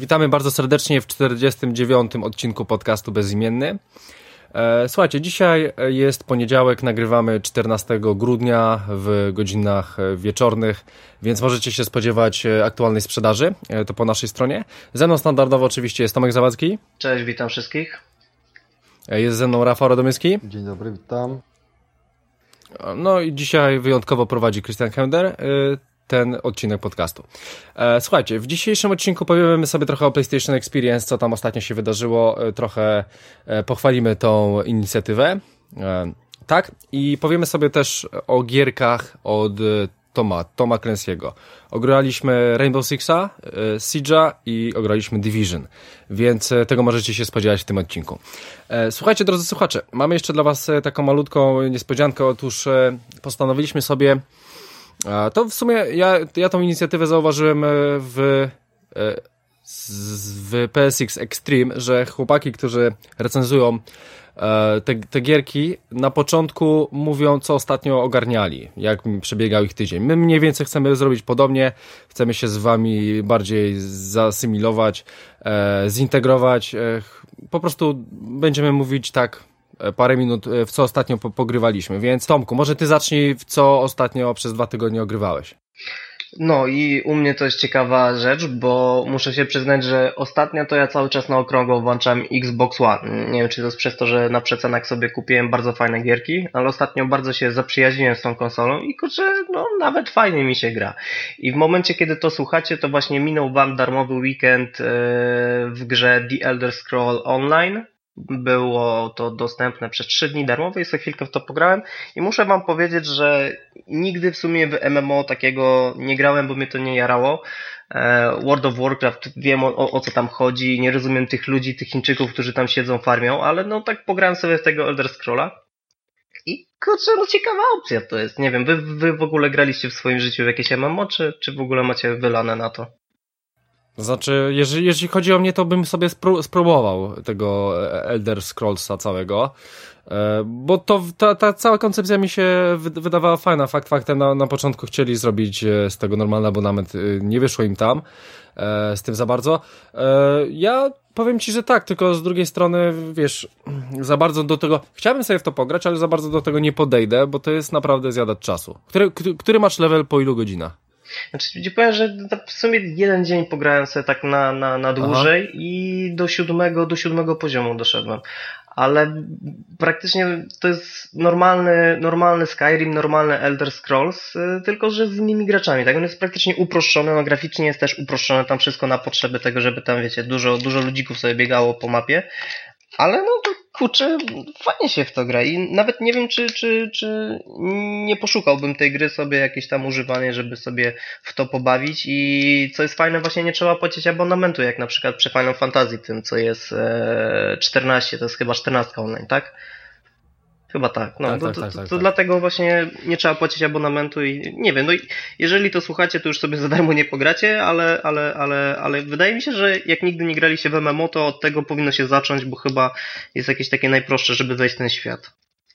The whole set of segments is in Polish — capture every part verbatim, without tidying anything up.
Witamy bardzo serdecznie w czterdziestym dziewiątym odcinku podcastu Bezimienny. Słuchajcie, dzisiaj jest poniedziałek, nagrywamy czternastego grudnia w godzinach wieczornych, więc możecie się spodziewać aktualnej sprzedaży, to po naszej stronie. Ze mną standardowo oczywiście jest Tomek Zawadzki. Cześć, witam wszystkich. Jest ze mną Rafał Radomyski. Dzień dobry, witam. No i dzisiaj wyjątkowo prowadzi Christian Hender ten odcinek podcastu. Słuchajcie, w dzisiejszym odcinku powiemy sobie trochę o PlayStation Experience, co tam ostatnio się wydarzyło, trochę pochwalimy tą inicjatywę, tak, i powiemy sobie też o gierkach od Toma, Toma Clancy'ego. Ograliśmy Rainbow Sixa, Siege'a i ograliśmy Division, więc tego możecie się spodziewać w tym odcinku. Słuchajcie, drodzy słuchacze, mamy jeszcze dla was taką malutką niespodziankę. Otóż postanowiliśmy sobie, to w sumie ja, ja tą inicjatywę zauważyłem w, w P S X Extreme, że chłopaki, którzy recenzują te, te gierki, na początku mówią, co ostatnio ogarniali, jak przebiegał ich tydzień. My mniej więcej chcemy zrobić podobnie, chcemy się z wami bardziej zasymilować, zintegrować, po prostu będziemy mówić tak parę minut, w co ostatnio pogrywaliśmy. Więc Tomku, może ty zacznij, w co ostatnio przez dwa tygodnie ogrywałeś. No i u mnie to jest ciekawa rzecz, bo muszę się przyznać, że ostatnio to ja cały czas na okrągło włączam Xbox One. Nie wiem, czy to jest przez to, że na przecenach sobie kupiłem bardzo fajne gierki, ale ostatnio bardzo się zaprzyjaźniłem z tą konsolą i kurczę, no nawet fajnie mi się gra. I w momencie, kiedy to słuchacie, to właśnie minął wam darmowy weekend w grze The Elder Scrolls Online. Było to dostępne przez trzy dni darmowe i sobie chwilkę w to pograłem i muszę wam powiedzieć, że nigdy w sumie w M M O takiego nie grałem, bo mnie to nie jarało. World of Warcraft, wiem o, o co tam chodzi, nie rozumiem tych ludzi, tych Chińczyków, którzy tam siedzą, farmią, ale no tak pograłem sobie w tego Elder Scrolla i kurczę, no ciekawa opcja to jest. Nie wiem, wy, wy w ogóle graliście w swoim życiu w jakieś M M O, czy, czy w ogóle macie wylane na to? Znaczy, jeżeli, jeżeli chodzi o mnie, to bym sobie spró- spróbował tego Elder Scrollsa całego, bo to ta, ta cała koncepcja mi się wydawała fajna. Fakt faktem, na, na początku chcieli zrobić z tego normalny abonament, nie wyszło im tam z tym za bardzo. Ja powiem ci, że tak, tylko z drugiej strony, wiesz, za bardzo do tego, chciałbym sobie w to pograć, ale za bardzo do tego nie podejdę, bo to jest naprawdę zjadacz czasu. Który, który masz level po ilu godzinach? Znaczy, ci powiem, że w sumie jeden dzień pograłem sobie tak na, na, na dłużej. Aha. I do siódmego, do siódmego poziomu doszedłem. Ale praktycznie to jest normalny, normalny Skyrim, normalny Elder Scrolls, tylko że z innymi graczami. Tak, on jest praktycznie uproszczony, no graficznie jest też uproszczony, tam wszystko na potrzeby tego, żeby tam, wiecie, dużo, dużo ludzików sobie biegało po mapie. Ale no to kurczę, fajnie się w to gra i nawet nie wiem, czy, czy, czy nie poszukałbym tej gry sobie jakieś tam używanie, żeby sobie w to pobawić i co jest fajne, właśnie nie trzeba płacić abonamentu, jak na przykład przy Final Fantasy, tym co jest e, czternaście, to jest chyba czternastka online, tak? Chyba tak, no tak, to, tak, to, tak, to, tak, to tak. Dlatego właśnie nie trzeba płacić abonamentu i nie wiem, no i jeżeli to słuchacie, to już sobie za darmo nie pogracie, ale, ale, ale, ale wydaje mi się, że jak nigdy nie graliście w M M O, to od tego powinno się zacząć, bo chyba jest jakieś takie najprostsze, żeby wejść w ten świat.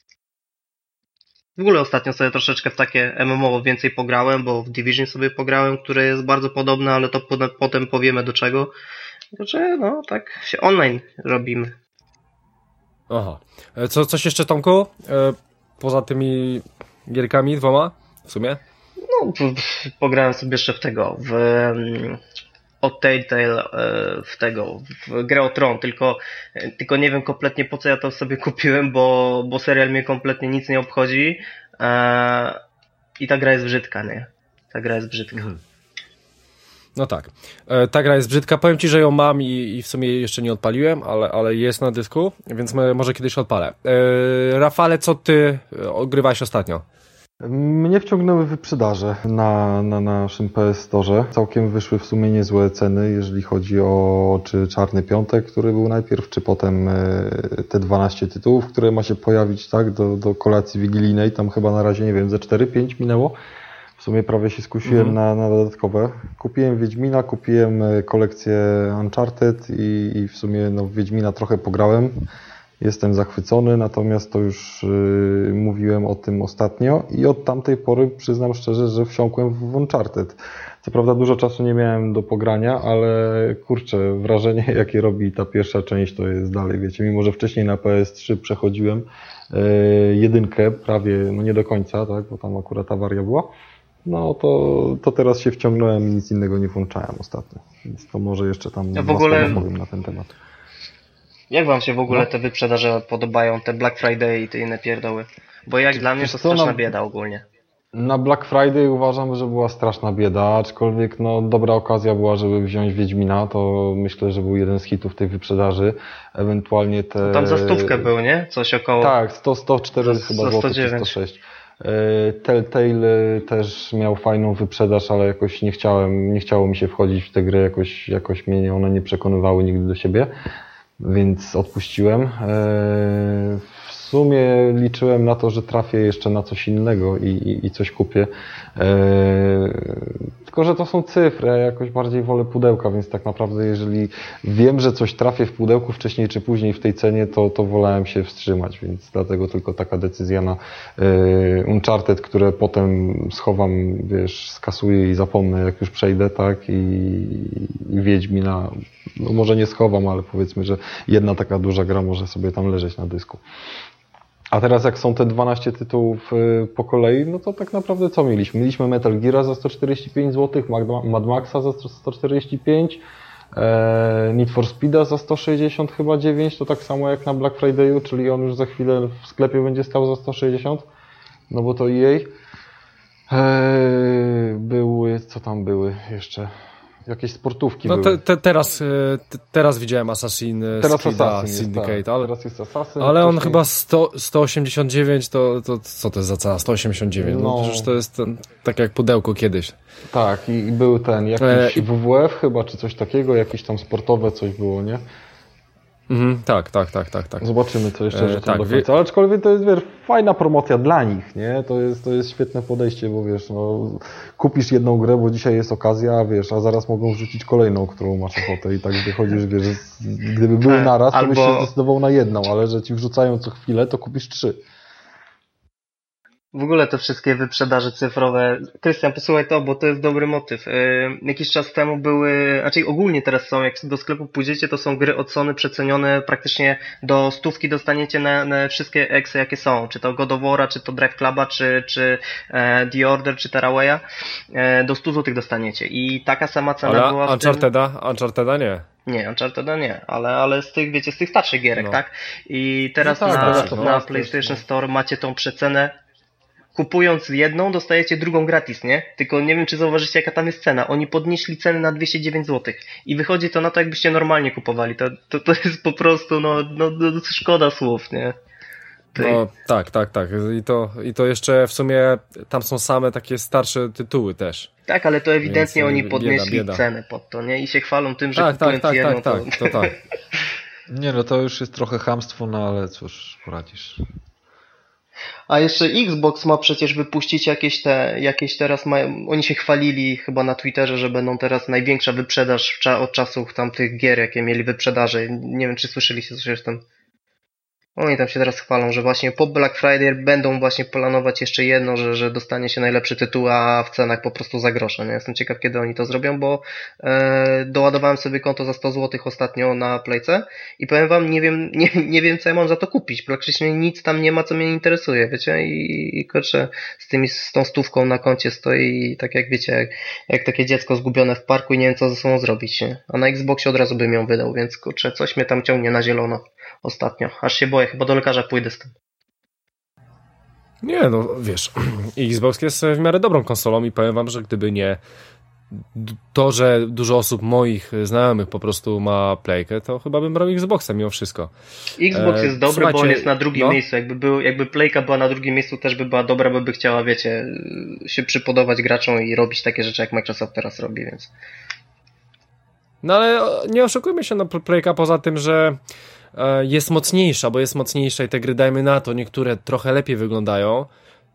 W ogóle ostatnio sobie troszeczkę w takie M M O więcej pograłem, bo w Division sobie pograłem, które jest bardzo podobne, ale to potem, potem powiemy do czego. Także no tak się online robimy. Aha. Co, coś jeszcze, Tomku? E, poza tymi gierkami dwoma w sumie? No, pograłem sobie jeszcze w tego, w od Telltale, w tego, w grę o Tron, tylko, tylko nie wiem kompletnie po co ja to sobie kupiłem, bo, bo serial mnie kompletnie nic nie obchodzi e, i ta gra jest brzydka, nie? Ta gra jest brzydka. Mhm. No tak. E, ta gra jest brzydka. Powiem ci, że ją mam i, i w sumie jeszcze nie odpaliłem, ale, ale jest na dysku, więc my, może kiedyś odpalę. E, Rafale, co ty odgrywałeś ostatnio? Mnie wciągnęły wyprzedaże na, na naszym P S Store. Całkiem wyszły w sumie niezłe ceny, jeżeli chodzi o czy Czarny Piątek, który był najpierw, czy potem te dwanaście tytułów, które ma się pojawić tak do, do kolacji wigilijnej. Tam chyba na razie, nie wiem, ze cztery pięć minęło. W sumie prawie się skusiłem mhm. na, na dodatkowe. Kupiłem Wiedźmina, kupiłem kolekcję Uncharted i, i w sumie no, w Wiedźmina trochę pograłem. Jestem zachwycony, natomiast to już yy, mówiłem o tym ostatnio i od tamtej pory przyznam szczerze, że wsiąkłem w Uncharted. Co prawda dużo czasu nie miałem do pogrania, ale kurczę, wrażenie jakie robi ta pierwsza część to jest dalej, wiecie, mimo że wcześniej na P S trzy przechodziłem yy, jedynkę prawie, no nie do końca, tak, bo tam akurat awaria była, no to, to teraz się wciągnąłem i nic innego nie włączałem ostatnio, więc to może jeszcze tam ja w ogóle powiem na ten temat. Jak wam się w ogóle no. te wyprzedaże podobają, te Black Friday i te inne pierdoły? Bo jak dla mnie to straszna na, bieda ogólnie. Na Black Friday uważam, że była straszna bieda, aczkolwiek no dobra okazja była, żeby wziąć Wiedźmina, to myślę, że był jeden z hitów tej wyprzedaży. Ewentualnie te... No tam za stówkę był, nie? Coś około... Tak, sto, sto cztery za, chyba za złotych, czy sto sześć. Telltale też miał fajną wyprzedaż, ale jakoś nie chciałem, nie chciało mi się wchodzić w tę grę, jakoś, jakoś mnie one nie przekonywały nigdy do siebie, więc odpuściłem. W sumie liczyłem na to, że trafię jeszcze na coś innego i, i, i coś kupię. Tylko że to są cyfry, ja jakoś bardziej wolę pudełka, więc tak naprawdę jeżeli wiem, że coś trafię w pudełku wcześniej czy później w tej cenie, to, to wolałem się wstrzymać, więc dlatego tylko taka decyzja na y, Uncharted, które potem schowam, wiesz, skasuję i zapomnę, jak już przejdę, tak, i, i Wiedźmina, no może nie schowam, ale powiedzmy, że jedna taka duża gra może sobie tam leżeć na dysku. A teraz jak są te dwanaście tytułów po kolei, no to tak naprawdę co mieliśmy? Mieliśmy Metal Geara za sto czterdzieści pięć złotych, Mad Maxa za sto czterdzieści pięć, e, Need for Speeda za sto sześćdziesiąt chyba dziewięć, to tak samo jak na Black Friday'u, czyli on już za chwilę w sklepie będzie stał za sto sześćdziesiąt, no bo to E A. E, były, co tam były jeszcze? Jakieś sportówki no były. Te, te, teraz, te, teraz widziałem Assassin teraz Creed Assassin Syndicate, jest, tak. ale, teraz jest Assassin, ale on wcześniej... chyba sto, sto osiemdziesiąt dziewięć, to, to co to jest za cena? sto osiemdziesiąt dziewięć, no, no przecież to jest ten, tak jak pudełko kiedyś. Tak, i, i był ten jakiś e, W W F chyba, czy coś takiego, jakieś tam sportowe coś było, nie? Mhm, tak, tak, tak, tak, tak. Zobaczymy, co jeszcze e, tak, do końca. Ale aczkolwiek to jest, wiesz, fajna promocja dla nich, nie? To jest, to jest świetne podejście, bo wiesz, no, kupisz jedną grę, bo dzisiaj jest okazja, a wiesz, a zaraz mogą wrzucić kolejną, którą masz ochotę i tak wychodzisz, wiesz, gdyby były tak, naraz, to albo... byś się zdecydował na jedną, ale że ci wrzucają co chwilę, to kupisz trzy. W ogóle te wszystkie wyprzedaże cyfrowe. Krystian, posłuchaj to, bo to jest dobry motyw. Yy, jakiś czas temu były, znaczy ogólnie teraz są, jak do sklepu pójdziecie, to są gry od Sony przecenione praktycznie do stówki dostaniecie na, na wszystkie eksy, jakie są. Czy to God of War'a, czy to Drive Cluba, czy, czy e, The Order, czy Terrawaya. E, do stu złotych dostaniecie. I taka sama cena ale była w Uncharteda, tym... Uncharteda nie. Nie, Uncharteda nie, ale, ale z tych, wiecie, z tych starszych gierek, no. tak? I teraz no tak, na, tak, na tak, PlayStation tak. Store macie tą przecenę. Kupując jedną, dostajecie drugą gratis, nie? Tylko nie wiem, czy zauważycie, jaka tam jest cena. Oni podnieśli ceny na dwieście dziewięć złotych. I wychodzi to na to, jakbyście normalnie kupowali. To, to, to jest po prostu, no, no, no szkoda słów, nie? Ty... No, tak, tak, tak. I to, I to jeszcze w sumie tam są same takie starsze tytuły też. Tak, ale to ewidentnie Więc oni podnieśli bieda, bieda. cenę pod to, nie? I się chwalą tym, że tak, kupując tak, tak, jedną, tak, to... tak, to tak. Nie, no to już jest trochę chamstwo, no ale cóż, poradzisz. A jeszcze Xbox ma przecież wypuścić jakieś te, jakieś teraz mają, oni się chwalili chyba na Twitterze, że będą teraz największa wyprzedaż od czasów tamtych gier, jakie mieli wyprzedaże. Nie wiem, czy słyszeliście coś o tym. Oni tam się teraz chwalą, że właśnie po Black Friday będą właśnie planować jeszcze jedno, że, że dostanie się najlepszy tytuł, a w cenach po prostu za grosze. Nie? Jestem ciekaw, kiedy oni to zrobią, bo e, doładowałem sobie konto za sto złotych ostatnio na Playce i powiem wam, nie wiem, nie, nie wiem, co ja mam za to kupić. Praktycznie nic tam nie ma, co mnie interesuje, wiecie? I, i kurczę, z, tymi, z tą stówką na koncie stoi tak jak wiecie, jak, jak takie dziecko zgubione w parku i nie wiem, co ze sobą zrobić. Nie? A na Xboxie od razu bym ją wydał, więc kurczę, coś mnie tam ciągnie na zielono ostatnio. Aż się boję, chyba do lekarza pójdę z tym. Nie, no wiesz, Xbox jest w miarę dobrą konsolą i powiem wam, że gdyby nie to, że dużo osób moich znajomych po prostu ma Playkę, to chyba bym brał Xboxa mimo wszystko. Xbox e, jest dobry, słuchajcie, bo on jest na drugim no. miejscu. Jakby, był, jakby Playka była na drugim miejscu, też by była dobra, bo by chciała, wiecie, się przypodobać graczom i robić takie rzeczy, jak Microsoft teraz robi, więc... No ale nie oszukujmy się, no Playka poza tym, że jest mocniejsza, bo jest mocniejsza i te gry, dajmy na to, niektóre trochę lepiej wyglądają, to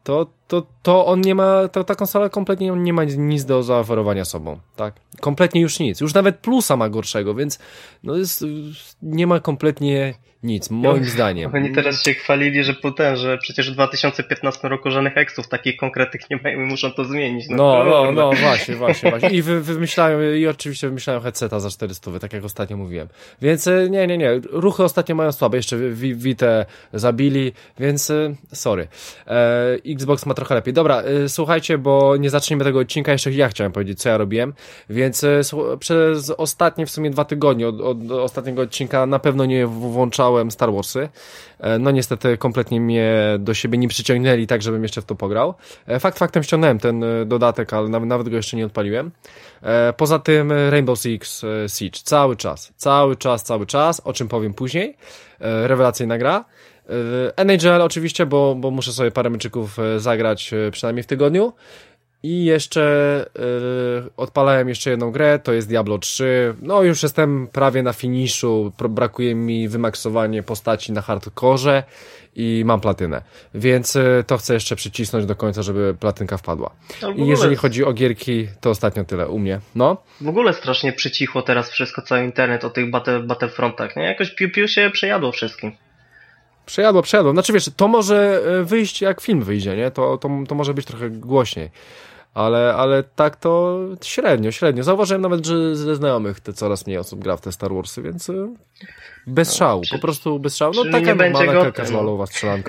to, to on nie ma, to, ta konsola kompletnie nie ma nic do zaoferowania sobą, tak? Kompletnie już nic. Już nawet plusa ma gorszego, więc no jest, nie ma kompletnie nic, moim no, zdaniem. Oni teraz się chwalili, że potem, że przecież w dwa tysiące piętnastym roku żadnych eksów takich konkretnych nie mają i muszą to zmienić. No, no, no, no właśnie, właśnie, właśnie. I wy, wymyślają, i oczywiście wymyślają headseta za czterysta, tak jak ostatnio mówiłem. Więc nie, nie, nie. Ruchy ostatnio mają słabe. Jeszcze Vita zabili, więc sorry. E, Xbox ma trochę lepiej. Dobra, e, słuchajcie, bo nie zaczniemy tego odcinka. Jeszcze ja chciałem powiedzieć, co ja robiłem. Więc e, przez ostatnie w sumie dwa tygodnie od, od ostatniego odcinka na pewno nie włączałem Star Warsy. No niestety kompletnie mnie do siebie nie przyciągnęli tak, żebym jeszcze w to pograł. Fakt faktem ściągnąłem ten dodatek, ale nawet, nawet go jeszcze nie odpaliłem. Poza tym Rainbow Six Siege. Cały czas. Cały czas, cały czas. O czym powiem później. Rewelacyjna gra. N H L oczywiście, bo, bo muszę sobie parę meczyków zagrać przynajmniej w tygodniu. I jeszcze yy, odpalałem jeszcze jedną grę, to jest Diablo trzy. No już jestem prawie na finiszu, brakuje mi wymaksowanie postaci na hardkorze i mam platynę. Więc yy, to chcę jeszcze przycisnąć do końca, żeby platynka wpadła. I jeżeli chodzi o gierki, to ostatnio tyle u mnie. No. W ogóle strasznie przycichło teraz wszystko, cały internet o tych battle, Battlefrontach, nie? Jakoś piu-piu się przejadło wszystkim. Przejadło, przejadło. Znaczy wiesz, to może wyjść jak film wyjdzie, nie? To, to, to może być trochę głośniej. Ale, ale tak to średnio, średnio. Zauważyłem nawet, że ze znajomych te coraz mniej osób gra w te Star Warsy, więc bez no, szału, czy, po prostu bez szału. No taka normalna casualowa strzelanka.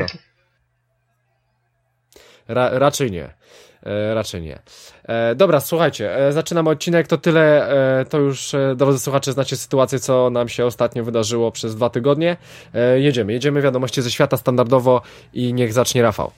Ra, raczej nie. E, raczej nie. E, dobra, słuchajcie, e, zaczynamy odcinek, to tyle, e, to już, e, drodzy słuchacze, znacie sytuację, co nam się ostatnio wydarzyło przez dwa tygodnie. E, jedziemy, jedziemy, wiadomości ze świata standardowo i niech zacznie Rafał.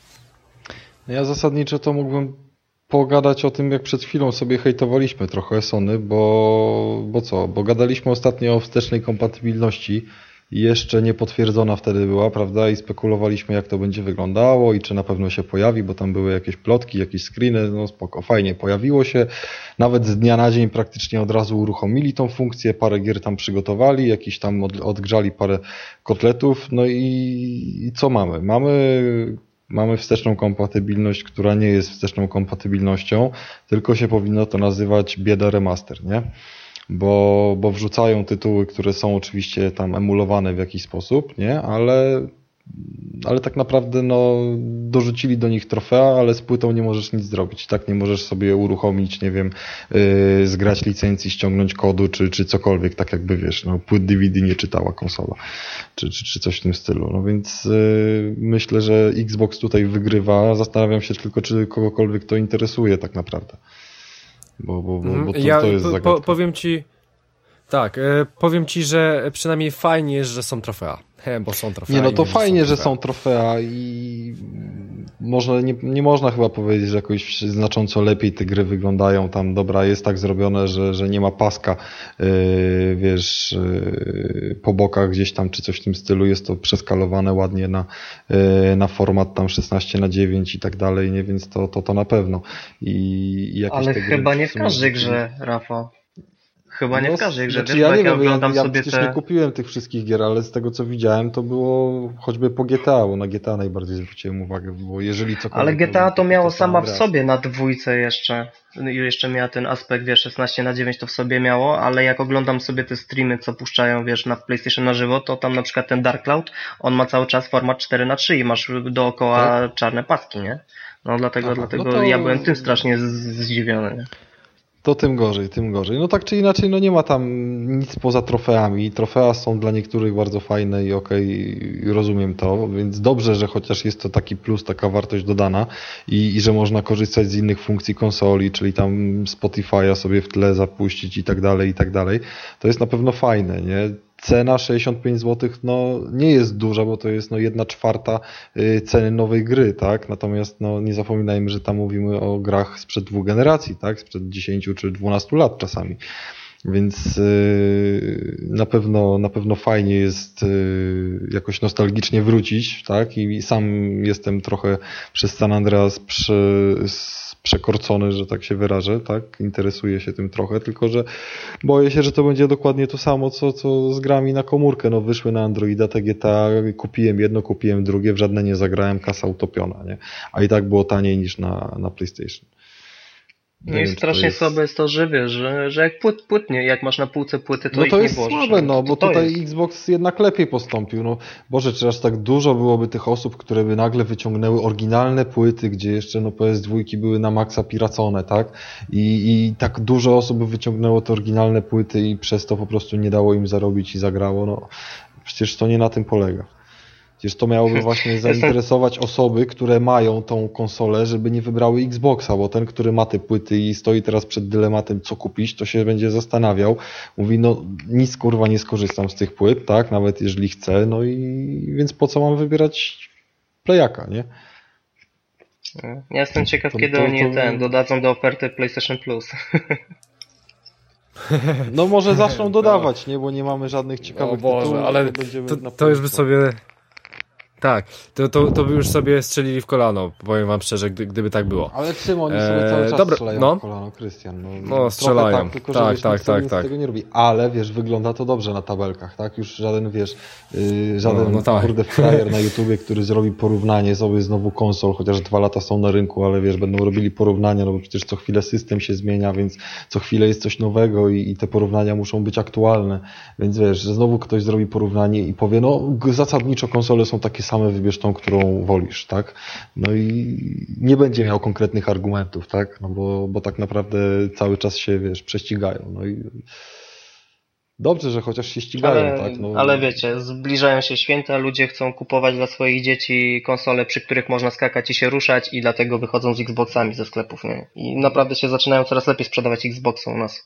Ja zasadniczo to mógłbym pogadać o tym, jak przed chwilą sobie hejtowaliśmy trochę Sony, bo, bo co, bo gadaliśmy ostatnio o wstecznej kompatybilności i jeszcze nie potwierdzona wtedy była, prawda, i spekulowaliśmy, jak to będzie wyglądało i czy na pewno się pojawi, bo tam były jakieś plotki, jakieś screeny, no spoko, fajnie, pojawiło się, nawet z dnia na dzień praktycznie od razu uruchomili tą funkcję, parę gier tam przygotowali, jakiś tam od, odgrzali parę kotletów, no i, i co mamy? Mamy Mamy wsteczną kompatybilność, która nie jest wsteczną kompatybilnością, tylko się powinno to nazywać bieda remaster, nie? Bo, bo wrzucają tytuły, które są oczywiście tam emulowane w jakiś sposób, nie? Ale, ale tak naprawdę no, dorzucili do nich trofea, ale z płytą nie możesz nic zrobić. Tak nie możesz sobie uruchomić, nie wiem, yy, zgrać licencji, ściągnąć kodu, czy, czy cokolwiek, tak jakby wiesz, no, płyt D V D nie czytała konsola, czy, czy, czy coś w tym stylu. No więc yy, myślę, że Xbox tutaj wygrywa. Zastanawiam się tylko, czy kogokolwiek to interesuje tak naprawdę. Bo, bo, bo, bo to, ja to jest po, zagadka. Powiem ci, tak, e, powiem ci, że przynajmniej fajnie jest, że są trofea. He, bo są trofea. Nie, no to wiem, fajnie, że są, że są trofea i można, nie, nie można chyba powiedzieć, że jakoś znacząco lepiej te gry wyglądają. Tam, dobra, jest tak zrobione, że, że nie ma paska, yy, wiesz, yy, po bokach gdzieś tam, czy coś w tym stylu. Jest to przeskalowane ładnie na, yy, na format tam szesnaście na dziewięć i tak dalej, nie? Więc to, to, to na pewno. I, i jakieś Ale te chyba gry nie w każdej grze, Rafał. Chyba nie no, w każdej grze. Znaczy Wiesz, ja nie jak wiem, ja oglądam ja, ja sobie przecież te... nie kupiłem tych wszystkich gier, ale z tego co widziałem, to było choćby po G T A, bo na G T A najbardziej zwróciłem uwagę, bo jeżeli cokolwiek... Ale G T A to miało sama w raz. sobie na dwójce jeszcze. I jeszcze miała ten aspekt, wiesz, szesnaście na dziewięć to w sobie miało, ale jak oglądam sobie te streamy, co puszczają, wiesz, na PlayStation na żywo, to tam na przykład ten Dark Cloud, on ma cały czas format cztery na trzy i masz dookoła tak? czarne paski, nie? No dlatego, Aha, dlatego no to... ja byłem tym strasznie zdziwiony, nie? To tym gorzej, tym gorzej. No tak czy inaczej, no nie ma tam nic poza trofeami. Trofea są dla niektórych bardzo fajne i okej, okay, rozumiem to, więc dobrze, że chociaż jest to taki plus, taka wartość dodana i, i że można korzystać z innych funkcji konsoli, czyli tam Spotify'a sobie w tle zapuścić i tak dalej, i tak dalej. To jest na pewno fajne, nie? Cena sześćdziesiąt pięć złotych no nie jest duża, bo to jest no jedna czwarta ceny nowej gry, tak? Natomiast no nie zapominajmy, że tam mówimy o grach sprzed dwóch generacji, tak? Sprzed dziesięciu czy dwunastu lat czasami. Więc yy, na pewno na pewno fajnie jest yy, jakoś nostalgicznie wrócić, tak? I sam jestem trochę przez San Andreas przy, przekorcony, że tak się wyrażę, tak? Interesuję się tym trochę, tylko że boję się, że to będzie dokładnie to samo, co, co z grami na komórkę. No wyszły na Androida te G T A, kupiłem jedno, kupiłem drugie, w żadne nie zagrałem, kasa utopiona, nie? A i tak było taniej niż na, na PlayStation. No i strasznie jest... słabe jest to, że wiesz, że, że jak płyt, płytnie, jak masz na półce płyty, to no ich to nie jest włożysz. słabe, no, bo to tutaj jest. Xbox jednak lepiej postąpił. No, Boże, czy aż tak dużo byłoby tych osób, które by nagle wyciągnęły oryginalne płyty, gdzie jeszcze no, P S dwa były na maksa piracone, tak? I, I tak dużo osób by wyciągnęło te oryginalne płyty i przez to po prostu nie dało im zarobić i zagrało. No, przecież to nie na tym polega. Przecież to miałoby właśnie zainteresować osoby, które mają tą konsolę, żeby nie wybrały Xboxa, bo ten, który ma te płyty i stoi teraz przed dylematem, co kupić, to się będzie zastanawiał. Mówi, no nic kurwa nie skorzystam z tych płyt, tak, nawet jeżeli chcę, no i więc po co mam wybierać Playaka, nie? Ja jestem ciekaw, to, kiedy to, oni to... ten dodadzą do oferty PlayStation Plus. No może zaczną dodawać, nie, bo nie mamy żadnych ciekawych Boże, tytułów. ale to, to już by sobie... Tak, to, to, to by już sobie strzelili w kolano, powiem wam szczerze, gdy, gdyby tak było. Ale czym oni sobie cały czas dobra, strzelają no. w kolano, Krystian? No, no strzelają, tak, tylko, tak, że, wiesz, tak, tak, nic tak. z tego nie robi. Ale wiesz, wygląda to dobrze na tabelkach, tak? Już żaden, wiesz, yy, żaden no, no tak. kurde frajer na YouTubie, który zrobi porównanie sobie znowu konsol, chociaż dwa lata są na rynku, ale wiesz, będą robili porównania, no bo przecież co chwilę system się zmienia, więc co chwilę jest coś nowego i, i te porównania muszą być aktualne, więc wiesz, że znowu ktoś zrobi porównanie i powie, no zasadniczo konsole są takie same, wybierz tą, którą wolisz, tak? No i nie będzie miał konkretnych argumentów, tak? No bo, bo tak naprawdę cały czas się, wiesz, prześcigają. No i dobrze, że chociaż się ścigają, ale, tak? No. Ale wiecie, zbliżają się święta, ludzie chcą kupować dla swoich dzieci konsole, przy których można skakać i się ruszać i dlatego wychodzą z Xboxami ze sklepów, nie? I naprawdę się zaczynają coraz lepiej sprzedawać Xboxy u nas.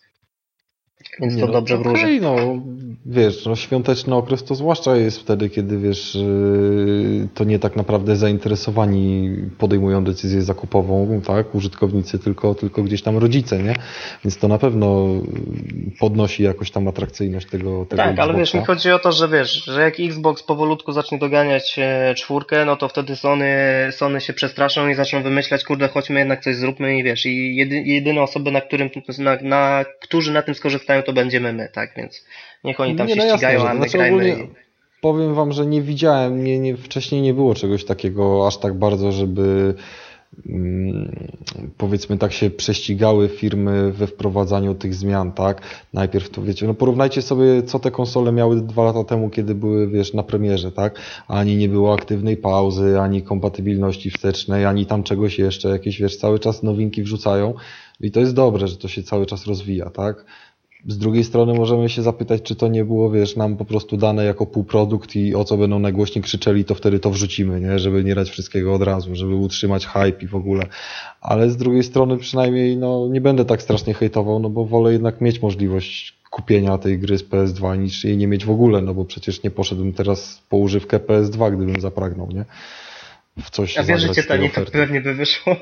Więc nie, to no, dobrze okay, wróży. No, wiesz, no, świąteczny okres to zwłaszcza jest wtedy, kiedy wiesz, yy, to nie tak naprawdę zainteresowani podejmują decyzję zakupową, tak, użytkownicy, tylko, tylko gdzieś tam rodzice, nie? Więc to na pewno podnosi jakoś tam atrakcyjność tego, tego Tak, Xboxa. ale wiesz, mi chodzi o to, że wiesz, że jak Xbox powolutku zacznie doganiać e, czwórkę, no to wtedy Sony, Sony się przestraszą i zaczną wymyślać, kurde, chodźmy jednak coś zróbmy i wiesz, i jedy, jedyne osoby, na którym, na, na, którzy na tym skorzystają, to będziemy my, tak, więc niech oni tam nie, się no ścigają, jasne, a my znaczy grajmy. ogólnie... I... Powiem wam, że nie widziałem, nie, nie, wcześniej nie było czegoś takiego aż tak bardzo, żeby mm, powiedzmy tak się prześcigały firmy we wprowadzaniu tych zmian, tak? Najpierw to wiecie, no porównajcie sobie, co te konsole miały dwa lata temu, kiedy były, wiesz, na premierze, tak? Ani nie było aktywnej pauzy, ani kompatybilności wstecznej, ani tam czegoś jeszcze, jakieś, wiesz, cały czas nowinki wrzucają i to jest dobre, że to się cały czas rozwija, tak? Z drugiej strony możemy się zapytać, czy to nie było, wiesz, nam po prostu dane jako półprodukt i o co będą najgłośniej krzyczeli, to wtedy to wrzucimy, nie? Żeby nie dać wszystkiego od razu, żeby utrzymać hype i w ogóle. Ale z drugiej strony przynajmniej, no, nie będę tak strasznie hejtował, no bo wolę jednak mieć możliwość kupienia tej gry z P S dwa niż jej nie mieć w ogóle, no bo przecież nie poszedłbym teraz po używkę P S dwa, gdybym zapragnął, nie? W coś A wierzycie, taniej to pewnie by wyszło.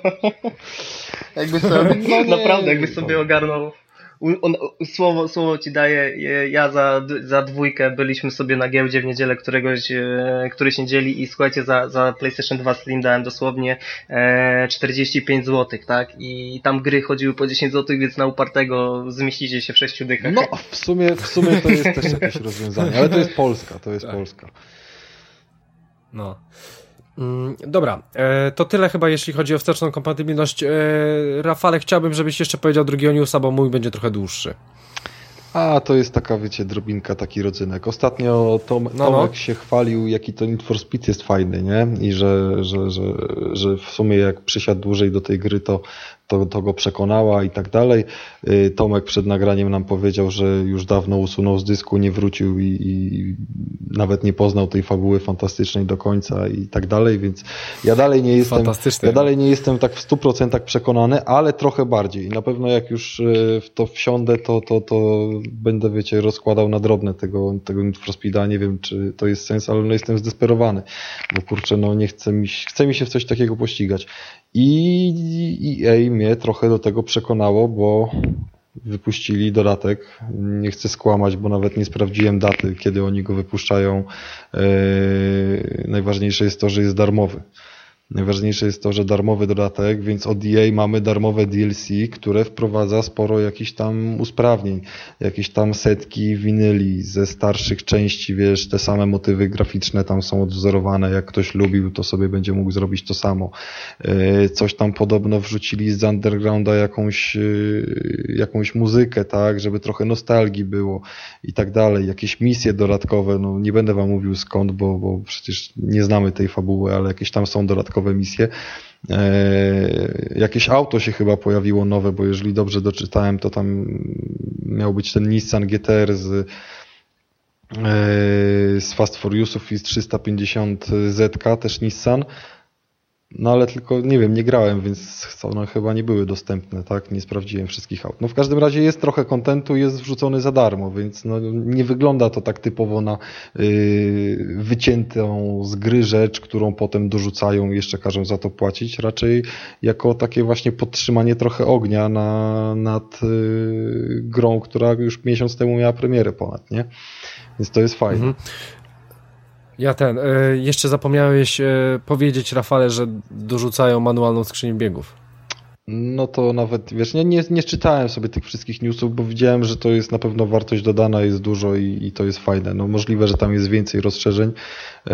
jakby sobie, no naprawdę, jakby sobie ogarnął. On, słowo, słowo ci daję, ja za, za dwójkę byliśmy sobie na giełdzie w niedzielę któregoś, któryś niedzieli i słuchajcie, za, za PlayStation dwa Slim dałem dosłownie e, czterdzieści pięć złotych, tak? I tam gry chodziły po dziesięć złotych, więc na upartego zmieścicie się w sześciu dykach. No, w sumie, w sumie to jest też jakieś rozwiązanie, ale to jest Polska, to jest tak. Polska. No. Dobra, to tyle chyba jeśli chodzi o wsteczną kompatybilność. Rafale, chciałbym, żebyś jeszcze powiedział drugiego newsa, bo mój będzie trochę dłuższy. A, to jest taka, wiecie, drobinka, taki rodzynek. Ostatnio Tom, no, Tomek no. się chwalił, jaki to Need for Speed jest fajny, nie? I że, że, że, że w sumie jak przysiadł dłużej do tej gry, to, to, to go przekonała i tak dalej. Tomek przed nagraniem nam powiedział, że już dawno usunął z dysku, nie wrócił i, i nawet nie poznał tej fabuły fantastycznej do końca i tak dalej, więc ja dalej nie jestem, ja dalej nie jestem tak w stu procentach przekonany, ale trochę bardziej. I na pewno jak już w to wsiądę, to, to, to będę, wiecie, rozkładał na drobne tego, tego Need for Speeda. Nie wiem, czy to jest sens, ale no jestem zdesperowany, bo kurczę, no nie chcę mi, chce mi się w coś takiego pościgać. I E A mnie trochę do tego przekonało, bo wypuścili dodatek. Nie chcę skłamać, bo nawet nie sprawdziłem daty, kiedy oni go wypuszczają. Eee, najważniejsze jest to, że jest darmowy. Najważniejsze jest to, że darmowy dodatek, więc od E A mamy darmowe D L C, które wprowadza sporo jakichś tam usprawnień, jakieś tam setki winyli ze starszych części, wiesz, te same motywy graficzne tam są odwzorowane, jak ktoś lubił, to sobie będzie mógł zrobić to samo. Coś tam podobno wrzucili z undergrounda jakąś, jakąś muzykę, tak, żeby trochę nostalgii było i tak dalej, jakieś misje dodatkowe, no nie będę wam mówił skąd, bo, bo przecież nie znamy tej fabuły, ale jakieś tam są dodatkowe misje. Eee, jakieś auto się chyba pojawiło nowe, bo jeżeli dobrze doczytałem, to tam miał być ten Nissan G T R z, eee, z Fast Furiousów i z trzysta pięćdziesiąt Z K, też Nissan. No ale tylko, nie wiem, nie grałem, więc one chyba nie były dostępne, tak? Nie sprawdziłem wszystkich aut. No w każdym razie jest trochę kontentu, jest wrzucony za darmo, więc no, nie wygląda to tak typowo na yy, wyciętą z gry rzecz, którą potem dorzucają i jeszcze każą za to płacić. Raczej jako takie właśnie podtrzymanie trochę ognia na, nad yy, grą, która już miesiąc temu miała premierę ponad, nie? Więc to jest fajne. Mhm. Ja ten, y, jeszcze zapomniałeś y, powiedzieć, Rafale, że dorzucają manualną skrzynię biegów. No to nawet, wiesz, nie, nie, nie czytałem sobie tych wszystkich newsów, bo widziałem, że to jest na pewno wartość dodana, jest dużo i, i to jest fajne. No możliwe, że tam jest więcej rozszerzeń yy,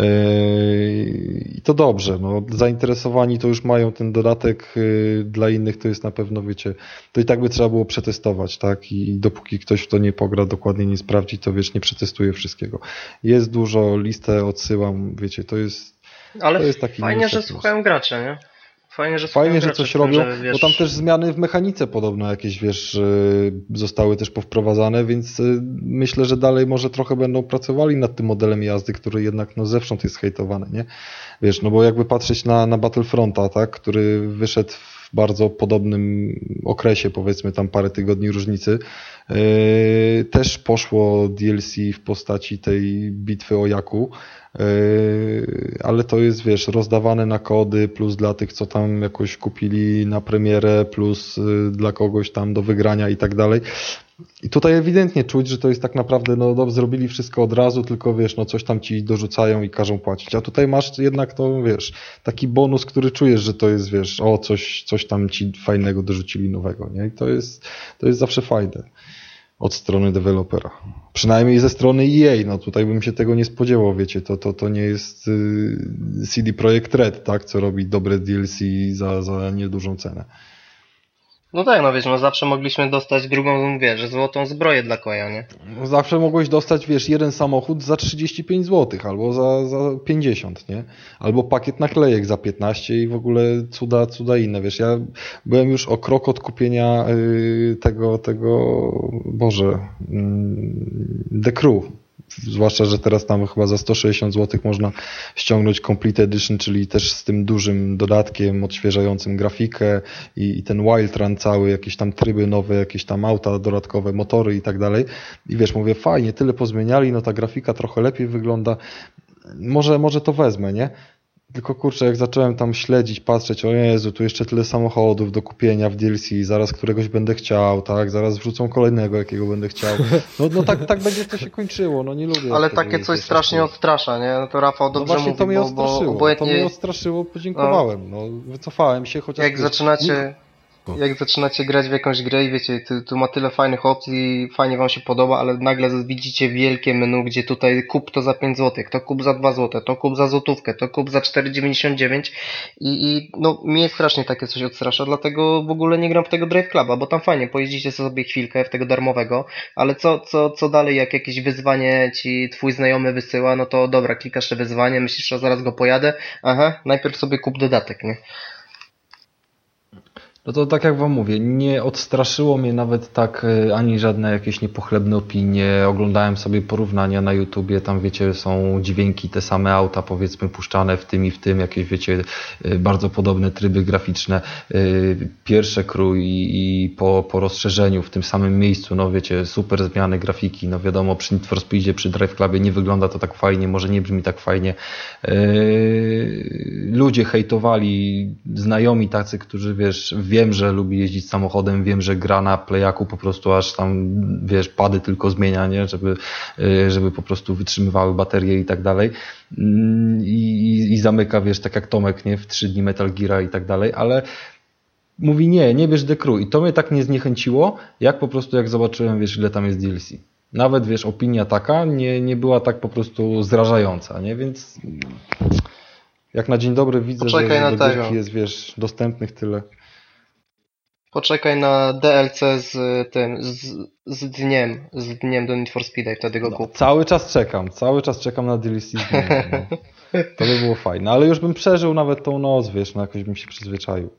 i to dobrze. No, zainteresowani to już mają ten dodatek, yy, dla innych to jest na pewno, wiecie, to i tak by trzeba było przetestować, tak? I, i dopóki ktoś w to nie pogra, dokładnie nie sprawdzi, to wiesz, nie przetestuje wszystkiego. Jest dużo, listę odsyłam, wiecie, to jest, ale to jest taki fajnie, że słuchają gracze, nie? Fajnie, że, Fajnie, że coś robią, że, wiesz... bo tam też zmiany w mechanice podobno jakieś, wiesz, zostały też powprowadzane, więc myślę, że dalej może trochę będą pracowali nad tym modelem jazdy, który jednak no zewsząd jest hejtowany, nie? Wiesz, no bo jakby patrzeć na, na Battlefronta, tak, który wyszedł w bardzo podobnym okresie, powiedzmy tam parę tygodni różnicy, yy, też poszło D L C w postaci tej bitwy o Jakku, ale to jest, wiesz, rozdawane na kody, plus dla tych, co tam jakoś kupili na premierę, plus dla kogoś tam do wygrania i tak dalej. I tutaj ewidentnie czuć, że to jest tak naprawdę, no, no zrobili wszystko od razu, tylko wiesz, no coś tam ci dorzucają i każą płacić. A tutaj masz jednak to, wiesz, taki bonus, który czujesz, że to jest, wiesz, o, coś, coś tam ci fajnego dorzucili nowego, nie? I to jest, to jest zawsze fajne. Od strony dewelopera. Przynajmniej ze strony E A, no tutaj bym się tego nie spodziewał, wiecie, to, to, to nie jest y, C D Projekt Red, tak, co robi dobre D L C za, za niedużą cenę. No tak, no wiesz, no zawsze mogliśmy dostać drugą, wiesz, złotą zbroję dla koja, nie? Zawsze mogłeś dostać, wiesz, jeden samochód za trzydzieści pięć złotych, albo za, za pięćdziesiąt, nie? Albo pakiet naklejek za piętnaście i w ogóle cuda, cuda inne, wiesz, ja byłem już o krok od kupienia yy, tego, tego, Boże, yy, The Crew. Zwłaszcza, że teraz tam chyba za sto sześćdziesiąt złotych można ściągnąć Complete Edition, czyli też z tym dużym dodatkiem odświeżającym grafikę i, i ten Wild Run cały, jakieś tam tryby nowe, jakieś tam auta dodatkowe, motory i tak dalej. I wiesz, mówię, fajnie, tyle pozmieniali, no ta grafika trochę lepiej wygląda. Może, może to wezmę, nie? Tylko kurczę, jak zacząłem tam śledzić, patrzeć, o Jezu, tu jeszcze tyle samochodów do kupienia w D L C, zaraz któregoś będę chciał, tak, zaraz wrzucą kolejnego, jakiego będę chciał. No, no tak, tak będzie to się kończyło, no nie lubię. Ale takie coś strasznie odstrasza, nie? No to Rafał dobrze no właśnie mówi, to mnie bo, odstraszyło, bo obojętnie... to mnie odstraszyło, podziękowałem, no, wycofałem się, chociaż... Jak zaczynacie... Jak zaczynacie grać w jakąś grę i wiecie, tu, tu ma tyle fajnych opcji, fajnie wam się podoba, ale nagle widzicie wielkie menu, gdzie tutaj kup to za pięć złotych, to kup za dwa złote, to kup za złotówkę, to kup za cztery dziewięćdziesiąt dziewięć i, i no mnie strasznie takie coś odstrasza, dlatego w ogóle nie gram w tego Drive Cluba, bo tam fajnie, pojeździcie sobie chwilkę w tego darmowego, ale co, co, co dalej, jak jakieś wyzwanie ci twój znajomy wysyła, no to dobra, klikasz te wyzwanie, myślisz, że zaraz go pojadę, aha, najpierw sobie kup dodatek, nie? No to tak jak wam mówię, nie odstraszyło mnie nawet tak ani żadne jakieś niepochlebne opinie. Oglądałem sobie porównania na YouTubie, tam wiecie, są dźwięki, te same auta powiedzmy puszczane w tym i w tym, jakieś wiecie, bardzo podobne tryby graficzne. Pierwsze crew i, i po, po rozszerzeniu w tym samym miejscu, no wiecie, super zmiany grafiki, no wiadomo, przy Need for Speedzie, przy Drive Clubie nie wygląda to tak fajnie, może nie brzmi tak fajnie. Ludzie hejtowali, znajomi tacy, którzy wiesz, wiedzą wiem, że lubi jeździć samochodem, wiem, że gra na playaku po prostu aż tam, wiesz, pady tylko zmienia, nie? Żeby, żeby po prostu wytrzymywały baterie i tak dalej. I, i zamyka, wiesz, tak jak Tomek, nie? W trzy dni Metal Geara i tak dalej, ale mówi nie, nie bierz The Crew. I to mnie tak nie zniechęciło, jak po prostu jak zobaczyłem, wiesz, ile tam jest D L C. Nawet, wiesz, opinia taka nie, nie była tak po prostu zrażająca, nie? Więc jak na dzień dobry widzę, Poczekaj że na do tego. gierki jest, wiesz, dostępnych tyle. Poczekaj na D L C z tym, z, z dniem, z dniem do Need for Speed'a i wtedy go No, kup. cały czas czekam, cały czas czekam na D L C z dniem, no. To by było fajne, ale już bym przeżył nawet tą noc, wiesz, no jakoś bym się przyzwyczaił.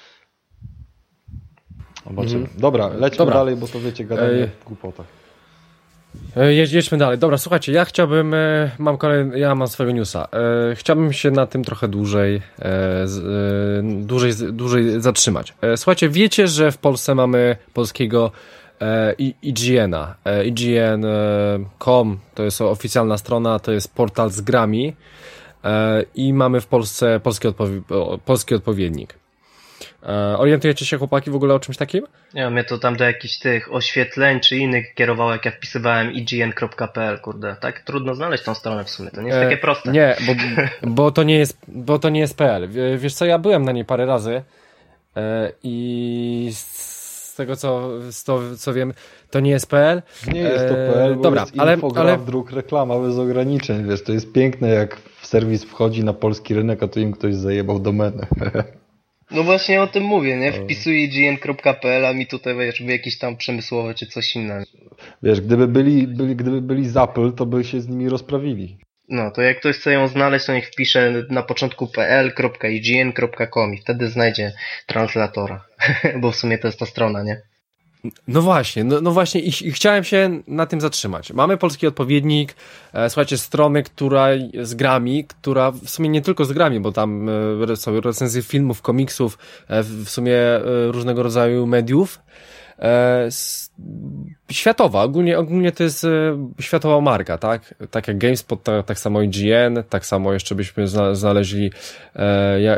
Zobaczymy. Mhm. Dobra, lećmy Dobra. dalej, bo to wiecie, gadanie Ej. w głupotach. E, Jedź, jedźmy dalej. Dobra, słuchajcie, ja chciałbym, e, mam kolejny, ja mam swojego newsa. E, chciałbym się na tym trochę dłużej, e, z, e, dłużej, z- dłużej zatrzymać. E, słuchajcie, wiecie, że w Polsce mamy polskiego e, I- I G N-a. E, I G N kropka com to jest oficjalna strona, to jest portal z grami e, i mamy w Polsce polski, odpowi- o, polski odpowiednik. E, orientujecie się, chłopaki, w ogóle o czymś takim? Nie, mnie to tam do jakichś tych oświetleń czy innych kierowało, jak ja wpisywałem i g n kropka p l, kurde. Tak trudno znaleźć tą stronę w sumie, to nie jest takie proste. E, Nie, bo, bo to nie jest, bo to nie jest P L. W- Wiesz co, ja byłem na niej parę razy e, i z tego co, z to, co wiem, to nie jest P L. Nie jest to P L, bo dobra, jest ale- infograf, ale- druk, reklama bez ograniczeń, wiesz, to jest piękne, jak w serwis wchodzi na polski rynek, a tu im ktoś zajebał domenę. No właśnie o tym mówię, nie? Wpisuję i g n kropka p l, a mi tutaj, wiesz, by jakiś tam przemysłowy czy coś innego. Wiesz, gdyby byli, byli, gdyby byli z Apple, to by się z nimi rozprawili. No, to jak ktoś chce ją znaleźć, to niech wpisze na początku p l kropka i g n kropka com i wtedy znajdzie translatora. Bo w sumie to jest ta strona, nie? No właśnie, no, no właśnie i, i chciałem się na tym zatrzymać. Mamy polski odpowiednik, e, słuchajcie, strony, która z grami, która w sumie nie tylko z grami, bo tam e, są recenzje filmów, komiksów, e, w, w sumie e, różnego rodzaju mediów. E, s, światowa, ogólnie, ogólnie to jest e, światowa marka, tak? Tak jak GameSpot, ta, tak samo I G N, tak samo jeszcze byśmy zna, znaleźli e, ja, e,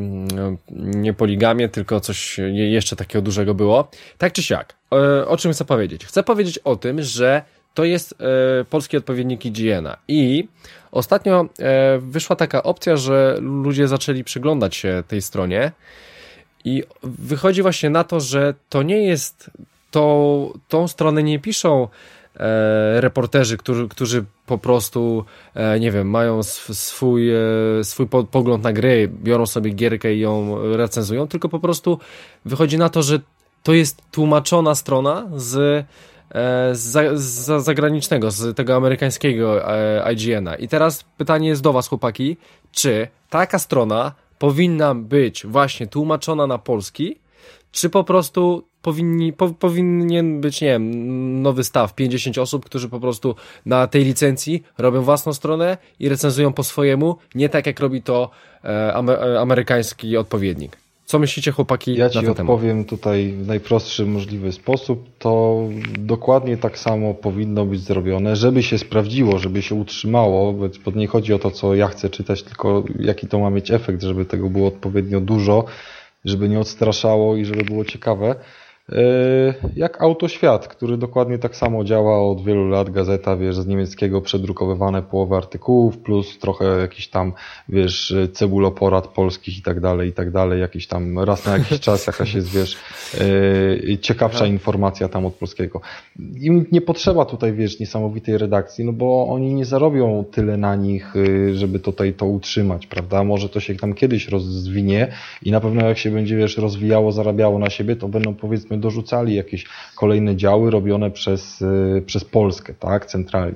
nie Poligamię, tylko coś je, jeszcze takiego dużego było. Tak czy siak, e, o czym chcę powiedzieć? Chcę powiedzieć o tym, że to jest e, polski odpowiednik I G N-a i ostatnio e, wyszła taka opcja, że ludzie zaczęli przyglądać się tej stronie. I wychodzi właśnie na to, że to nie jest, to, tą stronę nie piszą e, reporterzy, którzy, którzy po prostu, e, nie wiem, mają sw, swój, e, swój po, pogląd na gry, biorą sobie gierkę i ją recenzują, tylko po prostu wychodzi na to, że to jest tłumaczona strona z, e, z, za, z zagranicznego, z tego amerykańskiego e, I G N-a. I teraz pytanie jest do was, chłopaki, czy taka strona powinna być właśnie tłumaczona na polski, czy po prostu powinni, po, powinien być, nie wiem, nowy staw, pięćdziesiąt osób, którzy po prostu na tej licencji robią własną stronę i recenzują po swojemu, nie tak jak robi to e, amer, e, amerykański odpowiednik. Co myślicie, chłopaki, Ja na ci ten temat? odpowiem tutaj w najprostszy możliwy sposób. To dokładnie tak samo powinno być zrobione, żeby się sprawdziło, żeby się utrzymało, bo nie chodzi o to, co ja chcę czytać, tylko jaki to ma mieć efekt, żeby tego było odpowiednio dużo, żeby nie odstraszało i żeby było ciekawe. Jak Autoświat, który dokładnie tak samo działa od wielu lat, gazeta, wiesz, z niemieckiego przedrukowywane połowę artykułów, plus trochę jakiś tam, wiesz, cebuloporad polskich i tak dalej, i tak dalej, jakiś tam raz na jakiś czas jakaś jest, wiesz, ciekawsza Aha. informacja tam od polskiego. Im nie potrzeba tutaj, wiesz, niesamowitej redakcji, no bo oni nie zarobią tyle na nich, żeby tutaj to utrzymać, prawda? Może to się tam kiedyś rozwinie i na pewno jak się będzie, wiesz, rozwijało, zarabiało na siebie, to będą, powiedzmy, dorzucali jakieś kolejne działy robione przez, przez Polskę, tak, centralnie.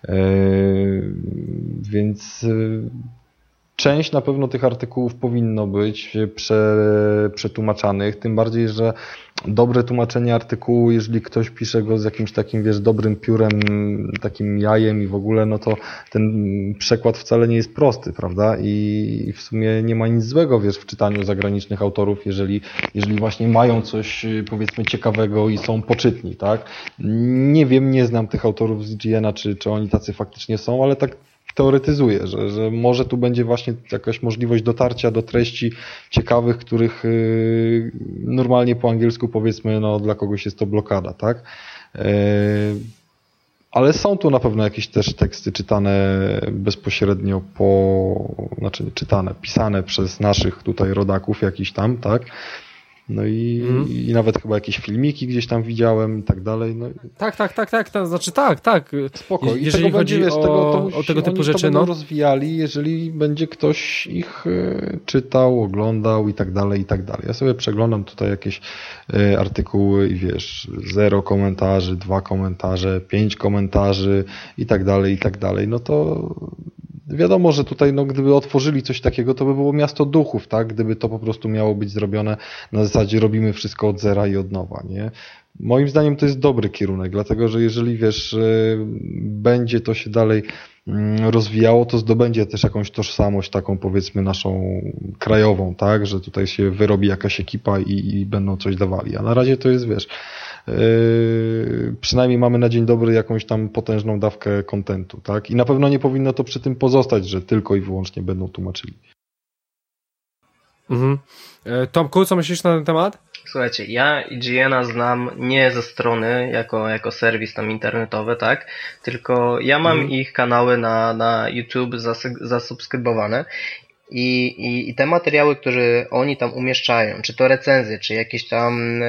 Yy, więc yy, część na pewno tych artykułów powinno być prze, przetłumaczanych, tym bardziej, że dobre tłumaczenie artykułu, jeżeli ktoś pisze go z jakimś takim, wiesz, dobrym piórem, takim jajem i w ogóle, no to ten przekład wcale nie jest prosty, prawda? I w sumie nie ma nic złego, wiesz, w czytaniu zagranicznych autorów, jeżeli, jeżeli właśnie mają coś, powiedzmy, ciekawego i są poczytni, tak? Nie wiem, nie znam tych autorów z I G N-a, czy, czy oni tacy faktycznie są, ale tak teoretyzuję, że, że może tu będzie właśnie jakaś możliwość dotarcia do treści ciekawych, których yy, normalnie po angielsku powiedzmy, no dla kogoś jest to blokada, tak? Yy, ale są tu na pewno jakieś też teksty czytane bezpośrednio po, znaczy czytane, pisane przez naszych tutaj rodaków jakiś tam, tak? No i, mm. i nawet chyba jakieś filmiki gdzieś tam widziałem i tak dalej. No. Tak, tak, tak, tak, to znaczy tak, tak. Spoko. I jeżeli tego chodzi będzie, wiesz, o, tego, to o tego typu oni rzeczy, to będą no. rozwijali, jeżeli będzie ktoś ich y, czytał, oglądał i tak dalej, i tak dalej. Ja sobie przeglądam tutaj jakieś y, artykuły i wiesz, zero komentarzy, dwa komentarze, pięć komentarzy i tak dalej, i tak dalej. No to wiadomo, że tutaj, no, gdyby otworzyli coś takiego, to by było miasto duchów, tak? Gdyby to po prostu miało być zrobione na zasadzie robimy wszystko od zera i od nowa, nie? Moim zdaniem to jest dobry kierunek, dlatego że jeżeli, wiesz, będzie to się dalej rozwijało, to zdobędzie też jakąś tożsamość taką, powiedzmy, naszą krajową, tak? Że tutaj się wyrobi jakaś ekipa i, i będą coś dawali. A na razie to jest, wiesz, Yy, przynajmniej mamy na dzień dobry jakąś tam potężną dawkę kontentu, tak? I na pewno nie powinno to przy tym pozostać, że tylko i wyłącznie będą tłumaczyli. Mhm. Tomku, co myślisz na ten temat? Słuchajcie, ja I G N a znam nie ze strony jako, jako serwis tam internetowy, tak? Tylko ja mam mhm. ich kanały na, na YouTube zasy- zasubskrybowane. I, i, I te materiały, które oni tam umieszczają, czy to recenzje, czy jakieś tam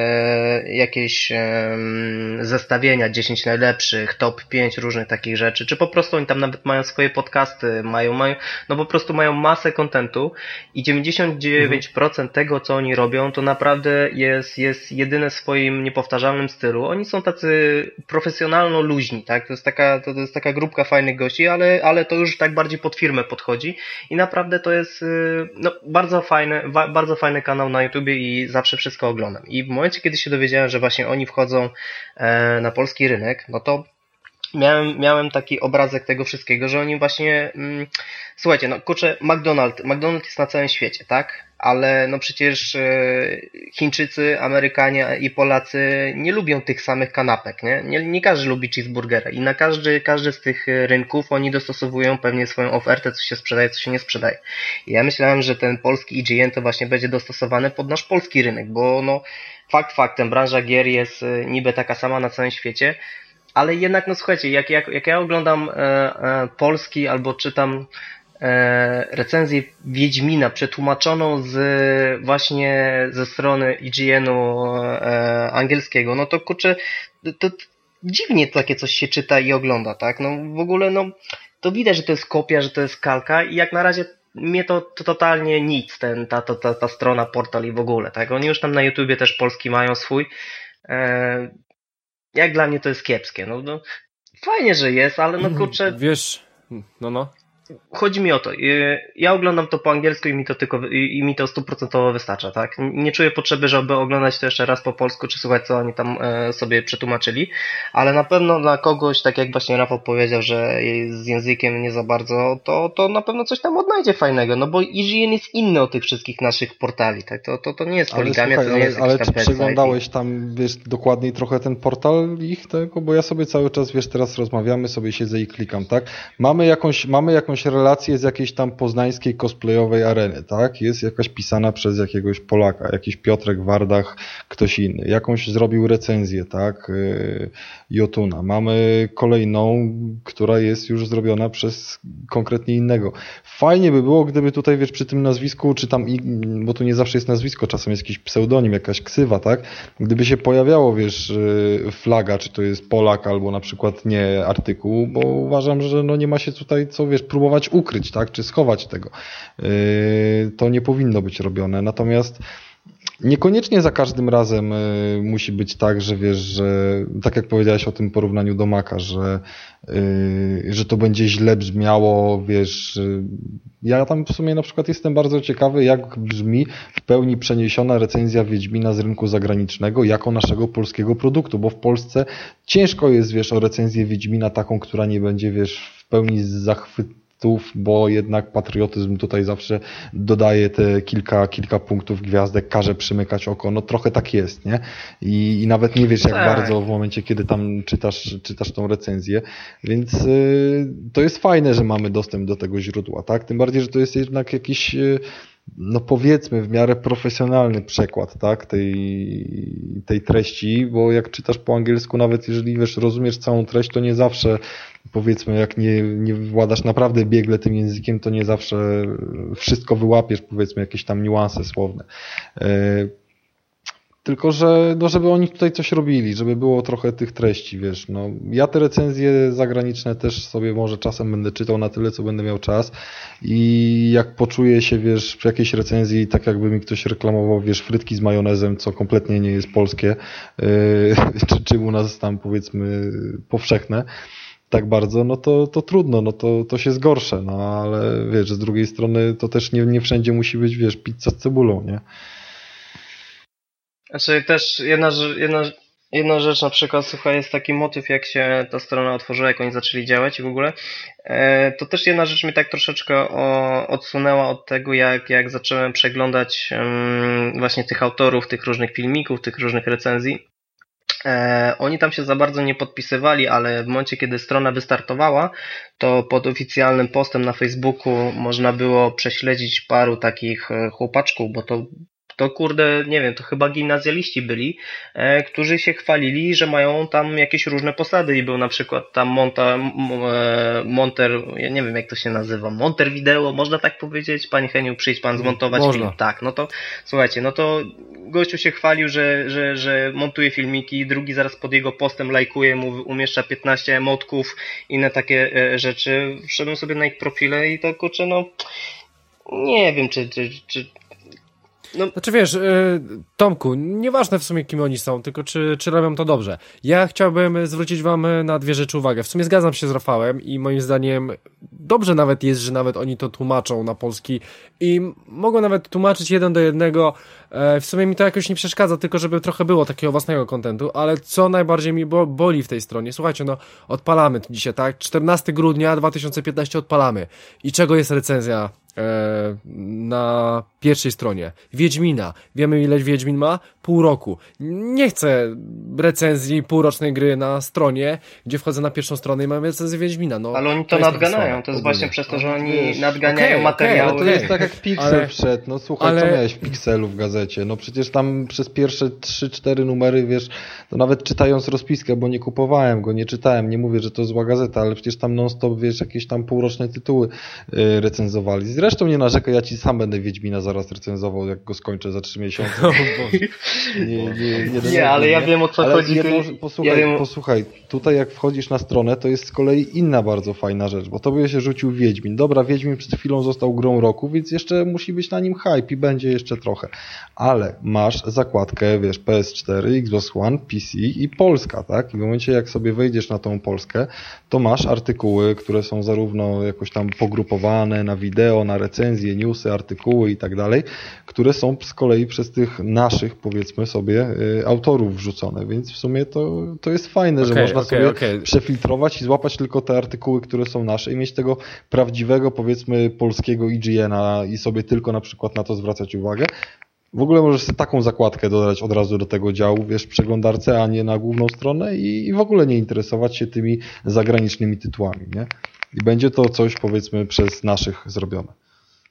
e, jakieś e, zestawienia dziesięć najlepszych, top pięć różnych takich rzeczy, czy po prostu oni tam nawet mają swoje podcasty, mają, mają no po prostu mają masę kontentu i dziewięćdziesiąt dziewięć procent mhm. tego, co oni robią, to naprawdę jest, jest jedyne w swoim niepowtarzalnym stylu. Oni są tacy profesjonalno luźni, tak? To jest taka, to, to jest taka grupka fajnych gości, ale, ale to już tak bardziej pod firmę podchodzi i naprawdę to jest no, bardzo fajny, wa- bardzo fajny kanał na YouTubie i zawsze wszystko oglądam. I w momencie, kiedy się dowiedziałem, że właśnie oni wchodzą e, na polski rynek, no to miałem, miałem taki obrazek tego wszystkiego, że oni właśnie mm, słuchajcie, no kurczę, McDonald's, McDonald's jest na całym świecie, tak? Ale no przecież e, Chińczycy, Amerykanie i Polacy nie lubią tych samych kanapek, nie? Nie, nie każdy lubi cheeseburgera i na każdy, każdy z tych rynków oni dostosowują pewnie swoją ofertę, co się sprzedaje, co się nie sprzedaje. I ja myślałem, że ten polski I G N to właśnie będzie dostosowany pod nasz polski rynek, bo no fakt faktem, branża gier jest niby taka sama na całym świecie, ale jednak no słuchajcie, jak, jak, jak ja oglądam e, e, polski albo czytam recenzję Wiedźmina przetłumaczoną z właśnie ze strony I G N u e, angielskiego, no to kurczę, to, to dziwnie takie coś się czyta i ogląda, tak? No w ogóle no to widać, że to jest kopia, że to jest kalka i jak na razie mnie to, to totalnie nic, ten, ta, ta, ta, ta strona, portal i w ogóle, tak? Oni już tam na YouTubie też polski mają swój. E, jak dla mnie to jest kiepskie, no, no fajnie, że jest, ale no kurczę... Wiesz, no no. Chodzi mi o to, ja oglądam to po angielsku i mi to tylko i mi to stuprocentowo wystarcza, tak? Nie czuję potrzeby, żeby oglądać to jeszcze raz po polsku, czy słuchać, co oni tam sobie przetłumaczyli, ale na pewno dla kogoś, tak jak właśnie Rafał powiedział, że z językiem nie za bardzo, to, to na pewno coś tam odnajdzie fajnego, no bo I G N jest inny od tych wszystkich naszych portali, tak? To, to, to nie jest poligamia, to nie ale, jest ale jakiś czy tam przeglądałeś tam, wiesz, dokładniej trochę ten portal ich tego, bo ja sobie cały czas, wiesz, teraz rozmawiamy, sobie siedzę i klikam, tak? Mamy jakąś, mamy jakąś relację z jakiejś tam poznańskiej cosplayowej areny, tak? Jest jakaś pisana przez jakiegoś Polaka, jakiś Piotrek Wardach, ktoś inny. Jakąś zrobił recenzję, tak? Yy, Jotuna. Mamy kolejną, która jest już zrobiona przez konkretnie innego. Fajnie by było, gdyby tutaj, wiesz, przy tym nazwisku, czy tam, bo tu nie zawsze jest nazwisko, czasem jest jakiś pseudonim, jakaś ksywa, tak? Gdyby się pojawiało, wiesz, flaga, czy to jest Polak, albo na przykład nie artykuł, bo uważam, że no nie ma się tutaj co, wiesz, próbować ukryć, tak, czy schować tego. Yy, to nie powinno być robione. Natomiast niekoniecznie za każdym razem yy, musi być tak, że wiesz, że tak jak powiedziałeś o tym porównaniu do Maca, że, yy, że to będzie źle brzmiało, wiesz. Yy, ja tam w sumie na przykład jestem bardzo ciekawy, jak brzmi w pełni przeniesiona recenzja Wiedźmina z rynku zagranicznego jako naszego polskiego produktu, bo w Polsce ciężko jest, wiesz, o recenzję Wiedźmina taką, która nie będzie, wiesz, w pełni zachwyt podcastów, bo jednak patriotyzm tutaj zawsze dodaje te kilka, kilka punktów gwiazdek, każe przymykać oko, no trochę tak jest, nie? I, i nawet nie wiesz jak tak. bardzo w momencie, kiedy tam czytasz, czytasz tą recenzję, więc y, to jest fajne, że mamy dostęp do tego źródła, tak? Tym bardziej, że to jest jednak jakiś y, no powiedzmy w miarę profesjonalny przekład, tak, tej, tej treści, bo jak czytasz po angielsku, nawet jeżeli wiesz, rozumiesz całą treść, to nie zawsze, powiedzmy, jak nie, nie władasz naprawdę biegle tym językiem, to nie zawsze wszystko wyłapiesz, powiedzmy, jakieś tam niuanse słowne. Tylko, że no, żeby oni tutaj coś robili, żeby było trochę tych treści, wiesz, no ja te recenzje zagraniczne też sobie może czasem będę czytał na tyle, co będę miał czas i jak poczuję się, wiesz, w jakiejś recenzji, tak jakby mi ktoś reklamował, wiesz, frytki z majonezem, co kompletnie nie jest polskie, yy, czy, czy u nas tam, powiedzmy, powszechne, tak bardzo, no to, to trudno, no to, to się zgorszę, no ale wiesz, z drugiej strony to też nie, nie wszędzie musi być, wiesz, pizza z cebulą, nie? Znaczy też jedna, jedna, jedna rzecz na przykład, słuchaj, jest taki motyw, jak się ta strona otworzyła, jak oni zaczęli działać i w ogóle, e, to też jedna rzecz mnie tak troszeczkę o, odsunęła od tego, jak, jak zacząłem przeglądać um, właśnie tych autorów, tych różnych filmików, tych różnych recenzji. E, oni tam się za bardzo nie podpisywali, ale w momencie, kiedy strona wystartowała, to pod oficjalnym postem na Facebooku można było prześledzić paru takich chłopaczków, bo to to kurde, nie wiem, to chyba gimnazjaliści byli, e, którzy się chwalili, że mają tam jakieś różne posady i był na przykład tam monta, m, e, monter, ja nie wiem jak to się nazywa, monter wideo, można tak powiedzieć? Panie Heniu, przyjdź pan zmontować można. film. Tak, no to słuchajcie, no to gościu się chwalił, że, że, że montuje filmiki, drugi zaraz pod jego postem lajkuje, mu umieszcza piętnaście emotków, inne takie e, rzeczy. Wszedłem sobie na ich profile i to kurczę, no nie wiem, czy, czy, czy No. Znaczy wiesz, Tomku, nieważne w sumie kim oni są, tylko czy, czy robią to dobrze. Ja chciałbym zwrócić wam na dwie rzeczy uwagę. W sumie zgadzam się z Rafałem i moim zdaniem dobrze nawet jest, że nawet oni to tłumaczą na polski i mogą nawet tłumaczyć jeden do jednego. W sumie mi to jakoś nie przeszkadza, tylko żeby trochę było takiego własnego kontentu, ale co najbardziej mi boli w tej stronie, słuchajcie, no odpalamy to dzisiaj, tak? czternastego grudnia dwa tysiące piętnastego odpalamy. I czego jest recenzja na pierwszej stronie? Wiedźmina. Wiemy ile Wiedźmin ma? Pół roku. Nie chcę recenzji półrocznej gry na stronie, gdzie wchodzę na pierwszą stronę i mam recenzję Wiedźmina. No, ale oni to, to nadganiają. To jest ogólnie. Właśnie przez to, że oni Wiesz, nadganiają okay, materiały. Okay, ale to jest tak jak Pixel ale, wszedł. No słuchaj, ale... co miałeś w Pixelu w gazecie? No przecież tam przez pierwsze trzy cztery numery, wiesz, to nawet czytając rozpiskę, bo nie kupowałem go, nie czytałem, nie mówię, że to zła gazeta, ale przecież tam non stop, wiesz, jakieś tam półroczne tytuły yy, recenzowali. Zresztą nie narzekaj, ja ci sam będę Wiedźmina zaraz recenzował, jak go skończę za trzy miesiące. nie, nie, nie, nie, ale ja wiem o co ale chodzi. Jedno, posłuchaj, ja wiem... posłuchaj, tutaj jak wchodzisz na stronę, to jest z kolei inna bardzo fajna rzecz, bo tobie się rzucił Wiedźmin. Dobra, Wiedźmin przed chwilą został grą roku, więc jeszcze musi być na nim hype i będzie jeszcze trochę. Ale masz zakładkę, wiesz, P S cztery, Xbox One, P C i Polska, tak? I w momencie jak sobie wejdziesz na tą Polskę, to masz artykuły, które są zarówno jakoś tam pogrupowane na wideo, na recenzje, newsy, artykuły i tak dalej, które są z kolei przez tych naszych, powiedzmy sobie, y, autorów wrzucone, więc w sumie to, to jest fajne, okay, że można okay, sobie okay. przefiltrować i złapać tylko te artykuły, które są nasze i mieć tego prawdziwego, powiedzmy, polskiego I G N-a i sobie tylko na przykład na to zwracać uwagę. W ogóle możesz sobie taką zakładkę dodać od razu do tego działu, wiesz, w przeglądarce, a nie na główną stronę i, i w ogóle nie interesować się tymi zagranicznymi tytułami, nie? I będzie to coś, powiedzmy, przez naszych zrobione.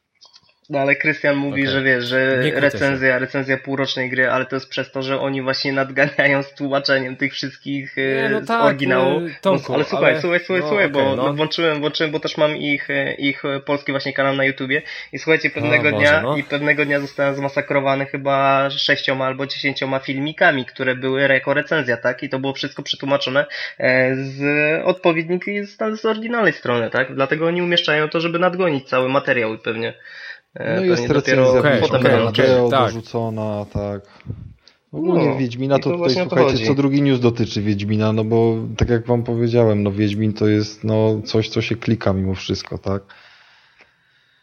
No ale Krystian mówi, okay. że wiesz, że recenzja, recenzja półrocznej gry, ale to jest przez to, że oni właśnie nadganiają z tłumaczeniem tych wszystkich nie, no z tak, oryginału. Tomku, no, ale słuchaj, ale... słuchaj, słuchaj, no, słuchaj, okay, bo no. włączyłem, włączyłem, bo też mam ich, ich polski właśnie kanał na YouTubie i słuchajcie, pewnego o, dnia Boże, no. i pewnego dnia zostałem zmasakrowany chyba sześcioma albo dziesięcioma filmikami, które były jako recenzja, tak? I to było wszystko przetłumaczone z odpowiedniki z, z oryginalnej strony, tak? Dlatego oni umieszczają to, żeby nadgonić cały materiał pewnie. No to jest recenzja okay, potem okay, okay, tak. dorzucona, tak. W ogóle no, Wiedźmina to, to tutaj, słuchajcie, co drugi news dotyczy Wiedźmina, no bo tak jak wam powiedziałem, no Wiedźmin to jest no coś, co się klika mimo wszystko, tak?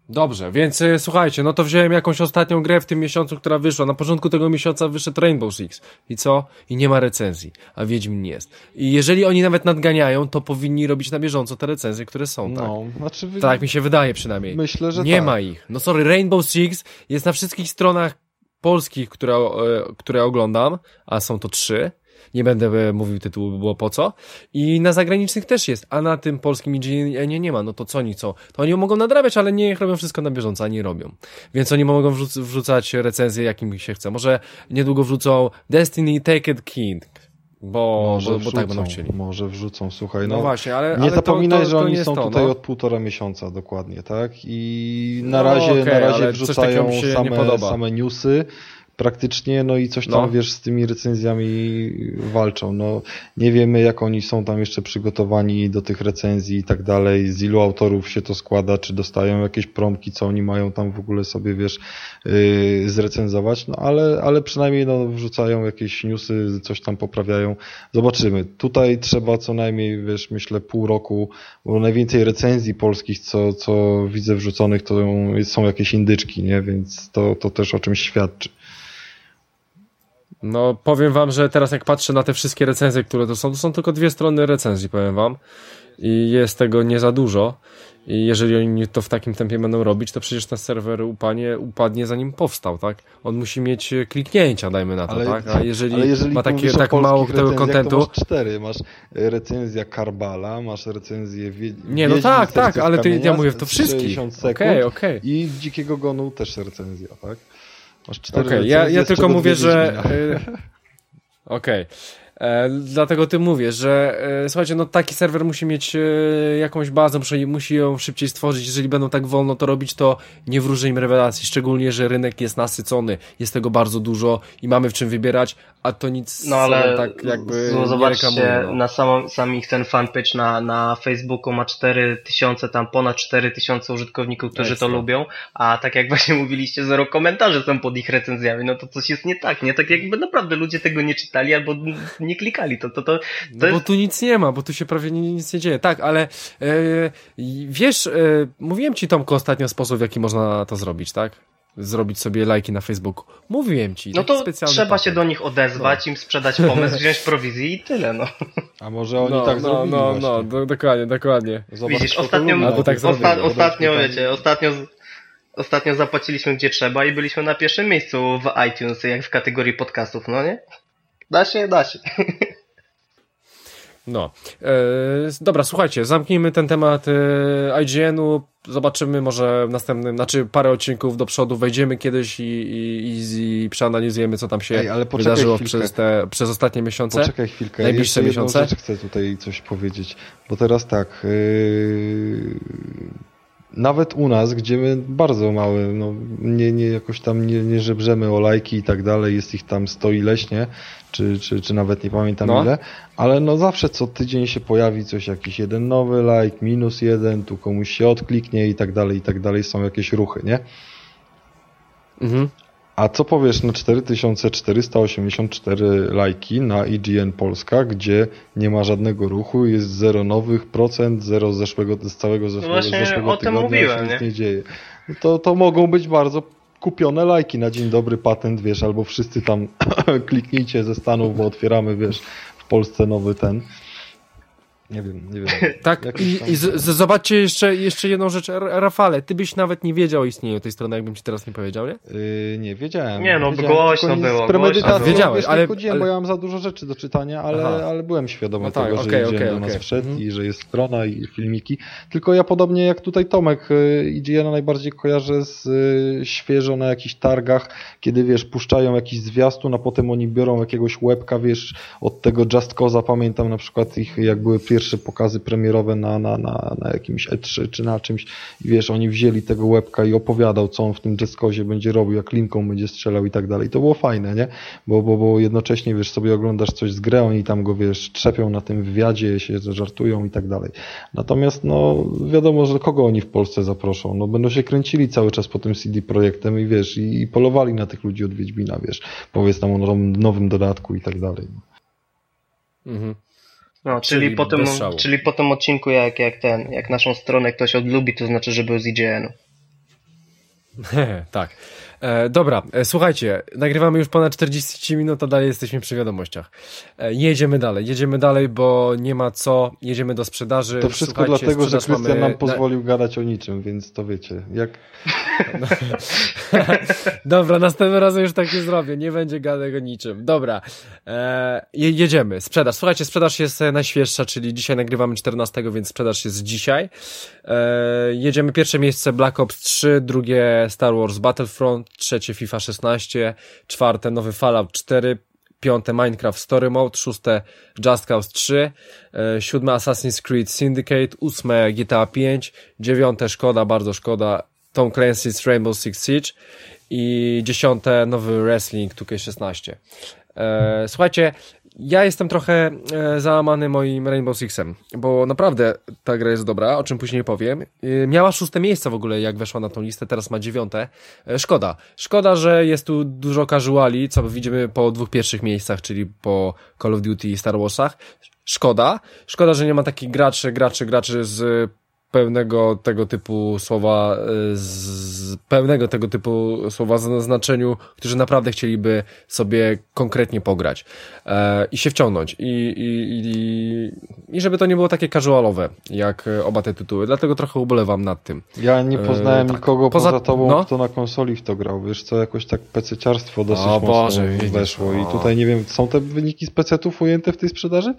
Dobrze, więc y, słuchajcie, no to wziąłem jakąś ostatnią grę w tym miesiącu, która wyszła. Na początku tego miesiąca wyszedł Rainbow Six. I co? I nie ma recenzji, a Wiedźmin jest. I jeżeli oni nawet nadganiają, to powinni robić na bieżąco te recenzje, które są, tak? No, znaczy... Wy... Tak mi się wydaje przynajmniej. Myślę, że nie tak. ma ich. No sorry, Rainbow Six jest na wszystkich stronach polskich, które, e, które oglądam, a są to trzy. Nie będę mówił tytułu, by było po co. I na zagranicznych też jest, a na tym polskim I G N nie, nie ma. No to co oni chcą? To oni mogą nadrabiać, ale nie robią wszystko na bieżąco, a nie robią. Więc oni mogą wrzuc- wrzucać recenzje, jakim się chce. Może niedługo wrzucą Destiny Taken King, bo, może bo, bo wrzucą, tak będą chcieli. Może wrzucą, słuchaj. No, no właśnie, ale nie ale zapominaj, to, to, że to oni nie są to, tutaj no. od półtora miesiąca dokładnie, tak? I na No, razie, okej, na razie ale coś takiego wrzucają mi się nie same, podoba. same newsy praktycznie, no i coś tam, No. wiesz, z tymi recenzjami walczą. No, nie wiemy, jak oni są tam jeszcze przygotowani do tych recenzji i tak dalej, z ilu autorów się to składa, czy dostają jakieś promki, co oni mają tam w ogóle sobie, wiesz, yy, zrecenzować, no ale, ale przynajmniej no, wrzucają jakieś newsy, coś tam poprawiają. Zobaczymy. Tutaj trzeba co najmniej, wiesz, myślę pół roku, bo najwięcej recenzji polskich, co, co widzę wrzuconych, to są jakieś indyczki, nie? Więc to, to też o czymś świadczy. No, powiem wam, że teraz jak patrzę na te wszystkie recenzje, które to są, to są tylko dwie strony recenzji, powiem wam. I jest tego nie za dużo. I jeżeli oni to w takim tempie będą robić, to przecież ten serwer upanie, upadnie zanim powstał, tak? On musi mieć kliknięcia, dajmy na to, ale, tak? A jeżeli, ale jeżeli ma takie, mówisz o tak mało polskich tego recenzjach, kontentu... to masz cztery. Masz recenzja Karbala, masz recenzję Wie... Nie, no Wiedźmin tak, Serce tak, z ale ty, kamienia, ja mówię to wszystkich. sześćdziesiąt sekund Okej, okej. i Dzikiego Gonu też recenzja, tak? Masz cztery Okej, recenzje, ja, ja z tylko czego mówię, dwie że... Wiedźmina. y, Okej. E, dlatego ty mówię, że e, słuchajcie, no taki serwer musi mieć e, jakąś bazę, musi, musi ją szybciej stworzyć. Jeżeli będą tak wolno to robić, to nie wróży im rewelacji, szczególnie, że rynek jest nasycony, jest tego bardzo dużo i mamy w czym wybierać, a to nic no ale tak jakby no, nie zobaczcie, reklamuje. No. na samym, samych ten fanpage na, na Facebooku ma cztery tysiące, tam ponad cztery tysiące użytkowników, którzy Ekstra. to lubią, a tak jak właśnie mówiliście, zero komentarzy są pod ich recenzjami, no to coś jest nie tak, nie? Tak jakby naprawdę ludzie tego nie czytali albo nie klikali, to, to, to, to No jest... bo tu nic nie ma, bo tu się prawie nic nie dzieje. Tak, ale e, wiesz, e, mówiłem ci, Tomku, ostatnio sposób, w jaki można to zrobić, tak? Zrobić sobie lajki na Facebooku. Mówiłem ci. No taki to specjalny trzeba patent. się do nich odezwać, no. im sprzedać pomysł, wziąć prowizję i tyle, no. A może oni no, tak no, zrobili no, właśnie. no, do, dokładnie, dokładnie. Zobacz, Widzisz, kto to ostatnio, lubi. Albo tak osta- zrobili. ostatnio, Podać wiecie, ostatnio, ostatnio zapłaciliśmy gdzie trzeba i byliśmy na pierwszym miejscu w iTunes, jak w kategorii podcastów, no nie? Da się, da się. No. E, dobra, słuchajcie, zamknijmy ten temat e, I G N-u. Zobaczymy może w następnym, znaczy parę odcinków do przodu wejdziemy kiedyś i, i, i, i przeanalizujemy, co tam się Ej, ale poczekaj wydarzyło chwilkę. przez, te, przez ostatnie miesiące. Poczekaj chwilkę, Najbliższe jeszcze jedną miesiące. rzecz chcę tutaj coś powiedzieć, bo teraz tak, yy, nawet u nas, gdzie my bardzo małe, no nie, nie jakoś tam nie, nie żebrzemy o lajki i tak dalej, jest ich tam sto ileś, nie? Czy, czy, czy nawet nie pamiętam No. ile, ale no zawsze co tydzień się pojawi coś, jakiś jeden nowy like, minus jeden, tu komuś się odkliknie i tak dalej, i tak dalej, są jakieś ruchy, nie? Mhm. A co powiesz na cztery tysiące czterysta osiemdziesiąt cztery lajki na I G N Polska, gdzie nie ma żadnego ruchu, jest zero nowych procent, zero z zeszłego, z całego zeszłego, właśnie zeszłego o tym tygodnia, mówiłem, się nic nie? nie dzieje. No To, to mogą być bardzo kupione lajki na dzień dobry patent, wiesz, albo wszyscy tam kliknijcie ze Stanów, bo otwieramy, wiesz, w Polsce nowy ten. Nie wiem, nie wiem. Tak, Jakiś i, tam- i z, z, zobaczcie jeszcze, jeszcze jedną rzecz. R- Rafale, ty byś nawet nie wiedział o istnieniu tej strony, jakbym ci teraz nie powiedział, nie? Yy, nie, wiedziałem. Nie, no, wiedziałem, głośno tylko nie było, Z premedytacją, głośno było. Wiedziałeś, wiesz, ale- nie chodziłem, ale- bo ja mam za dużo rzeczy do czytania, ale, Aha. ale byłem świadomy No tak, tego, że okej, idzie okej, do nas okej. wszedł Mhm. i że jest strona i filmiki. Tylko ja podobnie jak tutaj Tomek, y, I G N najbardziej kojarzę z y, świeżo na jakichś targach, kiedy wiesz, puszczają jakiś zwiastun, a potem oni biorą jakiegoś łebka, wiesz, od tego Just Cause'a, pamiętam na przykład ich, jak były pierwsze pokazy premierowe na, na, na, na jakimś E trzy czy na czymś, i wiesz, oni wzięli tego łebka i opowiadał, co on w tym Just Cause'ie będzie robił, jak linką będzie strzelał i tak dalej. To było fajne, nie? Bo, bo, bo jednocześnie, wiesz, sobie oglądasz coś z grę, oni tam go, wiesz, trzepią na tym wywiadzie, się żartują i tak dalej. Natomiast, no, wiadomo, że kogo oni w Polsce zaproszą? No, będą się kręcili cały czas po tym C D Projektem i wiesz, i, i polowali na tych ludzi od Wiedźmina, wiesz, powiedz tam o nowym, nowym dodatku i tak dalej. Mhm. No, czyli, Czyli po tym, bez szału. czyli po tym odcinku, jak, jak ten, jak naszą stronę ktoś odlubi, to znaczy, że był z I G N-u. Tak. E, dobra, e, słuchajcie, nagrywamy już ponad czterdzieści minut, a dalej jesteśmy przy wiadomościach. E, jedziemy dalej, jedziemy dalej, bo nie ma co, jedziemy do sprzedaży. To wszystko Słuchajcie, dlatego, że Krystian mamy... nam pozwolił gadać o niczym, więc to wiecie, jak... No. Dobra, następnym razem już tak nie zrobię, nie będzie gadać o niczym. Dobra, e, jedziemy, sprzedaż. Słuchajcie, sprzedaż jest najświeższa, czyli dzisiaj nagrywamy czternastego, więc sprzedaż jest dzisiaj. E, jedziemy pierwsze miejsce Black Ops trzy, drugie Star Wars Battlefront, trzecie FIFA szesnaście, czwarte nowy Fallout cztery, piąte Minecraft Story Mode, szóste Just Cause trzy, e, siódme Assassin's Creed Syndicate, ósme G T A pięć, dziewiąte szkoda, bardzo szkoda, Tom Clancy's Rainbow Six Siege i dziesiąte nowy Wrestling two K szesnaście. E, słuchajcie, ja jestem trochę e, załamany moim Rainbow Sixem, bo naprawdę ta gra jest dobra, o czym później powiem. E, miała szóste miejsce w ogóle, jak weszła na tą listę, teraz ma dziewiąte. E, szkoda. Szkoda, że jest tu dużo casuali, co widzimy po dwóch pierwszych miejscach, czyli po Call of Duty i Star Warsach. Szkoda. Szkoda, że nie ma takich graczy, graczy, graczy z pełnego tego typu słowa, z pełnego tego typu słowa w znaczeniu, którzy naprawdę chcieliby sobie konkretnie pograć e, i się wciągnąć i, i, i, i żeby to nie było takie casualowe, jak oba te tytuły, dlatego trochę ubolewam nad tym. Ja nie poznałem e, tak. nikogo poza, poza tobą, no? kto na konsoli w to grał, wiesz co, jakoś tak pececiarstwo dosyć o, mocno Boże, weszło widzisz, i tutaj nie wiem, są te wyniki z pecetów ujęte w tej sprzedaży?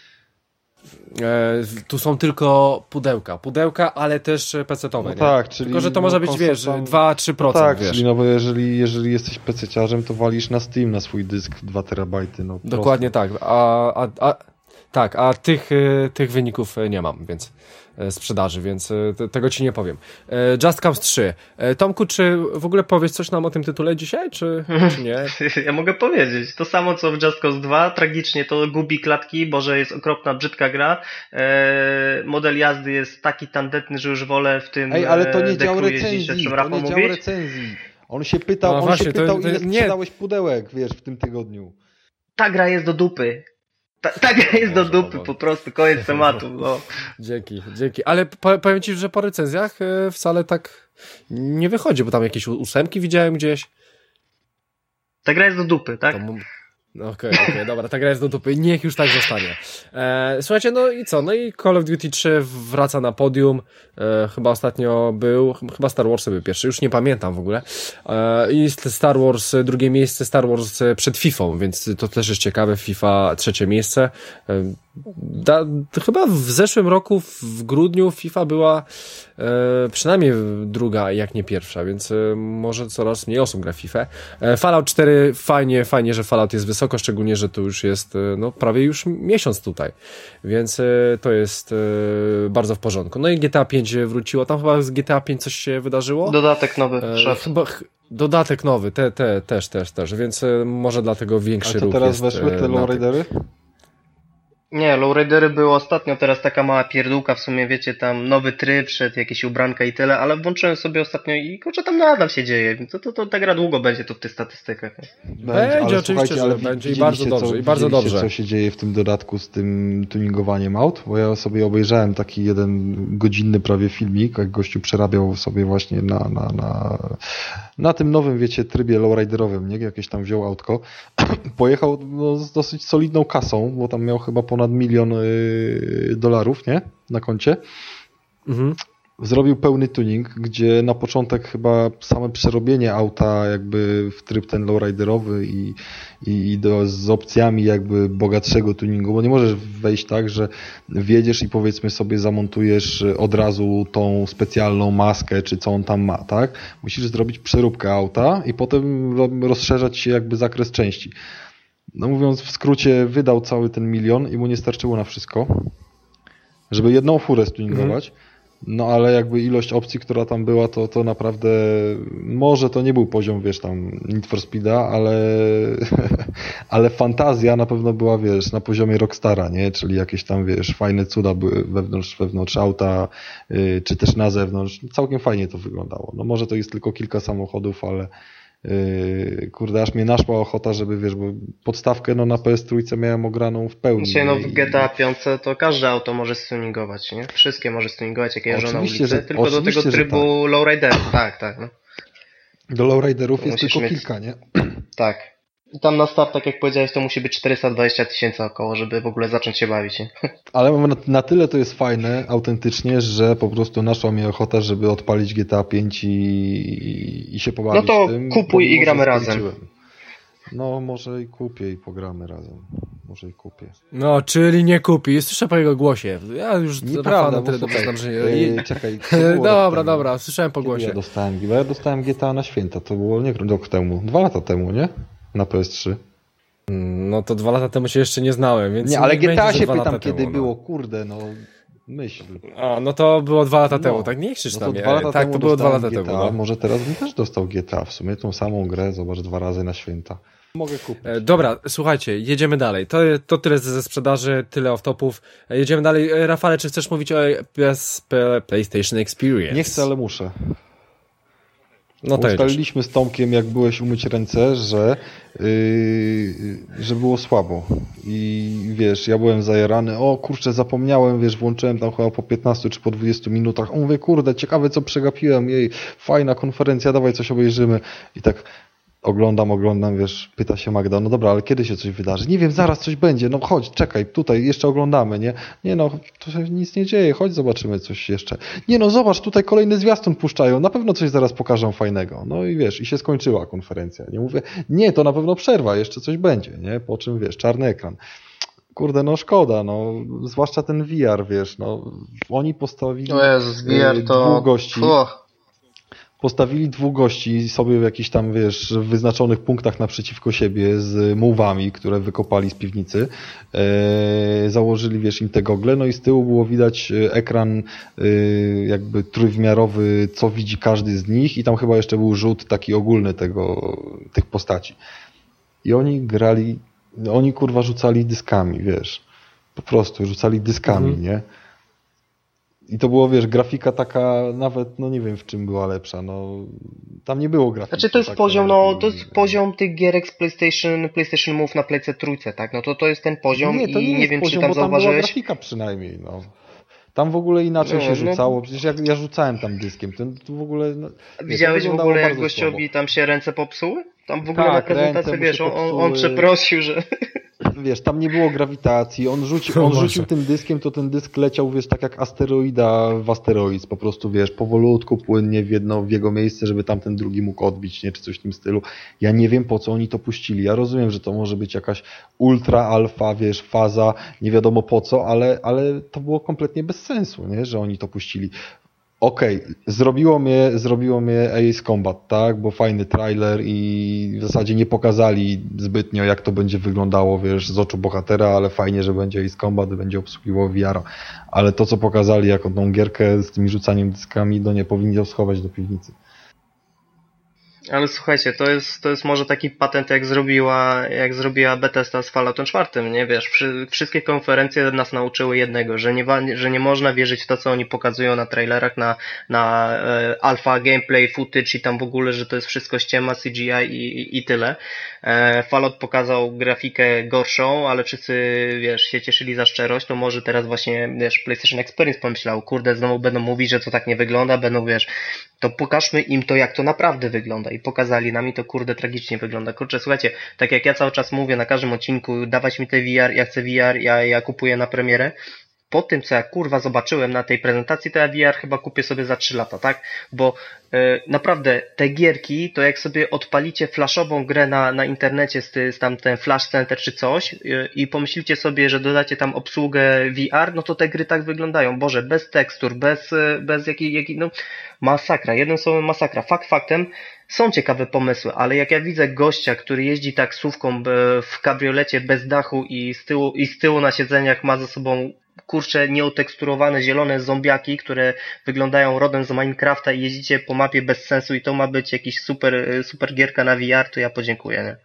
E, tu są tylko pudełka, pudełka, ale też pecetowe, no tak, czyli tylko, że to no, może być, wiesz, tam... dwa do trzech procent, no tak, wiesz. czyli no bo jeżeli, jeżeli jesteś pececiarzem, to walisz na Steam na swój dysk dwa terabajty, no dokładnie prosto. Tak, a, a, a, tak, a tych, tych wyników nie mam, więc sprzedaży, więc te, tego ci nie powiem. Just Cause trzy. Tomku, czy w ogóle powiesz coś nam o tym tytule dzisiaj, czy, czy nie? Ja mogę powiedzieć. To samo co w Just Cause dwa. Tragicznie to gubi klatki, bo że jest okropna, brzydka gra. Eee, model jazdy jest taki tandetny, że już wolę w tym Ej, ale to nie dział recenzji, recenzji. To nie dział recenzji. On się pytał, no, on właśnie, się pytał, to, to, ile nie. sprzedałeś pudełek, wiesz, w tym tygodniu. Ta gra jest do dupy. Ta, ta gra jest do dupy, po prostu, koniec tematu. No. Dzięki, dzięki. Ale po, powiem ci, że po recenzjach e, wcale tak nie wychodzi, bo tam jakieś ósemki widziałem gdzieś. Ta gra jest do dupy, tak? Okej, okej, okay, okay, dobra, ta gra jest do dupy. Niech już tak zostanie. E, słuchajcie, no i co? No i Call of Duty trzy wraca na podium. E, chyba ostatnio był, chyba Star Wars był pierwszy, już nie pamiętam w ogóle. E, I Star Wars drugie miejsce, Star Wars przed Fifą, więc to też jest ciekawe. FIFA trzecie miejsce. E, da, chyba w zeszłym roku, w grudniu, FIFA była e, przynajmniej druga, jak nie pierwsza, więc e, może coraz mniej osób gra w FIFA. E, Fallout cztery, fajnie, fajnie, że Fallout jest wysoko, szczególnie, że to już jest e, no, prawie już miesiąc tutaj, więc e, to jest e, bardzo w porządku. No i G T A pięć wróciło, tam chyba z G T A pięć coś się wydarzyło? Dodatek nowy. E, chyba, ch dodatek nowy, te, te, też, też, też, więc e, może dlatego większy ruch jest. A to teraz weszły te lowridery? Nie, lowridery były ostatnio, teraz taka mała pierdółka, w sumie wiecie, tam nowy tryb, przed jakieś ubranka i tyle, ale włączyłem sobie ostatnio i kurczę, tam nadal się dzieje, to, to, to ta gra długo będzie tu w tych statystykach. Będzie, będzie oczywiście, że będzie i bardzo dobrze, co, i bardzo dobrze. co się dzieje w tym dodatku z tym tuningowaniem aut, bo ja sobie obejrzałem taki jeden godzinny prawie filmik, jak gościu przerabiał sobie właśnie na, na, na, na tym nowym, wiecie, trybie lowriderowym, nie? Jakieś tam wziął autko, pojechał no, z dosyć solidną kasą, bo tam miał chyba ponad milion y, dolarów, nie? Na koncie. Mhm. Zrobił pełny tuning, gdzie na początek chyba same przerobienie auta jakby w tryb ten lowriderowy i, i, i do, z opcjami jakby bogatszego tuningu, bo nie możesz wejść tak, że wjedziesz i powiedzmy sobie zamontujesz od razu tą specjalną maskę, czy co on tam ma, tak? Musisz zrobić przeróbkę auta i potem rozszerzać się jakby zakres części. No mówiąc w skrócie, wydał cały ten milion i mu nie starczyło na wszystko, żeby jedną furę stuningować. Mhm. No ale jakby ilość opcji, która tam była, to, to naprawdę może to nie był poziom, wiesz, tam Need for Speeda, ale ale fantazja na pewno była, wiesz, na poziomie Rockstara, nie? Czyli jakieś tam, wiesz, fajne cuda były wewnątrz, wewnątrz auta, yy, czy też na zewnątrz. Całkiem fajnie to wyglądało. No może to jest tylko kilka samochodów, ale Yy, kurde, aż mnie naszła ochota, żeby wiesz, bo podstawkę no na P S trzy miałem ograną w pełni. Dzisiaj no w G T A pięć to każde auto może stuningować, nie? Wszystkie może stuningować, jak jeżdżą na ulicy, że, tylko do tego trybu tak. lowrider. Tak, tak. No. Do lowriderów jest Musisz tylko mieć... kilka, nie? Tak. I tam na start, tak jak powiedziałeś, to musi być czterysta dwadzieścia tysięcy około, żeby w ogóle zacząć się bawić. Nie? Ale na, na tyle to jest fajne, autentycznie, że po prostu naszła mnie ochota, żeby odpalić G T A pięć i, i, i się pobawić No to tym, kupuj i gramy razem. No może i kupię i pogramy razem. Może i kupię. No, czyli nie kupi. Słyszę po jego głosie. Ja już Nieprawda, tyle bo dobrze znam, że... Yy, czekaj. Dobra, dobra, słyszałem po głosie. Ja dostałem, bo ja dostałem G T A na święta, to było nie rok temu, dwa lata temu, nie? Na P S trzy. No to dwa lata temu się jeszcze nie znałem, więc... Nie, ale G T A będzie, się pytam, kiedy temu, było, no. Kurde, no... Myśl. A, no to było dwa lata no, temu, tak? Nie krzycz no na dwa lata tak, temu to było dwa lata G T A, temu. No. Może teraz bym też dostał G T A, w sumie tą samą grę, zobacz, dwa razy na święta. Mogę kupić. E, dobra, słuchajcie, jedziemy dalej. To, to tyle ze sprzedaży, tyle off-topów. E, jedziemy dalej. E, Rafale, czy chcesz mówić o P S P PlayStation Experience? Nie chcę, ale muszę. No to Ustaliliśmy z Tomkiem, jak byłeś umyć ręce, że, yy, że było słabo. I wiesz, ja byłem zajarany, o kurczę, zapomniałem, wiesz, włączyłem tam chyba po piętnastu czy po dwudziestu minutach. O, mówię, kurde, ciekawe co przegapiłem, jej, fajna konferencja, dawaj coś obejrzymy. I tak oglądam, oglądam, wiesz, pyta się Magda, no dobra, ale kiedy się coś wydarzy? Nie wiem, zaraz coś będzie, no chodź, czekaj, tutaj jeszcze oglądamy, nie? Nie no, tu się nic nie dzieje, chodź zobaczymy coś jeszcze. Nie no, zobacz, tutaj kolejny zwiastun puszczają, na pewno coś zaraz pokażą fajnego. No i wiesz, i się skończyła konferencja. Nie mówię, nie, to na pewno przerwa, jeszcze coś będzie, nie? Po czym, wiesz, czarny ekran. Kurde, no szkoda, no, zwłaszcza ten V R, wiesz, no, oni postawili O Jezus, V R to... dwóch gości. Fuh. Postawili dwóch gości sobie w jakichś tam, wiesz, wyznaczonych punktach naprzeciwko siebie z mułwami, które wykopali z piwnicy. E, założyli, wiesz, im te gogle, no i z tyłu było widać ekran e, jakby trójwymiarowy, co widzi każdy z nich i tam chyba jeszcze był rzut taki ogólny tego, tych postaci. I oni grali, oni kurwa rzucali dyskami, wiesz. Po prostu rzucali dyskami, mhm. nie? I to było, wiesz, grafika taka nawet, no nie wiem w czym była lepsza, no tam nie było grafiki. Znaczy to jest tak, poziom, no, no to jest poziom tych gierek z PlayStation, PlayStation Move na Playce trójce, tak? No to to jest ten poziom nie, to nie i nie wiem poziom, czy tam bo tam zauważyłeś. była grafika przynajmniej, no. Tam w ogóle inaczej no, się rzucało, no. przecież ja, ja rzucałem tam dyskiem, ten w ogóle... No, widziałeś w ogóle jak gościowi słabo. tam się ręce popsuły? Tam w ogóle tak, na prezentacji, wiesz, on, on przeprosił, że... Wiesz, tam nie było grawitacji, on rzucił, on rzucił tym dyskiem, to ten dysk leciał, wiesz, tak jak asteroida w asteroid, po prostu, wiesz, powolutku, płynnie w jedno, w jego miejsce, żeby tamten drugi mógł odbić, nie, czy coś w tym stylu. Ja nie wiem, po co oni to puścili. Ja rozumiem, że to może być jakaś ultra alfa, wiesz, faza, nie wiadomo po co, ale, ale to było kompletnie bez sensu, nie, że oni to puścili. Okej, okay. zrobiło mnie, zrobiło mnie Ace Combat, tak, bo fajny trailer i w zasadzie nie pokazali zbytnio, jak to będzie wyglądało, wiesz, z oczu bohatera, ale fajnie, że będzie Ace Combat, będzie obsługiwał V R. Ale to, co pokazali jako tą gierkę z tymi rzucaniem dyskami, no nie powinni ją schować do piwnicy. Ale słuchajcie, to jest, to jest może taki patent, jak zrobiła, jak zrobiła Bethesda z Falloutem czwartym, nie? Wiesz, wszy, wszystkie konferencje nas nauczyły jednego, że nie, że nie można wierzyć w to, co oni pokazują na trailerach, na, na e, alpha gameplay, footage i tam w ogóle, że to jest wszystko ściema, C G I i, i, i tyle. E, Fallout pokazał grafikę gorszą, ale wszyscy, wiesz, się cieszyli za szczerość, to może teraz właśnie, wiesz, PlayStation Experience pomyślał, kurde, znowu będą mówić, że to tak nie wygląda, będą, wiesz, to pokażmy im to, jak to naprawdę wygląda. I pokazali nam i to kurde tragicznie wygląda. Kurczę, słuchajcie, tak jak ja cały czas mówię na każdym odcinku, dawać mi te V R, ja chcę V R, ja, ja kupuję na premierę. Po tym, co ja kurwa zobaczyłem na tej prezentacji, to ja V R chyba kupię sobie za trzy lata, tak? Bo e, naprawdę te gierki, to jak sobie odpalicie flashową grę na, na internecie z, z tam ten Flash Center czy coś e, i pomyślicie sobie, że dodacie tam obsługę V R, no to te gry tak wyglądają. Boże, bez tekstur, bez, bez jakiej, jakiej no masakra, jednym słowem masakra. Fakt faktem, są ciekawe pomysły, ale jak ja widzę gościa, który jeździ taksówką w kabriolecie bez dachu i z tyłu, i z tyłu na siedzeniach ma ze sobą kurcze nieoteksturowane zielone zombiaki, które wyglądają rodem z Minecrafta i jeździcie po mapie bez sensu i to ma być jakiś super, super gierka na V R, to ja podziękuję, nie?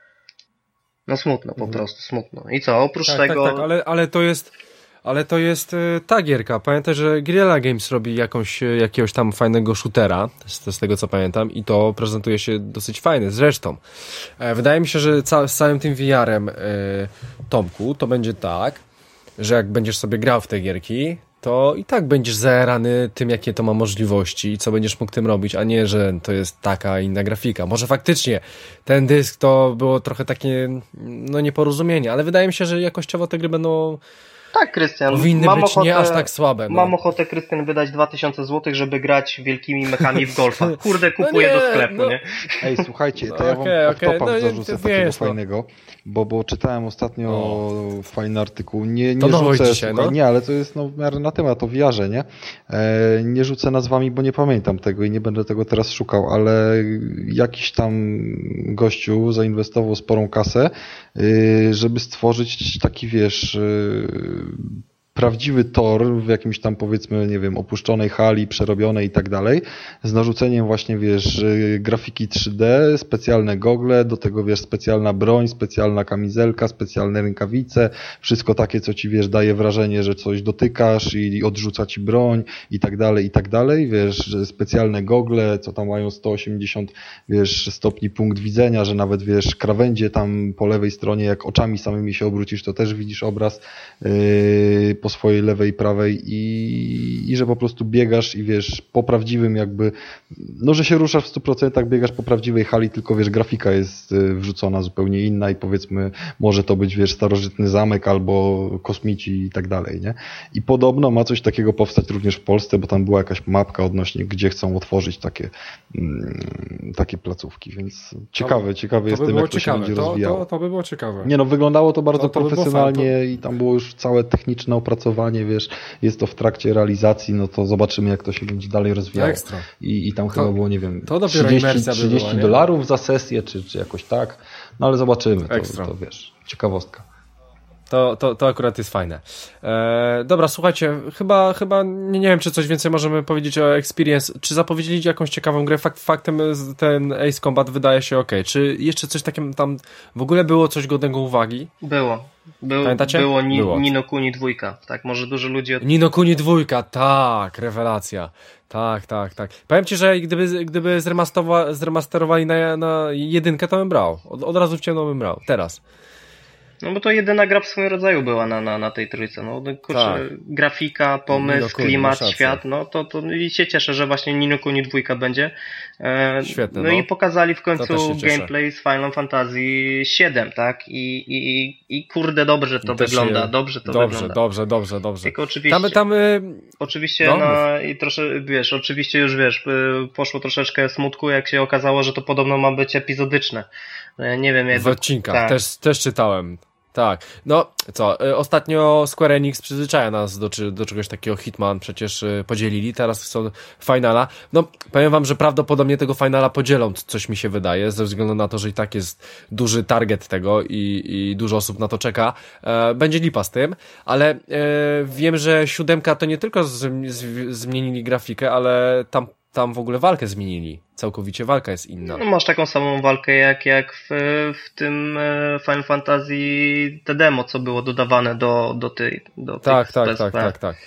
No smutno, po mhm. prostu, smutno. I co, oprócz tak, tego... Tak, tak, ale, ale to jest... Ale to jest y, ta gierka. Pamiętaj, że Guerrilla Games robi jakąś, jakiegoś tam fajnego shootera, z, z tego co pamiętam, i to prezentuje się dosyć fajnie. Zresztą, e, wydaje mi się, że ca, z całym tym V R-em, e, Tomku, to będzie tak, że jak będziesz sobie grał w te gierki, to i tak będziesz zajarany tym, jakie to ma możliwości i co będziesz mógł tym robić, a nie, że to jest taka inna grafika. Może faktycznie ten dysk to było trochę takie, no nieporozumienie, ale wydaje mi się, że jakościowo te gry będą Tak, Krystian. powinny mam być ochotę, nie aż tak słabe. No. Mam ochotę, Krystian, wydać dwa tysiące złotych, żeby grać wielkimi mechami w golfa. Kurde, kupuję no nie, do sklepu, no. nie? Ej, słuchajcie, to No ja wam okej, okay, okej, okay. no, zarzucę to takiego wiesz, no. fajnego, bo, bo czytałem ostatnio O. fajny artykuł. Nie, To nie nowość rzucę, dzisiaj, słuchaj, no. nie, ale to jest no, w miarę na temat o V R-ze, nie? E, nie rzucę nazwami, bo nie pamiętam tego i nie będę tego teraz szukał, ale jakiś tam gościu zainwestował sporą kasę, y, żeby stworzyć taki, wiesz... Y, prawdziwy tor w jakimś tam, powiedzmy, nie wiem, opuszczonej hali, przerobionej i tak dalej, z narzuceniem właśnie, wiesz, grafiki trzy D, specjalne gogle, do tego, wiesz, specjalna broń, specjalna kamizelka, specjalne rękawice, wszystko takie, co ci, wiesz, daje wrażenie, że coś dotykasz i odrzuca ci broń i tak dalej, i tak dalej, wiesz, specjalne gogle, co tam mają sto osiemdziesiąt, wiesz, stopni punkt widzenia, że nawet, wiesz, krawędzie tam po lewej stronie, jak oczami samymi się obrócisz, to też widzisz obraz, yy, po swojej lewej i prawej i, i że po prostu biegasz i wiesz, po prawdziwym jakby, no że się ruszasz w stu procentach, biegasz po prawdziwej hali, tylko wiesz, grafika jest wrzucona zupełnie inna i powiedzmy, może to być, wiesz, starożytny zamek albo kosmici i tak dalej, nie? I podobno ma coś takiego powstać również w Polsce, bo tam była jakaś mapka odnośnie, gdzie chcą otworzyć takie, mm, takie placówki, więc ciekawe, to, ciekawe to jestem, by jak to ciekawe. się będzie to, rozwijało. To, to by było ciekawe. Nie no, wyglądało to bardzo To- to by było profesjonalnie fajne, i tam było już całe techniczne opracowanie, wiesz, jest to w trakcie realizacji, no to zobaczymy, jak to się będzie dalej rozwijało. Ekstra. I, i tam chyba było, nie wiem, to dopiero trzydzieści, imersja by trzydzieści była, nie? dolarów za sesję, czy, czy jakoś tak, no ale zobaczymy, to, Ekstra. to wiesz, ciekawostka. To, to, to akurat jest fajne. E, dobra, słuchajcie, chyba, chyba nie, nie wiem, czy coś więcej możemy powiedzieć o Experience. Czy zapowiedzieli jakąś ciekawą grę? Fakt, faktem ten Ace Combat wydaje się ok. Czy jeszcze coś takiego tam w ogóle było coś godnego uwagi? Było. Był, Pamiętacie? było, ni, Było. Ni no Kuni dwójka. Tak, może dużo ludzi... Od... Ni no Kuni dwójka, tak, rewelacja. Tak, tak, tak. Powiem ci, że gdyby, gdyby zremastowa- zremasterowali na, na jedynkę, to bym brał. Od, od razu w ciemno bym brał. Teraz. No bo to jedyna gra w swoim rodzaju była na, na, na tej trójce. No, kurczę, Tak. grafika, Ni no pomysł, Kuni, klimat, masz rację. świat, no to, to i się cieszę, że właśnie Ni no Kuni dwójka będzie. E, Świetne, no, no. i pokazali w To też końcu się cieszę. gameplay z Final Fantasy siedem, tak? I, i, i, i kurde, dobrze to Też wygląda, się- dobrze to dobrze, wygląda. dobrze, dobrze, dobrze. Tylko oczywiście... Tam, tam y, Oczywiście No, na, i trosze, wiesz, oczywiście już wiesz, y, poszło troszeczkę smutku, jak się okazało, że to podobno ma być epizodyczne. No ja nie wiem, jak w odcinkach tak. też, też czytałem. Tak, no co, y, ostatnio Square Enix przyzwyczaja nas do, czy- do czegoś takiego. Hitman przecież y, podzielili, teraz są Finala. No, powiem wam, że prawdopodobnie tego Finala podzielą, coś mi się wydaje, ze względu na to, że i tak jest duży target tego i, i dużo osób na to czeka. E, będzie lipa z tym, ale e, wiem, że siódemka to nie tylko z, z, zmienili grafikę, ale tam, tam w ogóle walkę zmienili. Całkowicie walka jest inna. No, masz taką samą walkę jak, jak w, w tym e, Final Fantasy te demo, co było dodawane do, do tej do Tak, tych tak, P S P. tak, tak, tak.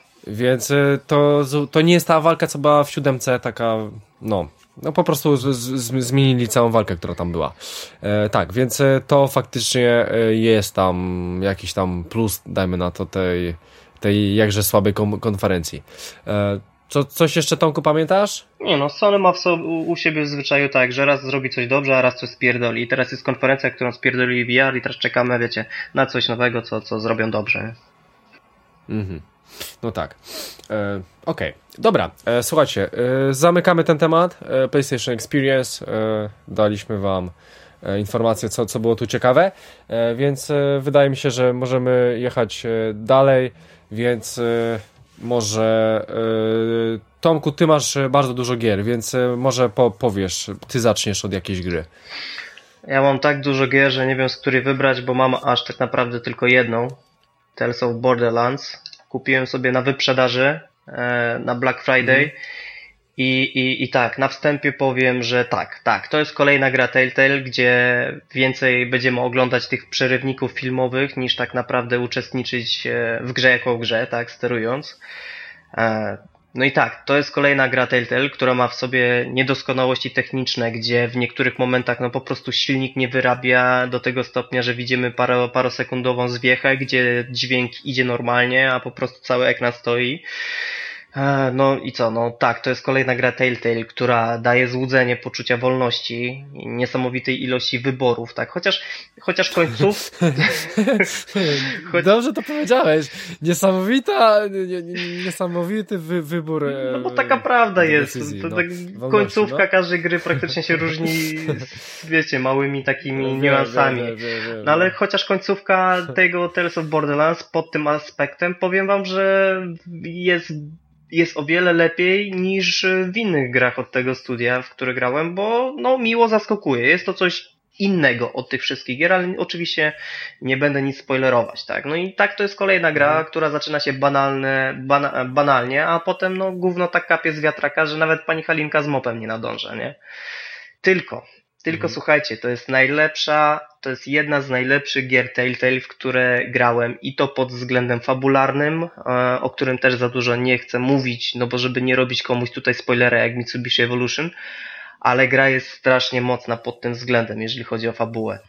Więc y, to, z- to nie jest ta walka, co była w siódemce, taka, no, no po prostu z, z, zmienili całą walkę, która tam była. E, tak, więc y, to faktycznie y, jest tam jakiś tam plus, dajmy na to, tej, tej jakże słabej kom- konferencji. E, co, coś jeszcze, Tomku, pamiętasz? Nie no, Sony ma w sobie, u, u siebie w zwyczaju tak, że raz zrobi coś dobrze, a raz coś spierdoli. I teraz jest konferencja, którą spierdolili V R i teraz czekamy, wiecie, na coś nowego, co, co zrobią dobrze. Mhm. No tak. E, Okej, dobra. E, słuchajcie, e, zamykamy ten temat. E, PlayStation Experience. E, daliśmy wam e, informacje, co, co było tu ciekawe. E, więc e, wydaje mi się, że możemy jechać e, dalej. Więc e, może e, Tomku, ty masz e, bardzo dużo gier, więc e, może po, powiesz, ty zaczniesz od jakiejś gry. Ja mam tak dużo gier, że nie wiem, z której wybrać, bo mam aż tak naprawdę tylko jedną. Tales of Borderlands. Kupiłem sobie na wyprzedaży e, na Black Friday Mhm. I, i, i tak, na wstępie powiem, że tak, tak, to jest kolejna gra Telltale, gdzie więcej będziemy oglądać tych przerywników filmowych niż tak naprawdę uczestniczyć e, w grze jako w grze, tak, sterując. E, No i tak, to jest kolejna gra Telltale, która ma w sobie niedoskonałości techniczne, gdzie w niektórych momentach no po prostu silnik nie wyrabia do tego stopnia, że widzimy paro, parosekundową zwiechę, gdzie dźwięk idzie normalnie, a po prostu cały ekran stoi. No i co, no tak, to jest kolejna gra Telltale, która daje złudzenie poczucia wolności, niesamowitej ilości wyborów, tak, chociaż, chociaż końców... Choć... Dobrze to powiedziałeś, niesamowita, nie, nie, niesamowity wy, wybór. No bo taka prawda jest, decyzji, to, no, tak, końcówka no? każdej gry praktycznie się różni, wiecie, małymi takimi wiem, niuansami, wiem, wiem, wiem, no ale chociaż końcówka tego Tales of Borderlands pod tym aspektem, powiem wam, że jest jest o wiele lepiej niż w innych grach od tego studia, w które grałem, bo no miło zaskakuje. Jest to coś innego od tych wszystkich gier, ale oczywiście nie będę nic spoilerować, tak? No i tak to jest kolejna gra, mhm. która zaczyna się banalne, bana, banalnie, a potem no gówno tak kapie z wiatraka, że nawet pani Halinka z mopem nie nadąża, nie? Tylko Tylko mhm. słuchajcie, to jest najlepsza, to jest jedna z najlepszych gier Telltale, w które grałem i to pod względem fabularnym, o którym też za dużo nie chcę mówić, no bo żeby nie robić komuś tutaj spoilera jak Mitsubishi Evolution, ale gra jest strasznie mocna pod tym względem, jeżeli chodzi o fabułę.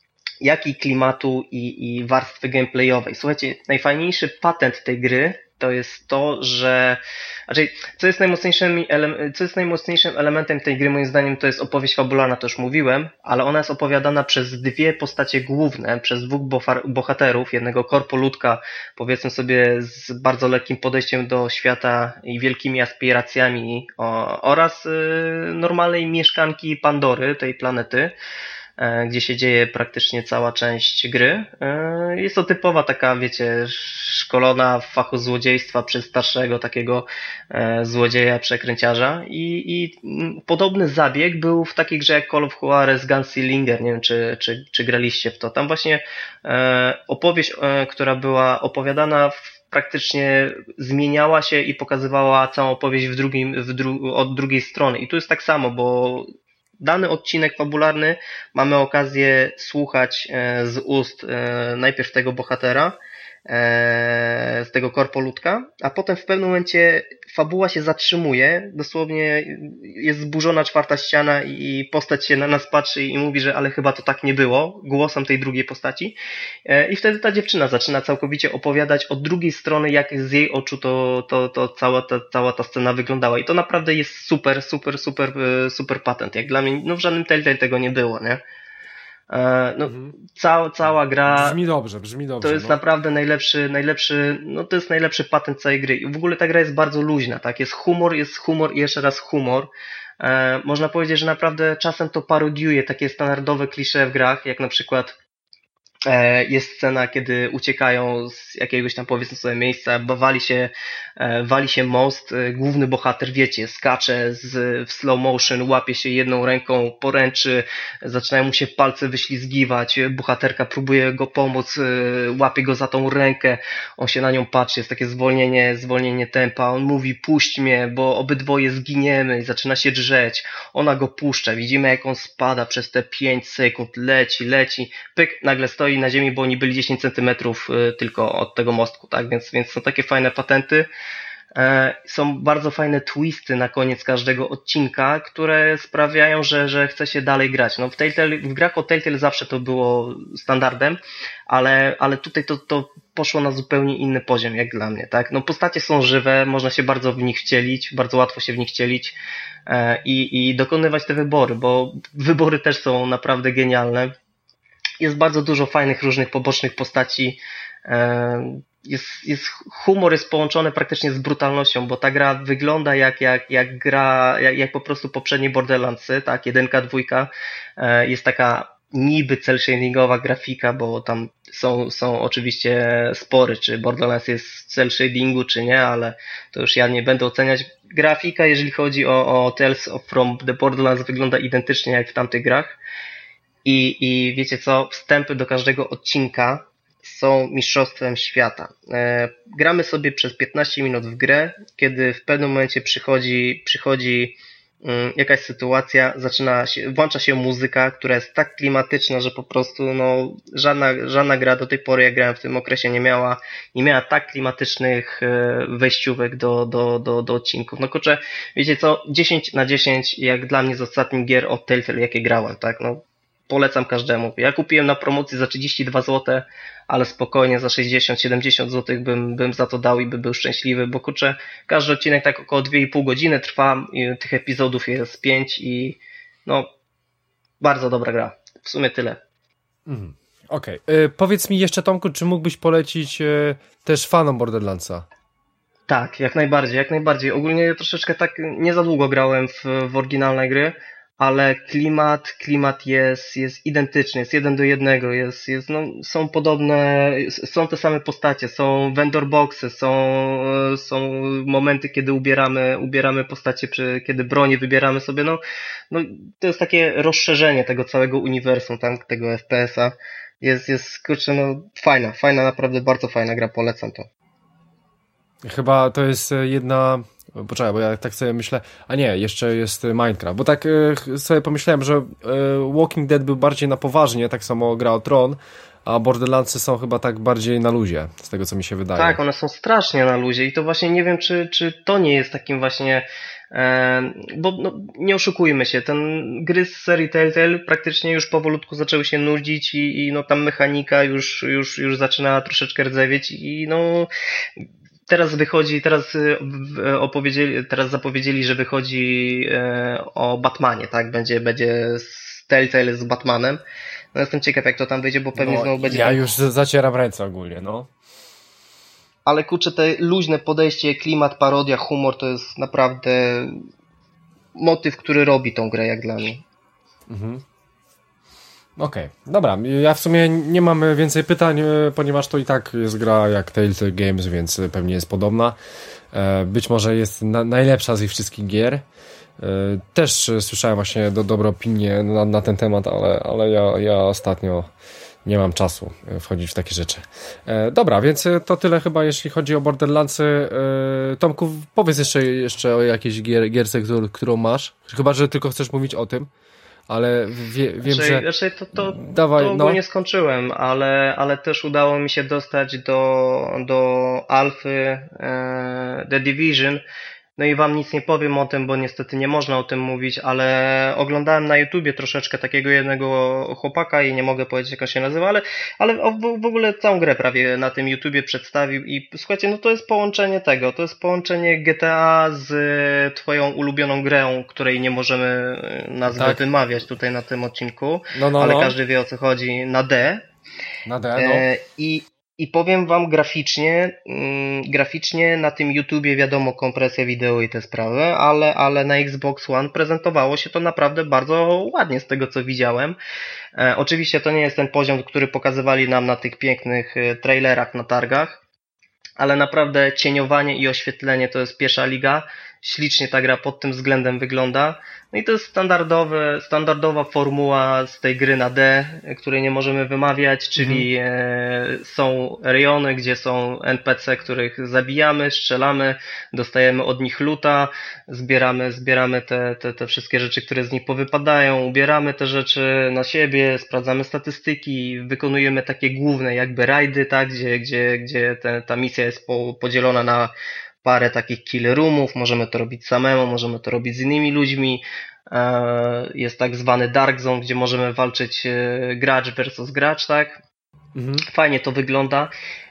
Jak i klimatu i, i warstwy gameplayowej. Słuchajcie, najfajniejszy patent tej gry to jest to, że znaczy, co jest najmocniejszym, ele- co jest najmocniejszym elementem tej gry moim zdaniem to jest opowieść fabularna, to już mówiłem, ale ona jest opowiadana przez dwie postacie główne, przez dwóch bofa- bohaterów, jednego korpolutka, powiedzmy sobie z bardzo lekkim podejściem do świata i wielkimi aspiracjami o, oraz y, normalnej mieszkanki Pandory, tej planety, gdzie się dzieje praktycznie cała część gry. Jest to typowa taka, wiecie, szkolona w fachu złodziejstwa przez starszego takiego złodzieja, przekręciarza i, i podobny zabieg był w takiej grze jak Call of Juarez Gunslinger, nie wiem czy, czy, czy graliście w to. Tam właśnie opowieść, która była opowiadana w praktycznie zmieniała się i pokazywała całą opowieść w drugim, w dru- od drugiej strony. I tu jest tak samo, bo dany odcinek fabularny mamy okazję słuchać z ust najpierw tego bohatera, z tego korpolutka, a potem w pewnym momencie fabuła się zatrzymuje, dosłownie jest zburzona czwarta ściana i postać się na nas patrzy i mówi, że ale chyba to tak nie było, głosem tej drugiej postaci i wtedy ta dziewczyna zaczyna całkowicie opowiadać od drugiej strony, jak z jej oczu to, to, to cała, ta, cała ta scena wyglądała i to naprawdę jest super, super, super, super patent, jak dla mnie, no w żadnym Telltale tego nie było, nie? No, mhm. cała, cała gra. Brzmi dobrze, brzmi dobrze. To jest no. naprawdę najlepszy, najlepszy, no to jest najlepszy patent całej gry. I w ogóle ta gra jest bardzo luźna, tak? Jest humor, jest humor i jeszcze raz humor. E, można powiedzieć, że naprawdę czasem to parodiuje takie standardowe klisze w grach, jak na przykład jest scena, kiedy uciekają z jakiegoś tam powiedzmy sobie miejsca, wali się, wali się most, główny bohater, wiecie, skacze z, w slow motion, łapie się jedną ręką poręczy, zaczynają mu się palce wyślizgiwać, bohaterka próbuje go pomóc, łapie go za tą rękę, on się na nią patrzy, jest takie zwolnienie, zwolnienie tempa, on mówi puść mnie, bo obydwoje zginiemy i zaczyna się drzeć, ona go puszcza, widzimy jak on spada przez te pięć sekund, leci, leci, pyk, nagle stoi na ziemi, bo oni byli dziesięć centymetrów tylko od tego mostku, tak, więc, więc są takie fajne patenty. Są bardzo fajne twisty na koniec każdego odcinka, które sprawiają, że, że chce się dalej grać. No w, Telltale, w grach o Telltale zawsze to było standardem, ale, ale tutaj to, to poszło na zupełnie inny poziom, jak dla mnie, tak. No postacie są żywe, można się bardzo w nich wcielić, bardzo łatwo się w nich wcielić i, i dokonywać te wybory, bo wybory też są naprawdę genialne. Jest bardzo dużo fajnych, różnych pobocznych postaci. Jest, jest, humor jest połączony praktycznie z brutalnością, bo ta gra wygląda jak, jak, jak gra, jak, jak po prostu poprzednie Borderlandsy, tak, jedynka, dwójka. Jest taka niby cel shadingowa grafika, bo tam są, są oczywiście spory, czy Borderlands jest w cel shadingu, czy nie, ale to już ja nie będę oceniać. Grafika, jeżeli chodzi o, o Tales from the Borderlands, wygląda identycznie jak w tamtych grach. I, I wiecie co, wstępy do każdego odcinka są mistrzostwem świata. E, gramy sobie przez piętnaście minut w grę, kiedy w pewnym momencie przychodzi, przychodzi jakaś sytuacja, zaczyna się, włącza się muzyka, która jest tak klimatyczna, że po prostu no, żadna, żadna gra do tej pory, jak grałem w tym okresie, nie miała, nie miała tak klimatycznych wejściówek do, do, do, do odcinków. No kurczę, wiecie co, dziesięć na dziesięć jak dla mnie z ostatnich gier od Telltale, jakie grałem, tak, no polecam każdemu. Ja kupiłem na promocji za trzydzieści dwa złote, ale spokojnie za sześćdziesiąt siedemdziesiąt złotych bym, bym za to dał i by był szczęśliwy, bo kurczę, każdy odcinek tak około dwie i pół godziny trwa, i tych epizodów jest pięć i no, bardzo dobra gra. W sumie tyle. Mhm. Okej. Okay. Powiedz mi jeszcze, Tomku, czy mógłbyś polecić y, też fanom Borderlandsa? Tak, jak najbardziej, jak najbardziej. Ogólnie troszeczkę tak nie za długo grałem w, w oryginalne gry, ale klimat, klimat jest, jest identyczny, jest jeden do jednego, jest, jest, no, są podobne, są te same postacie, są vendor boxy, są, są momenty, kiedy ubieramy, ubieramy postacie, przy, kiedy broni wybieramy sobie, no, no, to jest takie rozszerzenie tego całego uniwersum, tam, tego F P S a. Jest, jest, kurczę, no, fajna, fajna, naprawdę bardzo fajna gra, polecam to. Chyba to jest jedna... Poczekaj, bo ja tak sobie myślę, a nie, jeszcze jest Minecraft, bo tak y, sobie pomyślałem, że y, Walking Dead był bardziej na poważnie, tak samo gra o Tron, a Borderlandsy są chyba tak bardziej na luzie, z tego co mi się wydaje. Tak, one są strasznie na luzie i to właśnie nie wiem, czy, czy to nie jest takim właśnie, e, bo no, nie oszukujmy się, ten gry z serii Telltale praktycznie już powolutku zaczęły się nudzić i, i no tam mechanika już, już, już zaczyna troszeczkę rdzewieć i no... Teraz wychodzi, teraz opowiedzieli, teraz zapowiedzieli, że wychodzi o Batmanie, tak? Będzie, będzie Telltale z Batmanem. No jestem ciekaw, jak to tam wyjdzie, bo pewnie no, znowu będzie... Ja tam... już zacieram ręce ogólnie, no. Ale kurczę, te luźne podejście, klimat, parodia, humor to jest naprawdę motyw, który robi tą grę, jak dla mnie. Mhm. Okej, okay. Dobra, ja w sumie nie mam więcej pytań, ponieważ to i tak jest gra jak Telltale Games, więc pewnie jest podobna. Być może jest na, najlepsza z ich wszystkich gier. Też słyszałem właśnie do, dobre opinie na, na ten temat, ale, ale ja, ja ostatnio nie mam czasu wchodzić w takie rzeczy. Dobra, więc to tyle chyba, jeśli chodzi o Borderlandsy. Tomku, powiedz jeszcze, jeszcze o jakiejś gier, gierce, którą, którą masz. Chyba, że tylko chcesz mówić o tym. Ale wie, wiem, raczej, że... Raczej to, to, Dawaj, to no. nie skończyłem, ale, ale też udało mi się dostać do, do alfy e, The Division. No i wam nic nie powiem o tym, bo niestety nie można o tym mówić, ale oglądałem na YouTubie troszeczkę takiego jednego chłopaka i nie mogę powiedzieć, jak on się nazywa, ale, ale w, w ogóle całą grę prawie na tym YouTubie przedstawił i słuchajcie, no to jest połączenie tego, to jest połączenie G T A z twoją ulubioną grą, której nie możemy nazwy tak wymawiać tutaj na tym odcinku, no, no, ale no. Każdy wie, o co chodzi, na D. Na D, no. E, I I powiem wam graficznie, mm, graficznie na tym YouTubie wiadomo kompresja wideo i te sprawy, ale, ale na Xbox One prezentowało się to naprawdę bardzo ładnie z tego co widziałem. E, oczywiście to nie jest ten poziom, który pokazywali nam na tych pięknych trailerach na targach, ale naprawdę cieniowanie i oświetlenie to jest pierwsza liga. Ślicznie ta gra pod tym względem wygląda. No i to jest standardowe, standardowa formuła z tej gry na D, której nie możemy wymawiać, czyli mhm. e, są rejony, gdzie są N P C, których zabijamy, strzelamy, dostajemy od nich loota, zbieramy, zbieramy te, te, te wszystkie rzeczy, które z nich powypadają, ubieramy te rzeczy na siebie, sprawdzamy statystyki, wykonujemy takie główne jakby rajdy, tak, gdzie, gdzie, gdzie te, ta misja jest po, podzielona na parę takich kill roomów, możemy to robić samemu, możemy to robić z innymi ludźmi. Jest tak zwany Dark Zone, gdzie możemy walczyć gracz versus gracz, tak? Mhm. Fajnie to wygląda.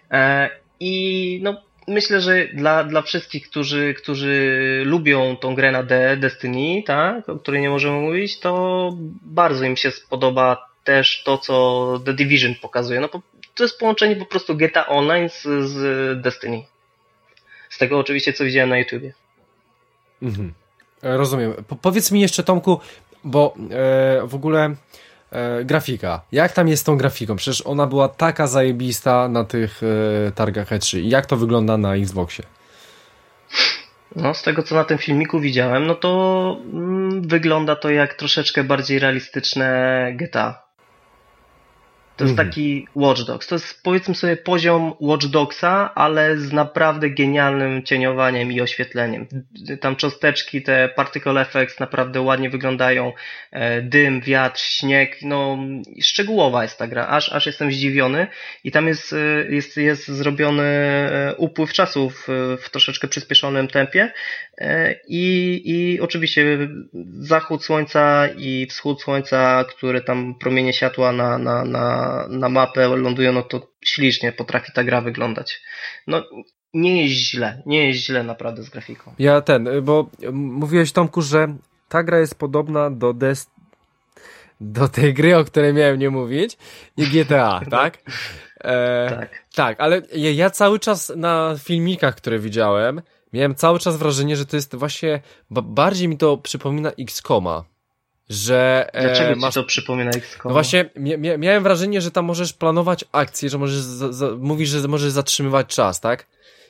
I no, myślę, że dla, dla wszystkich, którzy, którzy lubią tą grę na D, Destiny, tak? O której nie możemy mówić, to bardzo im się spodoba też to, co The Division pokazuje. No, to jest połączenie po prostu G T A Online z, z Destiny. Z tego oczywiście, co widziałem na YouTubie. Mhm. Rozumiem. Po- powiedz mi jeszcze, Tomku, bo e, w ogóle e, grafika. Jak tam jest z tą grafiką? Przecież ona była taka zajebista na tych e, targach E trzy. Jak to wygląda na Xboxie? No, z tego, co na tym filmiku widziałem, no to mm, wygląda to jak troszeczkę bardziej realistyczne G T A. To jest Mhm. taki Watch Dogs. To jest, powiedzmy sobie, poziom Watch Dogsa, ale z naprawdę genialnym cieniowaniem i oświetleniem. Tam cząsteczki, te particle effects naprawdę ładnie wyglądają. E, Dym, wiatr, śnieg, no szczegółowa jest ta gra, aż, aż jestem zdziwiony. I tam jest, e, jest, jest zrobiony e, upływ czasu w, w troszeczkę przyspieszonym tempie. E, I, I oczywiście zachód słońca i wschód słońca, które tam promienie światła na, na, na na mapę lądują, no to ślicznie potrafi ta gra wyglądać. No nie jest źle, nie jest źle naprawdę z grafiką. Ja ten, bo mówiłeś, Tomku, że ta gra jest podobna do Des... do tej gry, o której miałem nie mówić, i G T A, tak? E, tak. Tak, ale ja, ja cały czas na filmikach, które widziałem, miałem cały czas wrażenie, że to jest właśnie, ba- bardziej mi to przypomina X COMa. Że Dlaczego e, ci masz... to przypomina X COM? No właśnie, mia- miałem wrażenie, że tam możesz planować akcje, że możesz, za- za- mówisz, że możesz zatrzymywać czas, tak?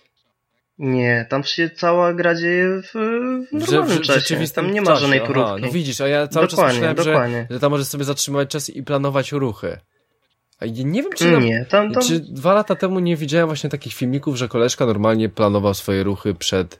Nie, tam się cała gra dzieje w, w Że- normalnym w czasie. rzeczywistym Tam nie ma czasie. żadnej Aha, próbki. no widzisz, a ja cały Dokładnie, czas myślałem, dokładnie. że, że tam możesz sobie zatrzymywać czas i planować ruchy. A ja nie wiem, czy, na, Nie, tam, tam... czy dwa lata temu nie widziałem właśnie takich filmików, że koleżka normalnie planował swoje ruchy przed,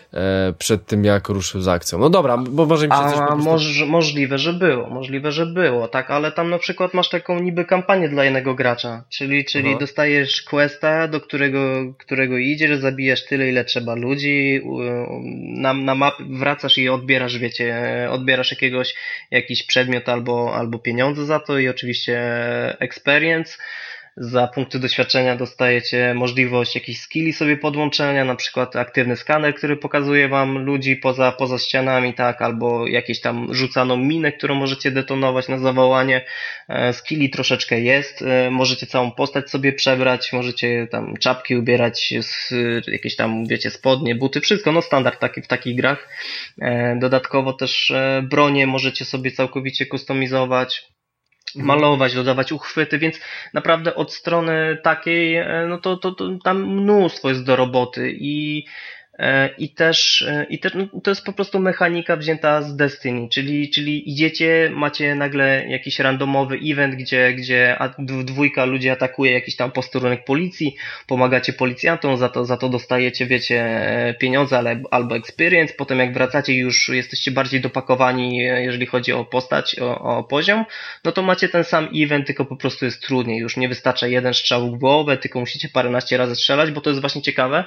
e, przed tym, jak ruszył z akcją. No dobra, bo może mi się coś po A prostu... moż, możliwe, że było, możliwe, że było, tak, ale tam na przykład masz taką niby kampanię dla jednego gracza, czyli, czyli Aha. dostajesz questa, do którego, którego idziesz, zabijasz tyle, ile trzeba ludzi, u- na, na map wracasz i odbierasz, wiecie, odbierasz jakiegoś, jakiś przedmiot albo, albo pieniądze za to i oczywiście experience. Za punkty doświadczenia dostajecie możliwość jakichś skilli sobie podłączenia, na przykład aktywny skaner, który pokazuje wam ludzi poza, poza ścianami, tak, albo jakieś tam rzucaną minę, którą możecie detonować na zawołanie. E, Skilli troszeczkę jest, e, możecie całą postać sobie przebrać, możecie tam czapki ubierać, z, jakieś tam, wiecie, spodnie, buty, wszystko, no standard taki w takich grach. E, Dodatkowo też e, bronie możecie sobie całkowicie kustomizować, malować, dodawać uchwyty, więc naprawdę od strony takiej, e, no to, to, to tam mnóstwo jest do roboty i e, i też, e, i też no, to jest po prostu mechanika wzięta z Destiny, czyli, czyli idziecie, macie nagle jakiś randomowy event, gdzie, gdzie a- d- dwójka ludzi atakuje jakiś tam posterunek policji, pomagacie policjantom, za to, za to dostajecie, wiecie, e, pieniądze ale, albo experience, potem jak wracacie i już jesteście bardziej dopakowani, e, jeżeli chodzi o postać, o, o poziom, no to macie ten sam event, tylko po prostu jest trudniej, już nie wystarcza jeden strzał w głowę, tylko musicie paręnaście razy strzelać, bo to jest właśnie ciekawe.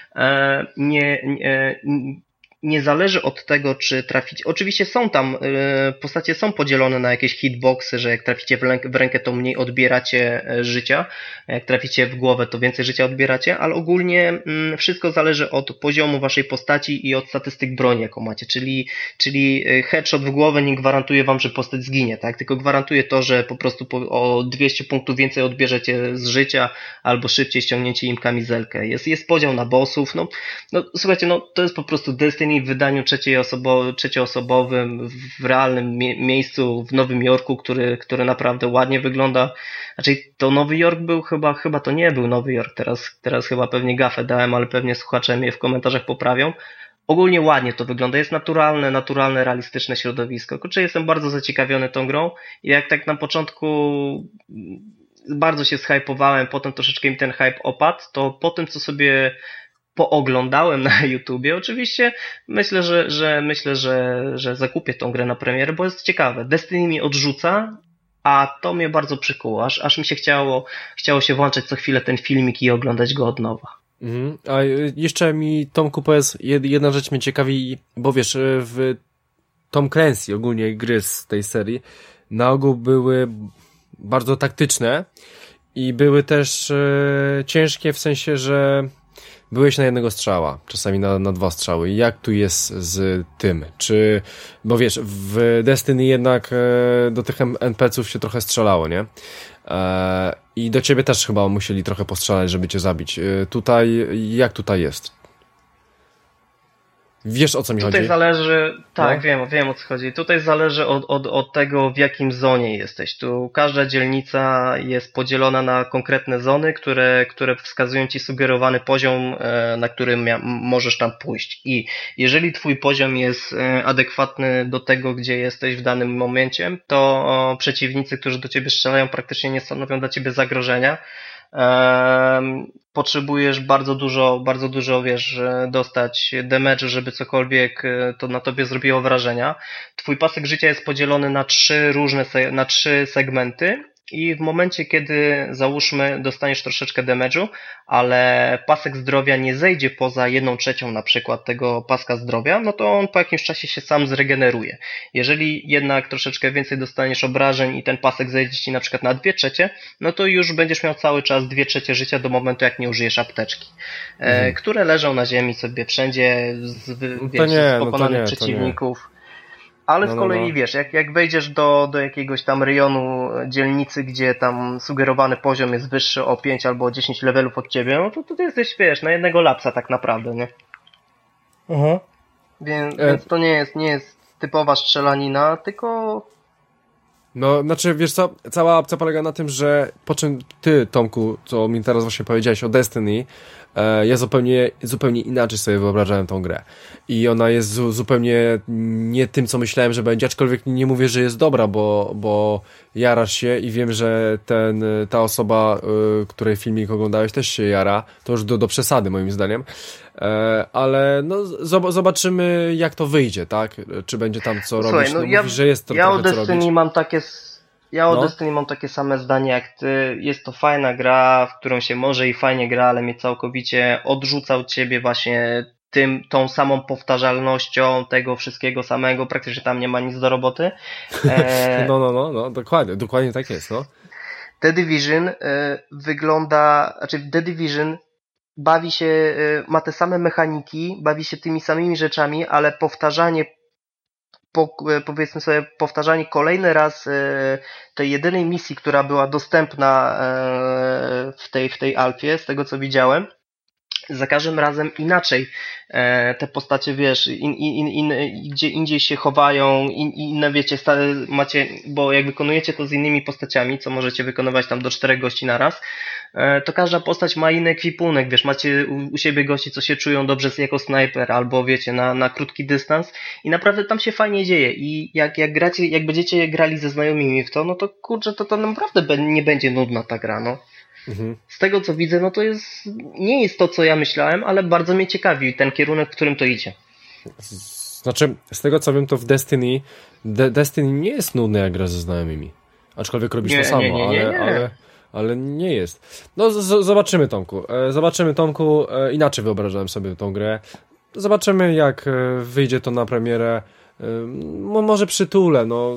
E, Nie, nie, nie zależy od tego, czy traficie. Oczywiście są tam, e, postacie są podzielone na jakieś hitboxy, że jak traficie w, lęk, w rękę, to mniej odbieracie e, życia, jak traficie w głowę, to więcej życia odbieracie, ale ogólnie mm, wszystko zależy od poziomu waszej postaci i od statystyk broni, jaką macie, czyli, czyli e, headshot w głowę nie gwarantuje wam, że postać zginie, tak? Tylko gwarantuje to, że po prostu po, o dwieście punktów więcej odbierzecie z życia, albo szybciej ściągnięcie im kamizelkę. Jest, jest podział na bossów, no, no słuchajcie, no to jest po prostu Destiny w wydaniu trzeciej osobo, trzecioosobowym, w realnym mie- miejscu w Nowym Jorku, który, który naprawdę ładnie wygląda. Znaczy to Nowy Jork był chyba, chyba to nie był Nowy Jork, teraz, teraz chyba pewnie gafę dałem, ale pewnie słuchacze mnie w komentarzach poprawią. Ogólnie ładnie to wygląda, jest naturalne, naturalne, realistyczne środowisko. Kurczę, jestem bardzo zaciekawiony tą grą i jak tak na początku bardzo się zhypowałem, potem troszeczkę mi ten hype opadł, to po tym, co sobie pooglądałem na YouTubie, oczywiście myślę, że, że myślę, że, że zakupię tą grę na premierę, bo jest ciekawe. Destiny mi odrzuca, a to mnie bardzo przykuło, aż, aż mi się chciało, chciało się włączać co chwilę ten filmik i oglądać go od nowa. Mhm. A jeszcze mi, Tomku, powiedz, jedna rzecz mnie ciekawi, bo wiesz, w Tom Clancy, ogólnie gry z tej serii, na ogół były bardzo taktyczne i były też e, ciężkie w sensie, że byłeś na jednego strzała, czasami na, na dwa strzały. I jak tu jest z tym? Czy, bo wiesz, w Destiny jednak e, do tych en pe ce ów się trochę strzelało, nie? E, I do ciebie też chyba musieli trochę postrzelać, żeby cię zabić. E, tutaj, jak tutaj jest? Wiesz, o co mi Tutaj chodzi? Tutaj zależy, tak, no? wiem, wiem o co chodzi. Tutaj zależy od, od, od tego, w jakim zonie jesteś. Tu każda dzielnica jest podzielona na konkretne zony, które, które wskazują ci sugerowany poziom, na którym mia- możesz tam pójść. I jeżeli twój poziom jest adekwatny do tego, gdzie jesteś w danym momencie, to przeciwnicy, którzy do ciebie strzelają, praktycznie nie stanowią dla ciebie zagrożenia. Um, potrzebujesz bardzo dużo, bardzo dużo, wiesz, dostać damage'u, żeby cokolwiek to na tobie zrobiło wrażenia. Twój pasek życia jest podzielony na trzy różne, na trzy segmenty i w momencie, kiedy załóżmy dostaniesz troszeczkę damage'u, ale pasek zdrowia nie zejdzie poza jedną trzecią na przykład tego paska zdrowia, no to on po jakimś czasie się sam zregeneruje. Jeżeli jednak troszeczkę więcej dostaniesz obrażeń i ten pasek zejdzie ci na przykład na dwie trzecie, no to już będziesz miał cały czas dwie trzecie życia do momentu, jak nie użyjesz apteczki, mhm. e, które leżą na ziemi sobie wszędzie z, wiesz, nie, z pokonanych no przeciwników. Ale no, z kolei, no, no. wiesz, jak, jak wejdziesz do, do jakiegoś tam rejonu dzielnicy, gdzie tam sugerowany poziom jest wyższy o pięć albo o dziesięć levelów od ciebie, no to, to ty jesteś, wiesz, na jednego lapsa tak naprawdę, nie? Aha. Więc, e... więc to nie jest, nie jest typowa strzelanina, tylko... No, znaczy, wiesz co, cała opcja polega na tym, że po czym ty, Tomku, co mi teraz właśnie powiedziałeś o Destiny, e, ja zupełnie, zupełnie inaczej sobie wyobrażałem tą grę. I ona jest zu, zupełnie nie tym, co myślałem, że będzie, aczkolwiek nie mówię, że jest dobra, bo, bo jarasz się i wiem, że ten, ta osoba, y, której filmik oglądałeś, też się jara. To już do, do przesady, moim zdaniem. E, ale no, zob- zobaczymy, jak to wyjdzie, tak? Czy będzie tam co Słuchaj, robić. no No, ja, mówisz, że jest to ja o trochę co Destiny robić. mam takie... Ja o No. Destiny mam takie same zdanie jak ty. Jest to fajna gra, w którą się może i fajnie gra, ale mnie całkowicie odrzuca od ciebie właśnie tym, tą samą powtarzalnością tego wszystkiego samego. Praktycznie tam nie ma nic do roboty. E... No, no, no, no, dokładnie, dokładnie tak jest, no. The Division y, wygląda, znaczy The Division bawi się, y, ma te same mechaniki, bawi się tymi samymi rzeczami, ale powtarzanie Po, powiedzmy sobie, powtarzanie kolejny raz e, tej jedynej misji, która była dostępna e, w tej, w tej alfie, z tego co widziałem, za każdym razem inaczej e, te postacie, wiesz, in, in, in, in, gdzie indziej się chowają, in, inne, wiecie, sta, macie, bo jak wykonujecie to z innymi postaciami, co możecie wykonywać tam do czterech gości na raz, e, to każda postać ma inny ekwipunek, wiesz, macie u, u siebie gości, co się czują dobrze jako snajper, albo wiecie, na, na krótki dystans i naprawdę tam się fajnie dzieje i jak, jak gracie, jak będziecie grali ze znajomymi w to, no to kurczę, to, to naprawdę nie będzie nudna ta gra, no. Mhm. Z tego co widzę, no to jest, nie jest to co ja myślałem, ale bardzo mnie ciekawi ten kierunek, w którym to idzie. Znaczy, z tego co wiem, to w Destiny De- Destiny nie jest nudne jak gra ze znajomymi. Aczkolwiek robisz nie, to samo, nie, nie, nie, ale, nie. ale, ale nie jest. No z- zobaczymy, Tomku. E, zobaczymy, Tomku. E, inaczej wyobrażałem sobie tą grę. Zobaczymy, jak e, wyjdzie to na premierę. E, mo- może przytulę, no...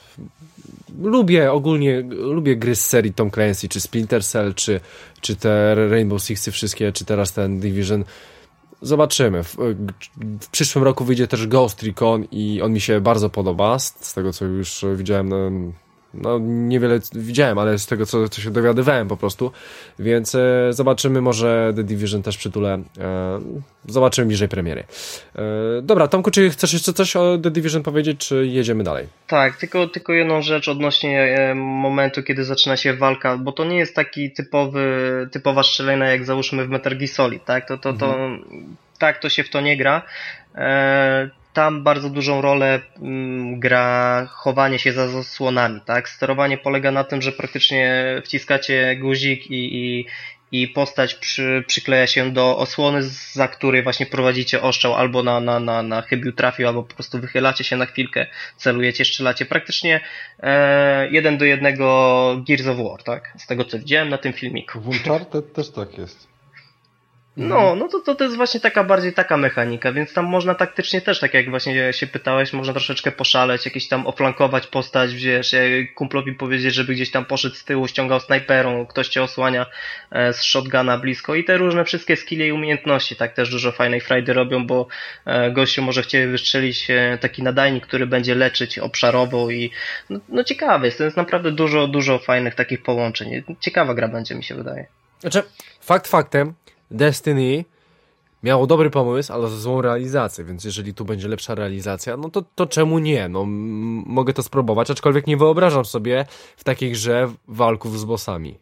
Lubię ogólnie, lubię gry z serii Tom Clancy, czy Splinter Cell, czy, czy te Rainbow Sixy wszystkie, czy teraz ten Division. Zobaczymy. W, w przyszłym roku wyjdzie też Ghost Recon i on mi się bardzo podoba, z, z tego co już widziałem, no, no niewiele widziałem, ale z tego co, co się dowiadywałem po prostu, więc e, zobaczymy, może The Division też przytulę. E, zobaczymy bliżej premiery. E, dobra, Tomku, czy chcesz jeszcze coś o The Division powiedzieć, czy jedziemy dalej? Tak, tylko, tylko jedną rzecz odnośnie e, momentu, kiedy zaczyna się walka, bo to nie jest taki typowy, typowa strzelina jak załóżmy w Metal Gear Solid, tak? To, to, to, mhm. Tak to się w to nie gra. E, Tam bardzo dużą rolę m, gra chowanie się za zasłonami, tak? Sterowanie polega na tym, że praktycznie wciskacie guzik i, i, i postać przy, przykleja się do osłony, za której właśnie prowadzicie ostrzał albo na, na, na, na chybił trafił, albo po prostu wychylacie się na chwilkę, celujecie, strzelacie. Praktycznie e, jeden do jednego Gears of War, tak? Z tego co widziałem na tym filmiku. W Uncharted też tak jest. No, no to, to, to jest właśnie taka bardziej taka mechanika, więc tam można taktycznie też, tak jak właśnie się pytałeś, można troszeczkę poszaleć, jakieś tam oflankować postać, wiesz, kumplowi powiedzieć, żeby gdzieś tam poszedł z tyłu, ściągał snajperą, ktoś cię osłania e, z shotguna blisko i te różne wszystkie skille i umiejętności, tak też dużo fajnej frajdy robią, bo e, gościu może w ciebie wystrzelić e, taki nadajnik, który będzie leczyć obszarowo i no, no ciekawe jest, to jest naprawdę dużo, dużo fajnych takich połączeń. Ciekawa gra będzie, mi się wydaje. Znaczy, fakt faktem, Destiny miało dobry pomysł, ale złą realizację, więc jeżeli tu będzie lepsza realizacja, no to, to czemu nie? No, m- mogę to spróbować, aczkolwiek nie wyobrażam sobie w takiej grze walków z bossami.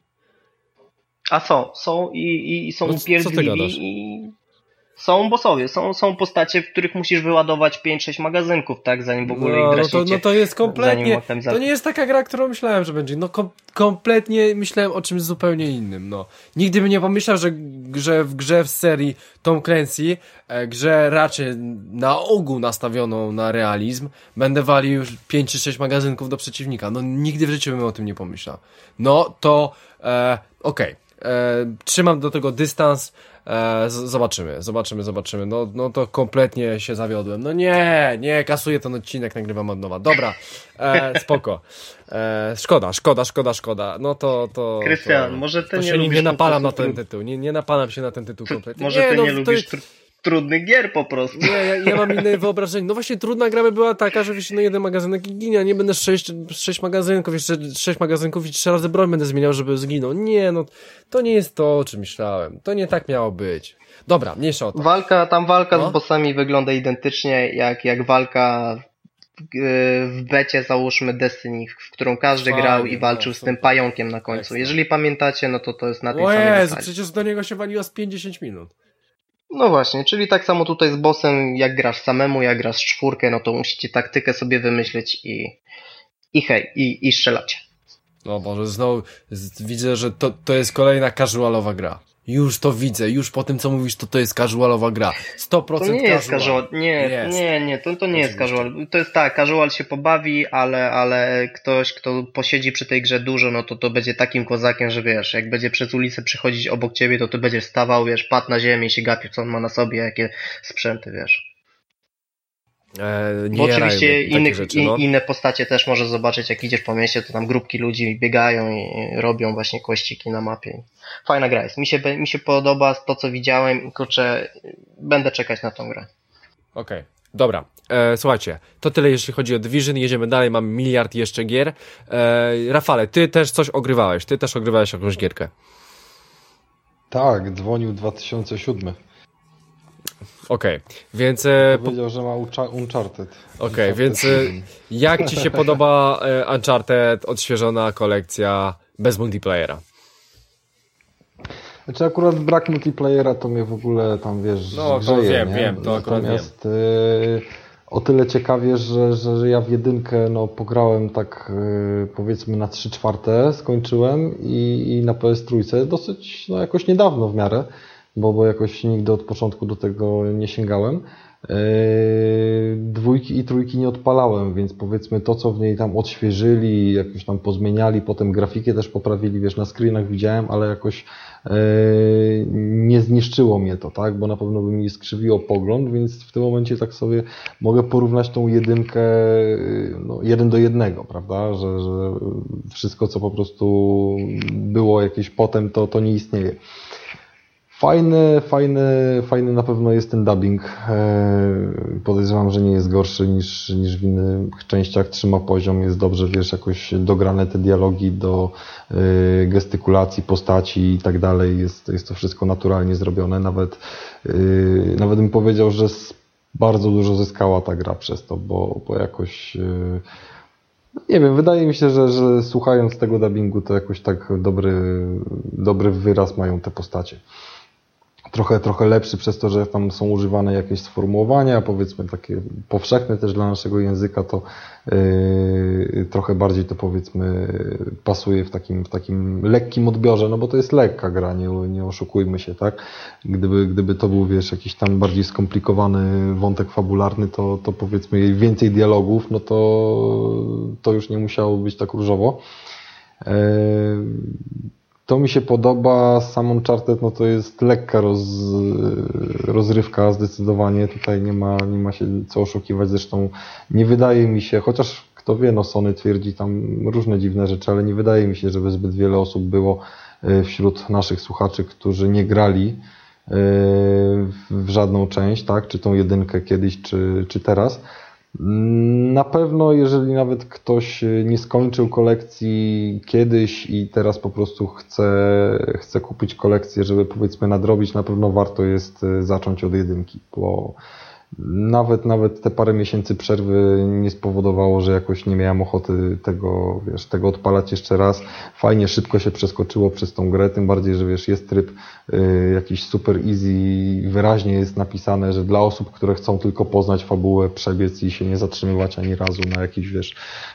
A są, są i, i są No, co ty upierdliwi gadasz? i są bossowie, są, są postacie, w których musisz wyładować pięć sześć magazynków, tak, zanim w ogóle No, ich no, to, draśnicie. no to jest kompletnie, zanim aktualizacja- to nie jest taka gra, którą myślałem, że będzie. No kom, kompletnie myślałem o czymś zupełnie innym, no. Nigdy bym nie pomyślał, że, że w grze w serii Tom Clancy, e, grze raczej na ogół nastawioną na realizm, będę walił już pięć czy sześć magazynków do przeciwnika. No nigdy w życiu bym o tym nie pomyślał. No to, e, okej. Okay. Trzymam do tego dystans. E, z, zobaczymy, zobaczymy, zobaczymy. No, no to kompletnie się zawiodłem. No nie, nie, kasuję ten odcinek, nagrywam od nowa. Dobra, e, spoko. E, szkoda, szkoda, szkoda, szkoda. No to... to Krystian, to, może ty to nie się lubisz nie napalam na po ten prostu tytuł. Nie, nie napalam się na ten tytuł kompletnie. Może nie, ty no, nie to lubisz jest- tr- trudnych gier po prostu. Nie, ja, ja mam inne wyobrażenie. No właśnie trudna gra by była taka, że wiesz, no jeden magazynek i ginie, a nie będę sześć, sześć magazynków, jeszcze sześć magazynków i trzy razy broń będę zmieniał, żeby zginął. Nie, no to nie jest to, o czym myślałem. To nie tak miało być. Dobra, mniejsza o to. Walka, tam walka No. z bossami wygląda identycznie jak, jak walka w, w becie, załóżmy Destiny, w którą każdy Fajnie, grał i walczył no, z tym super. pająkiem na końcu. Ekstra. Jeżeli pamiętacie, no to to jest na tej O samej Jezu, zasadzie. przecież do niego się waliło z pięćdziesiąt minut. No właśnie, czyli tak samo tutaj z bossem, jak grasz samemu, jak grasz czwórkę, no to musicie taktykę sobie wymyśleć i, i hej, i, i strzelacie. No Boże, znowu z, widzę, że to, to jest kolejna casualowa gra. Już to widzę, już po tym co mówisz, to to jest casualowa gra. sto procent To nie jest casual. casual, nie, Jest. nie, nie, to, to nie jest Oczywiście. casual. To jest tak, casual się pobawi, ale, ale ktoś, kto posiedzi przy tej grze dużo, no to to będzie takim kozakiem, że wiesz, jak będzie przez ulicę przychodzić obok ciebie, to ty będziesz stawał, wiesz, padł na ziemię i się gapił, co on ma na sobie, jakie sprzęty, wiesz. E, nie Bo jarajmy oczywiście takie innych, rzeczy, no. in, inne postacie też możesz zobaczyć, jak idziesz po mieście, to tam grupki ludzi biegają i robią właśnie kościki na mapie. Fajna gra jest. Mi się, mi się podoba to, co widziałem i kurczę, będę czekać na tą grę. Okej, dobra. E, słuchajcie, to tyle jeśli chodzi o Division, jedziemy dalej, mamy miliard jeszcze gier. E, Rafale, ty też coś ogrywałeś, ty też ogrywałeś jakąś gierkę. Tak, dzwonił dwa tysiące siódmy. Okej, więc... E, po, Powiedział, że ma Uncha- Uncharted. Okej, Uncharted więc e, siedem. jak ci się podoba e, Uncharted, odświeżona kolekcja bez multiplayera? Znaczy akurat brak multiplayera to mnie w ogóle tam, wiesz, No, to grzeje, wiem, nie? wiem, to akurat Natomiast y, o tyle ciekawie, że, że, że ja w jedynkę no, pograłem tak y, powiedzmy na trzy czwarte, skończyłem i, i na P S trzy dosyć no, jakoś niedawno w miarę, bo, bo jakoś nigdy od początku do tego nie sięgałem. Yy, dwójki i trójki nie odpalałem, więc powiedzmy to, co w niej tam odświeżyli, jakoś tam pozmieniali, potem grafikę też poprawili, wiesz, na screenach widziałem, ale jakoś yy, nie zniszczyło mnie to, tak, bo na pewno by mi skrzywiło pogląd, więc w tym momencie tak sobie mogę porównać tą jedynkę yy, no, jeden do jednego, prawda, że, że wszystko, co po prostu było jakieś potem, to, to nie istnieje. Fajny, fajny, fajny na pewno jest ten dubbing. Podejrzewam, że nie jest gorszy niż, niż w innych częściach. Trzyma poziom, jest dobrze, wiesz, jakoś dograne te dialogi do gestykulacji postaci i tak dalej. Jest, jest to wszystko naturalnie zrobione. Nawet, nawet bym powiedział, że bardzo dużo zyskała ta gra przez to, bo, bo jakoś... Nie wiem, wydaje mi się, że, że słuchając tego dubbingu, to jakoś tak dobry, dobry wyraz mają te postacie. Trochę, trochę lepszy przez to, że tam są używane jakieś sformułowania, powiedzmy takie powszechne też dla naszego języka, to yy, trochę bardziej to powiedzmy pasuje w takim, w takim lekkim odbiorze, no bo to jest lekka gra, nie, nie oszukujmy się, tak? Gdyby, gdyby to był, wiesz, jakiś tam bardziej skomplikowany wątek fabularny, to, to powiedzmy więcej dialogów, no to, to już nie musiało być tak różowo. Yy, To mi się podoba, sam Uncharted, no to jest lekka roz, rozrywka zdecydowanie, tutaj nie ma, nie ma się co oszukiwać, zresztą nie wydaje mi się, chociaż kto wie, no Sony twierdzi tam różne dziwne rzeczy, ale nie wydaje mi się, żeby zbyt wiele osób było wśród naszych słuchaczy, którzy nie grali w żadną część, tak, czy tą jedynkę kiedyś, czy, czy teraz. Na pewno, jeżeli nawet ktoś nie skończył kolekcji kiedyś i teraz po prostu chce, chce kupić kolekcję, żeby powiedzmy nadrobić, na pewno warto jest zacząć od jedynki, bo nawet, nawet te parę miesięcy przerwy nie spowodowało, że jakoś nie miałem ochoty tego, wiesz, tego odpalać jeszcze raz. Fajnie, szybko się przeskoczyło przez tą grę, tym bardziej, że wiesz, jest tryb y, jakiś super easy, wyraźnie jest napisane, że dla osób, które chcą tylko poznać fabułę, przebiec i się nie zatrzymywać ani razu na jakiejś, wiesz,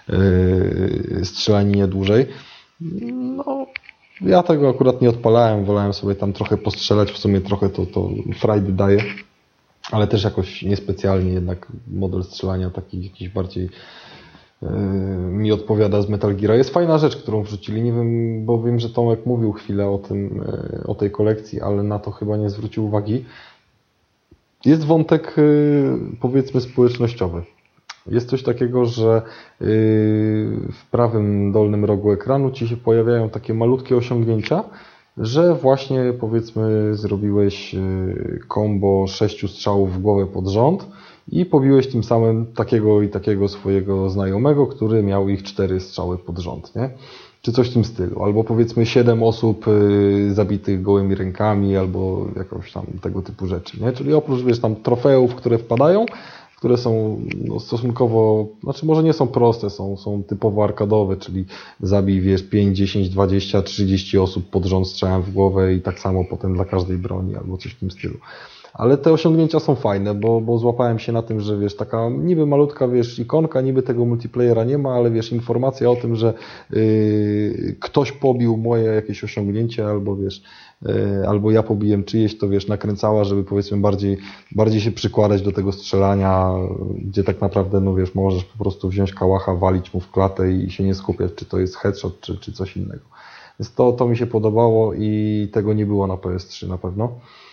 y, strzelaninie dłużej. No, ja tego akurat nie odpalałem, wolałem sobie tam trochę postrzelać, w sumie trochę to, to frajdy daje. Ale też jakoś niespecjalnie jednak model strzelania taki jakiś bardziej yy, mi odpowiada z Metal Geara. Jest fajna rzecz, którą wrzucili, nie wiem, bo wiem, że Tomek mówił chwilę o tym, yy, o tej kolekcji, ale na to chyba nie zwrócił uwagi. Jest wątek yy, powiedzmy społecznościowy. Jest coś takiego, że yy, w prawym dolnym rogu ekranu ci się pojawiają takie malutkie osiągnięcia, że właśnie powiedzmy zrobiłeś combo sześciu strzałów w głowę pod rząd i pobiłeś tym samym takiego i takiego swojego znajomego, który miał ich cztery strzały pod rząd, nie? Czy coś w tym stylu. Albo powiedzmy siedem osób zabitych gołymi rękami, albo jakoś tam tego typu rzeczy, nie? Czyli oprócz, wiesz, tam trofeów, które wpadają, które są no, stosunkowo, znaczy może nie są proste, są, są typowo arkadowe, czyli zabij, wiesz, pięć, dziesięć, dwadzieścia, trzydzieści osób pod rząd strzałem w głowę i tak samo potem dla każdej broni albo coś w tym stylu. Ale te osiągnięcia są fajne, bo, bo złapałem się na tym, że wiesz, taka niby malutka, wiesz, ikonka, niby tego multiplayera nie ma, ale wiesz, informacja o tym, że yy, ktoś pobił moje jakieś osiągnięcie albo wiesz, yy, albo ja pobiłem czyjeś, to wiesz, nakręcała, żeby powiedzmy bardziej, bardziej się przykładać do tego strzelania, gdzie tak naprawdę, no wiesz, możesz po prostu wziąć kałacha, walić mu w klatę i się nie skupiać, czy to jest headshot, czy, czy coś innego. Więc to, to mi się podobało i tego nie było na P S trzy na pewno.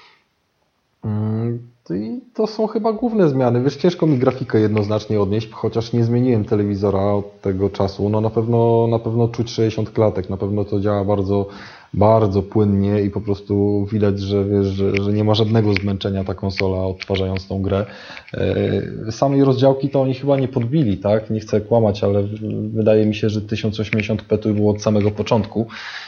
I to są chyba główne zmiany. Wiesz, ciężko mi grafikę jednoznacznie odnieść, chociaż nie zmieniłem telewizora od tego czasu. No na pewno, na pewno czuć sześćdziesiąt klatek, na pewno to działa bardzo, bardzo płynnie i po prostu widać, że, wiesz, że, że nie ma żadnego zmęczenia ta konsola odtwarzając tą grę. Samej rozdziałki to oni chyba nie podbili, tak? Nie chcę kłamać, ale wydaje mi się, że tysiąc osiemdziesiąt p tu było od samego początku.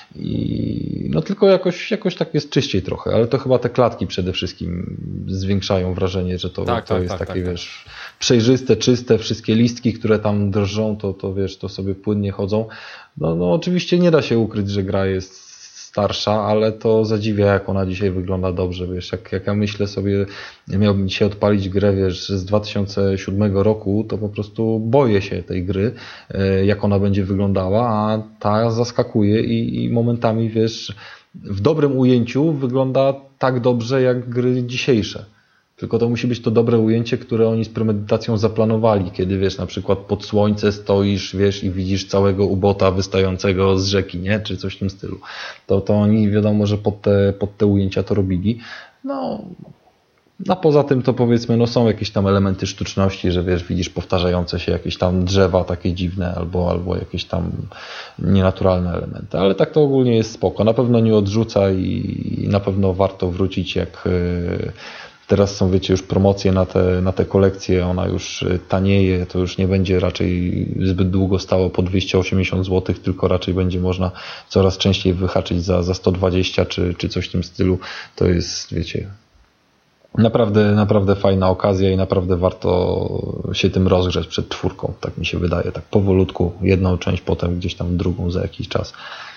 I no tylko jakoś, jakoś tak jest czyściej trochę, ale to chyba te klatki przede wszystkim zwiększają wrażenie, że to, tak, to tak, jest tak, takie, tak, wiesz, przejrzyste, czyste, wszystkie listki, które tam drżą, to, to wiesz, to sobie płynnie chodzą. No, no oczywiście nie da się ukryć, że gra jest starsza, ale to zadziwia, jak ona dzisiaj wygląda dobrze, wiesz, jak, jak ja myślę sobie, miałbym dzisiaj odpalić grę, wiesz, z dwa tysiące siódmego roku, to po prostu boję się tej gry, jak ona będzie wyglądała, a ta zaskakuje i, i momentami, wiesz, w dobrym ujęciu wygląda tak dobrze, jak gry dzisiejsze. Tylko to musi być to dobre ujęcie, które oni z premedytacją zaplanowali, kiedy wiesz, na przykład pod słońce stoisz, wiesz, i widzisz całego ubota wystającego z rzeki, nie? Czy coś w tym stylu. To, to oni wiadomo, że pod te, pod te ujęcia to robili. No, a poza tym to powiedzmy, no są jakieś tam elementy sztuczności, że wiesz, widzisz powtarzające się jakieś tam drzewa takie dziwne albo, albo jakieś tam nienaturalne elementy, ale tak to ogólnie jest spoko. Na pewno nie odrzuca i, i na pewno warto wrócić, jak yy, teraz są, wiecie, już promocje na te, na te kolekcje, ona już tanieje, to już nie będzie raczej zbyt długo stało po dwieście osiemdziesiąt złotych, tylko raczej będzie można coraz częściej wyhaczyć za, za sto dwadzieścia czy, czy coś w tym stylu. To jest, wiecie, naprawdę, naprawdę fajna okazja i naprawdę warto się tym rozgrzeć przed czwórką, tak mi się wydaje, tak powolutku, jedną część, potem gdzieś tam drugą za jakiś czas.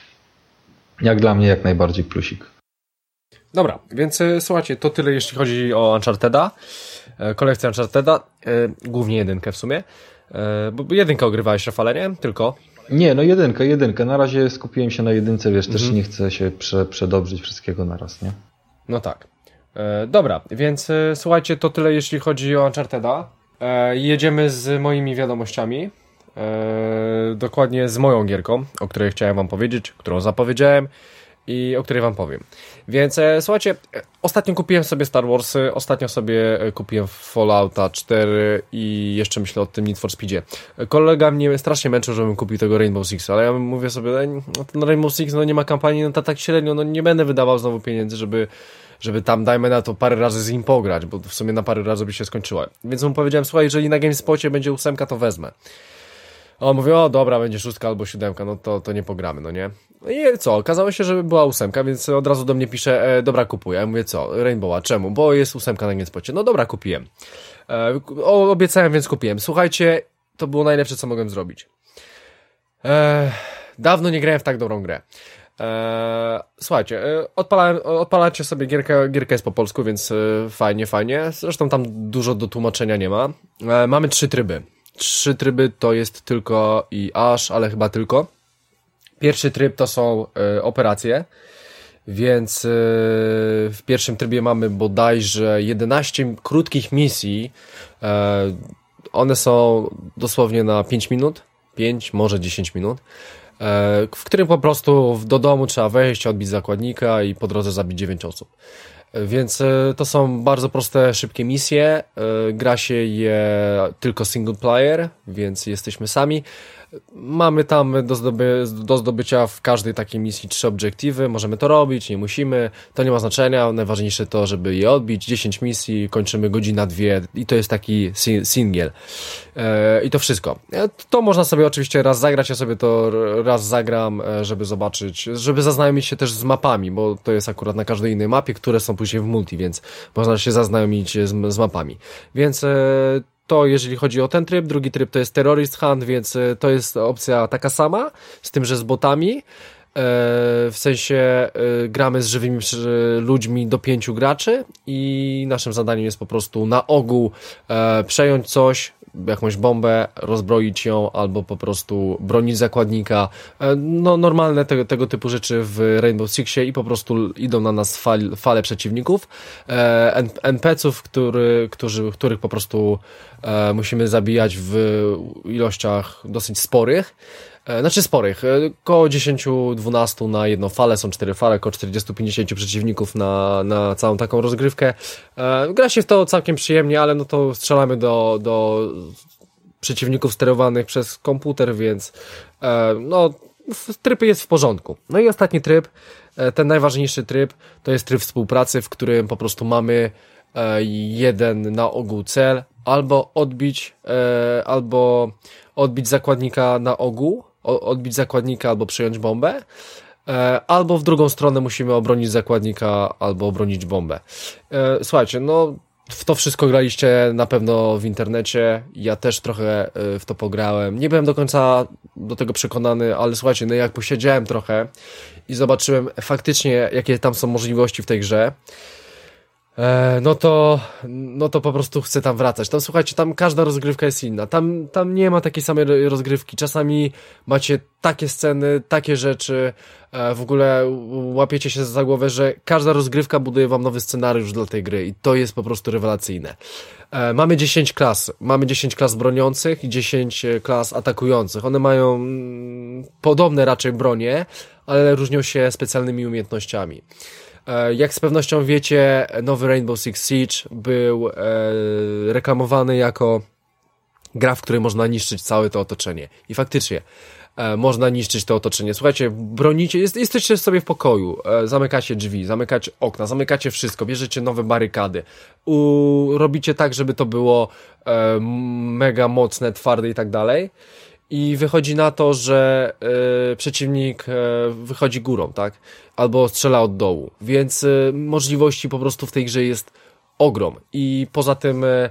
Jak dla mnie jak najbardziej plusik. Dobra, więc słuchajcie, to tyle jeśli chodzi o Uncharteda, kolekcję Uncharteda, głównie jedynkę w sumie, bo jedynkę ogrywałeś, Rafale, nie? Tylko? Nie, no jedynkę, jedynkę, na razie skupiłem się na jedynce, wiesz, mhm. też nie chcę się prze, przedobrzyć wszystkiego naraz, nie? No tak. Dobra, więc słuchajcie, to tyle jeśli chodzi o Uncharteda. Jedziemy z moimi wiadomościami, dokładnie z moją gierką, o której chciałem wam powiedzieć, którą zapowiedziałem. i o której wam powiem. Więc e, słuchajcie, ostatnio kupiłem sobie Star Warsy, ostatnio sobie kupiłem Fallouta cztery i jeszcze myślę o tym Need for Speedzie. Kolega mnie strasznie męczył, żebym kupił tego Rainbow Six, ale ja mówię sobie, no ten Rainbow Six no nie ma kampanii, no to tak średnio, no nie będę wydawał znowu pieniędzy, żeby żeby tam, dajmy na to, parę razy z nim pograć, bo w sumie na parę razy by się skończyła. Więc mu powiedziałem, słuchaj, jeżeli na GameSpocie będzie ósemka, to wezmę. A on mówi, o dobra, będzie szóstka albo siódemka, no to, to nie pogramy, no nie? No i co, okazało się, że była ósemka, więc od razu do mnie pisze, e, dobra, kupuję. Ja mówię, co, Rainbowa, czemu? Bo jest ósemka na GameSpocie. No dobra, kupiłem. E, o, obiecałem, więc kupiłem. Słuchajcie, to było najlepsze, co mogłem zrobić. E, dawno nie grałem w tak dobrą grę. Eee, słuchajcie, odpalałem, odpalacie sobie gierkę, gierkę jest po polsku, więc e, fajnie, fajnie. Zresztą tam dużo do tłumaczenia nie ma. E, mamy trzy tryby. Trzy tryby to jest tylko i aż, ale chyba tylko. Pierwszy tryb to są e, operacje, więc e, w pierwszym trybie mamy bodajże jedenaście krótkich misji. E, one są dosłownie na pięć minut, pięć, może dziesięć minut. W którym po prostu do domu trzeba wejść, odbić zakładnika i po drodze zabić dziewięć osób. Więc to są bardzo proste, szybkie misje. Gra się je tylko single player, więc jesteśmy sami. Mamy tam do, zdoby, do zdobycia w każdej takiej misji trzy obiektywy. Możemy to robić, nie musimy. To nie ma znaczenia. Najważniejsze to, żeby je odbić. dziesięć misji, kończymy godzina, dwie i to jest taki singiel. I to wszystko. To można sobie oczywiście raz zagrać. Ja sobie to raz zagram, żeby zobaczyć, żeby zaznajomić się też z mapami, bo to jest akurat na każdej innej mapie, które są później w multi, więc można się zaznajomić z, z mapami. Więc to jeżeli chodzi o ten tryb. Drugi tryb to jest Terrorist Hunt, więc to jest opcja taka sama, z tym, że z botami. W sensie gramy z żywymi ludźmi do pięciu graczy i naszym zadaniem jest po prostu na ogół przejąć coś, jakąś bombę, rozbroić ją albo po prostu bronić zakładnika. No normalne te, tego typu rzeczy w Rainbow Sixie i po prostu idą na nas fal, fale przeciwników. en pe ców, który, którzy, których po prostu musimy zabijać w ilościach dosyć sporych. Znaczy sporych, około dziesięć do dwunastu na jedną falę, są cztery fale, około czterdzieści do pięćdziesięciu przeciwników na, na całą taką rozgrywkę. Gra się w to całkiem przyjemnie, ale no to strzelamy do, do przeciwników sterowanych przez komputer, więc no tryb jest w porządku. No i ostatni tryb, ten najważniejszy tryb, to jest tryb współpracy, w którym po prostu mamy jeden na ogół cel, albo odbić, albo odbić zakładnika na ogół, odbić zakładnika albo przyjąć bombę, albo w drugą stronę musimy obronić zakładnika albo obronić bombę. Słuchajcie, no w to wszystko graliście na pewno w internecie, ja też trochę w to pograłem, nie byłem do końca do tego przekonany, ale słuchajcie, no jak posiedziałem trochę i zobaczyłem faktycznie jakie tam są możliwości w tej grze, no to, no to po prostu chcę tam wracać. Tam słuchajcie, tam każda rozgrywka jest inna. Tam, tam nie ma takiej samej rozgrywki. Czasami macie takie sceny, takie rzeczy, w ogóle łapiecie się za głowę, że każda rozgrywka buduje wam nowy scenariusz dla tej gry i to jest po prostu rewelacyjne. Mamy dziesięć klas. Mamy dziesięć klas broniących i dziesięć klas atakujących. One mają podobne raczej bronie, ale różnią się specjalnymi umiejętnościami. Jak z pewnością wiecie, nowy Rainbow Six Siege był e, reklamowany jako gra, w której można niszczyć całe to otoczenie. I faktycznie e, można niszczyć to otoczenie. Słuchajcie, bronicie, jest, jesteście sobie w pokoju, e, zamykacie drzwi, zamykacie okna, zamykacie wszystko, bierzecie nowe barykady, u, robicie tak, żeby to było e, mega mocne, twarde i tak dalej. I wychodzi na to, że y, przeciwnik y, wychodzi górą, tak? Albo strzela od dołu. Więc y, możliwości po prostu w tej grze jest ogrom. I poza tym y,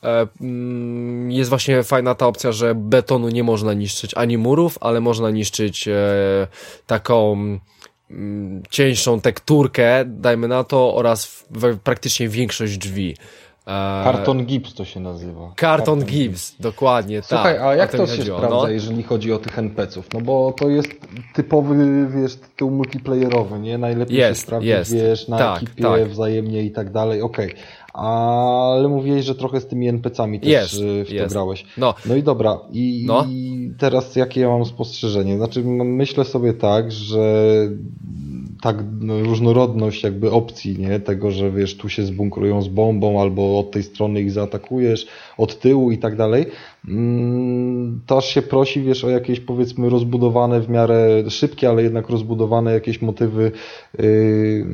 y, jest właśnie fajna ta opcja, że betonu nie można niszczyć ani murów, ale można niszczyć y, taką y, cieńszą tekturkę, dajmy na to, oraz w, w, praktycznie większość drzwi. Karton Gibbs to się nazywa. Karton, Karton Gibbs, Gibbs, dokładnie. Słuchaj, tak, a jak to się chodziło, sprawdza, no? jeżeli chodzi o tych en pe ców? No bo to jest typowy, wiesz, tytuł multiplayerowy, nie? Najlepiej jest, się sprawdzić, jest. wiesz, na tak, ekipie tak. wzajemnie i tak dalej, okej. Okay. Ale mówiłeś, że trochę z tymi en pe cami też jest, w to jest. grałeś. No. no i dobra, i, no. i teraz jakie ja mam spostrzeżenie? Znaczy myślę sobie tak, że tak różnorodność jakby opcji, nie? Tego, że wiesz, tu się zbunkrują z bombą, albo od tej strony ich zaatakujesz, od tyłu i tak dalej, to aż się prosi, wiesz, o jakieś powiedzmy rozbudowane w miarę szybkie, ale jednak rozbudowane jakieś motywy yy,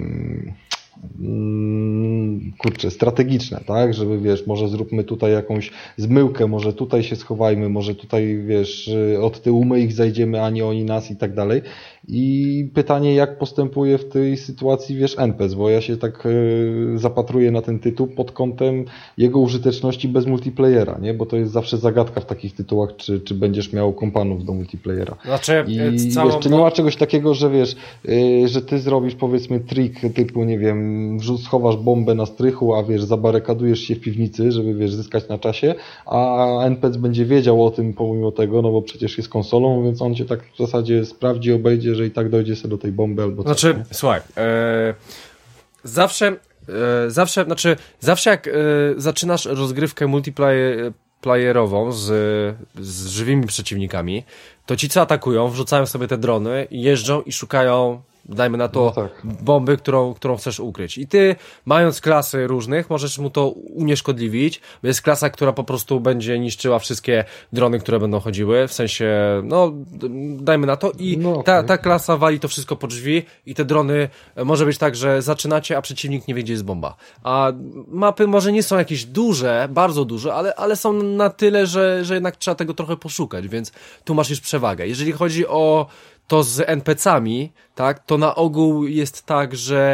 kurczę, strategiczne, tak, żeby wiesz, może zróbmy tutaj jakąś zmyłkę, może tutaj się schowajmy, może tutaj wiesz, od tyłu my ich zajdziemy, a nie oni nas i tak dalej. I pytanie, jak postępuje w tej sytuacji, wiesz, N P C, bo ja się tak y, zapatruję na ten tytuł pod kątem jego użyteczności bez multiplayera, nie, bo to jest zawsze zagadka w takich tytułach, czy, czy będziesz miał kompanów do multiplayera. Znaczy, I całą... jeszcze nie ma czegoś takiego, że wiesz, y, że ty zrobisz powiedzmy trik typu, nie wiem, wrzuc, schowasz bombę na strychu, a wiesz, zabarykadujesz się w piwnicy, żeby wiesz, zyskać na czasie, a N P C będzie wiedział o tym pomimo tego, no bo przecież jest konsolą, więc on cię tak w zasadzie sprawdzi, obejdzie, że i tak dojdzie sobie do tej bomby albo coś. Znaczy, nie? słuchaj, e, zawsze, e, zawsze, znaczy, zawsze jak e, zaczynasz rozgrywkę multiplayerową z, z żywymi przeciwnikami, to ci, co atakują, wrzucają sobie te drony i jeżdżą i szukają, dajmy na to, no tak. bomby, którą, którą chcesz ukryć. I ty, mając klasy różnych, możesz mu to unieszkodliwić, bo jest klasa, która po prostu będzie niszczyła wszystkie drony, które będą chodziły, w sensie, no, dajmy na to, i no, ta, okay. ta klasa wali to wszystko po drzwi i te drony, może być tak, że zaczynacie, a przeciwnik nie wie, gdzie jest bomba. A mapy może nie są jakieś duże, bardzo duże, ale, ale są na tyle, że, że jednak trzeba tego trochę poszukać, więc tu masz już przewagę. Jeżeli chodzi o to z N P C-ami, tak, to na ogół jest tak, że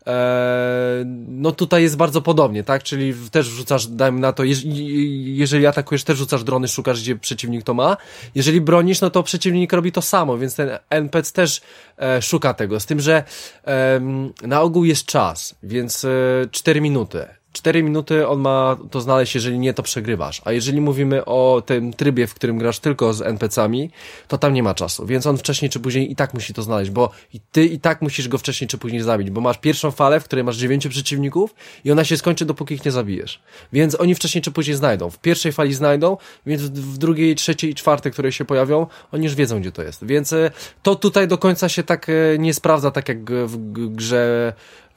e, no tutaj jest bardzo podobnie, tak, czyli też wrzucasz, dajmy na to, jeż, jeżeli atakujesz, też wrzucasz drony, szukasz, gdzie przeciwnik to ma. Jeżeli bronisz, no to przeciwnik robi to samo, więc ten N P C też e, szuka tego, z tym, że e, na ogół jest czas, więc e, cztery minuty. cztery minuty on ma to znaleźć, jeżeli nie, to przegrywasz. A jeżeli mówimy o tym trybie, w którym grasz tylko z N P C-ami, to tam nie ma czasu. Więc on wcześniej czy później i tak musi to znaleźć, bo i ty i tak musisz go wcześniej czy później zabić, bo masz pierwszą falę, w której masz dziewięciu przeciwników i ona się skończy, dopóki ich nie zabijesz. Więc oni wcześniej czy później znajdą. W pierwszej fali znajdą, więc w drugiej, trzeciej i czwartej, które się pojawią, oni już wiedzą, gdzie to jest. Więc to tutaj do końca się tak nie sprawdza, tak jak w grze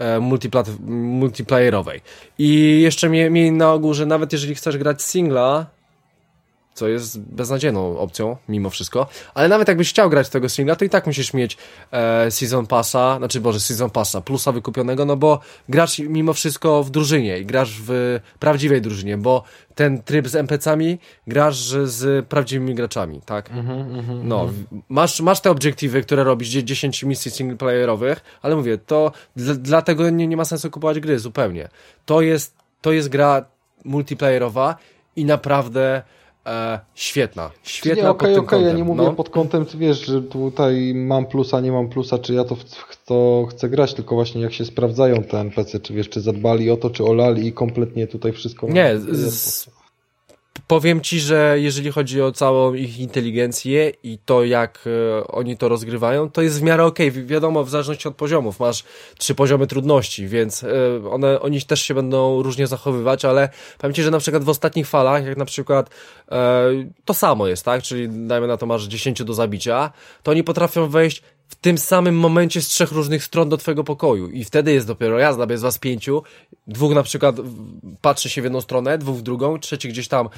multiplayerowej. I jeszcze miej, miej na ogół, że nawet jeżeli chcesz grać singla, co jest beznadziejną opcją, mimo wszystko, ale nawet jakbyś chciał grać tego singla, to i tak musisz mieć e, Season Passa, znaczy Boże, Season Passa, plusa wykupionego, no bo grasz mimo wszystko w drużynie i grasz w prawdziwej drużynie, bo ten tryb z N P C-ami grasz z prawdziwymi graczami, tak? Mm-hmm, mm-hmm, no, masz, masz te obiektywy, które robisz, dziesięć misji singleplayerowych, ale mówię, to dla, dlatego nie, nie ma sensu kupować gry, zupełnie. To jest, to jest gra multiplayerowa i naprawdę E, świetna, świetna nie, pod okay, tym okay, kątem. Ja nie mówię no. pod kątem, ty wiesz, że tutaj mam plusa, nie mam plusa, czy ja to, w, to chcę grać, tylko właśnie jak się sprawdzają te N P C, czy wiesz, czy zadbali o to, czy olali i kompletnie tutaj wszystko... Nie, z, z, powiem ci, że jeżeli chodzi o całą ich inteligencję i to, jak e, oni to rozgrywają, to jest w miarę okej. Okay. Wiadomo, w zależności od poziomów. Masz trzy poziomy trudności, więc e, one, oni też się będą różnie zachowywać, ale powiem ci, że na przykład w ostatnich falach, jak na przykład e, to samo jest, tak? Czyli dajmy na to, masz dziesięciu do zabicia, to oni potrafią wejść w tym samym momencie z trzech różnych stron do twojego pokoju i wtedy jest dopiero jazda, bo jest was pięciu, dwóch na przykład patrzy się w jedną stronę, dwóch w drugą, trzeci gdzieś tam,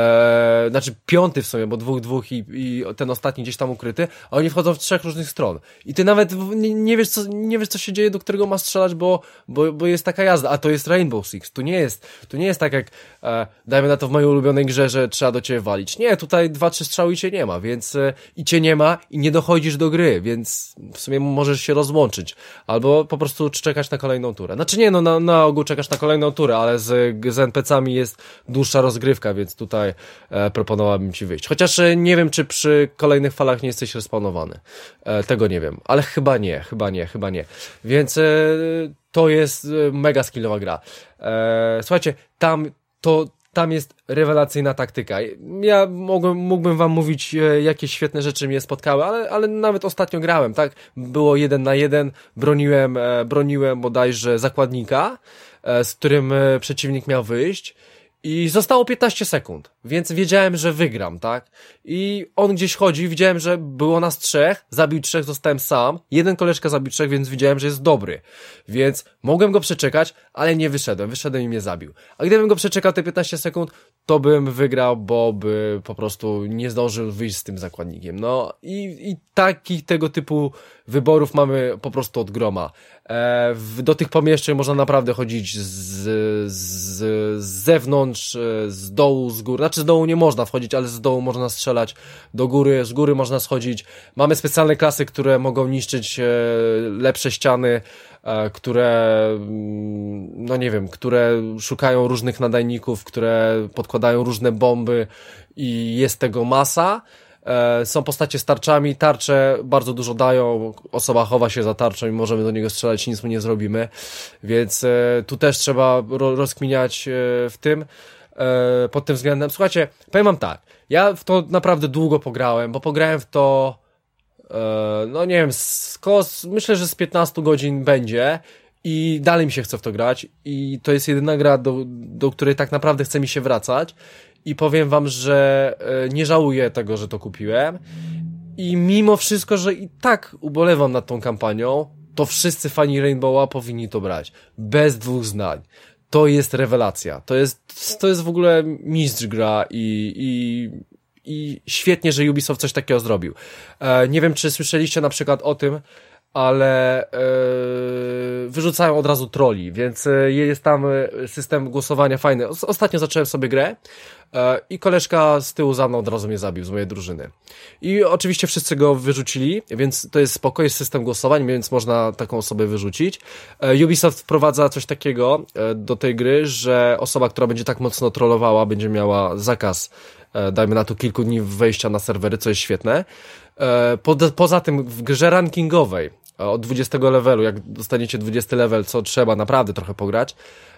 e, znaczy piąty w sumie, bo dwóch, dwóch i, i ten ostatni gdzieś tam ukryty, a oni wchodzą w trzech różnych stron i ty nawet nie, nie wiesz co, nie wiesz co się dzieje, do którego masz strzelać, bo, bo, bo jest taka jazda, a to jest Rainbow Six, tu nie jest, tu nie jest tak jak e, dajmy na to w mojej ulubionej grze, że trzeba do ciebie walić, nie, tutaj dwa, trzy strzały i cię nie ma, więc e, i cię nie ma i nie dochodzisz do gry, więc w sumie możesz się rozłączyć, albo po prostu czekać na kolejną turę. Znaczy nie, no na, na ogół czekasz na kolejną turę, ale z, z N P C-ami jest dłuższa rozgrywka, więc tutaj e, proponowałbym ci wyjść. Chociaż e, nie wiem, czy przy kolejnych falach nie jesteś respawnowany. E, tego nie wiem, ale chyba nie, chyba nie, chyba nie. Więc e, to jest e, mega skillowa gra. E, słuchajcie, tam to Tam jest rewelacyjna taktyka. Ja mogłem, mógłbym wam mówić, e, jakie świetne rzeczy mnie spotkały, ale, ale nawet ostatnio grałem, tak? Było jeden na jeden, broniłem, e, broniłem bodajże zakładnika, e, z którym e, przeciwnik miał wyjść I zostało piętnaście sekund, więc wiedziałem, że wygram, tak? I on gdzieś chodzi, widziałem, że było nas trzech, zabił trzech, zostałem sam, jeden koleżka zabił trzech, więc widziałem, że jest dobry. Więc mogłem go przeczekać, ale nie wyszedłem, wyszedłem i mnie zabił. A gdybym go przeczekał te piętnaście sekund, to bym wygrał, bo by po prostu nie zdążył wyjść z tym zakładnikiem. No i, i takich tego typu wyborów mamy po prostu od groma. E, w, do tych pomieszczeń można naprawdę chodzić z, z, z zewnątrz, z dołu, z góry. Znaczy z dołu nie można wchodzić, ale z dołu można strzelać, do góry, z góry można schodzić. Mamy specjalne klasy, które mogą niszczyć e, lepsze ściany, e, które, no nie wiem, które szukają różnych nadajników, które podkładają różne bomby i jest tego masa. E, są postacie z tarczami, tarcze bardzo dużo dają, osoba chowa się za tarczą i możemy do niego strzelać i nic mu nie zrobimy, więc e, tu też trzeba ro, rozkminiać e, w tym, e, pod tym względem. Słuchajcie, powiem wam tak, ja w to naprawdę długo pograłem, bo pograłem w to e, no nie wiem, z, z, myślę, że z piętnaście godzin będzie i dalej mi się chce w to grać i to jest jedyna gra, do, do której tak naprawdę chce mi się wracać. I powiem wam, że nie żałuję tego, że to kupiłem i mimo wszystko, że i tak ubolewam nad tą kampanią, to wszyscy fani Rainbowa powinni to brać. Bez dwóch zdań. To jest rewelacja. To jest, to jest w ogóle mistrz gra i, i, i świetnie, że Ubisoft coś takiego zrobił. E, nie wiem, czy słyszeliście na przykład o tym, ale yy, wyrzucają od razu troli, więc yy, jest tam yy, system głosowania fajny. O, ostatnio zacząłem sobie grę yy, i koleżka z tyłu za mną od razu mnie zabił, z mojej drużyny. I oczywiście wszyscy go wyrzucili, więc to jest spoko, jest system głosowań, więc można taką osobę wyrzucić. Yy, Ubisoft wprowadza coś takiego yy, do tej gry, że osoba, która będzie tak mocno trollowała, będzie miała zakaz, yy, dajmy na to kilku dni wejścia na serwery, co jest świetne. Po, poza tym w grze rankingowej od dwudziestego levelu, jak dostaniecie dwudziesty level, co trzeba naprawdę trochę pograć,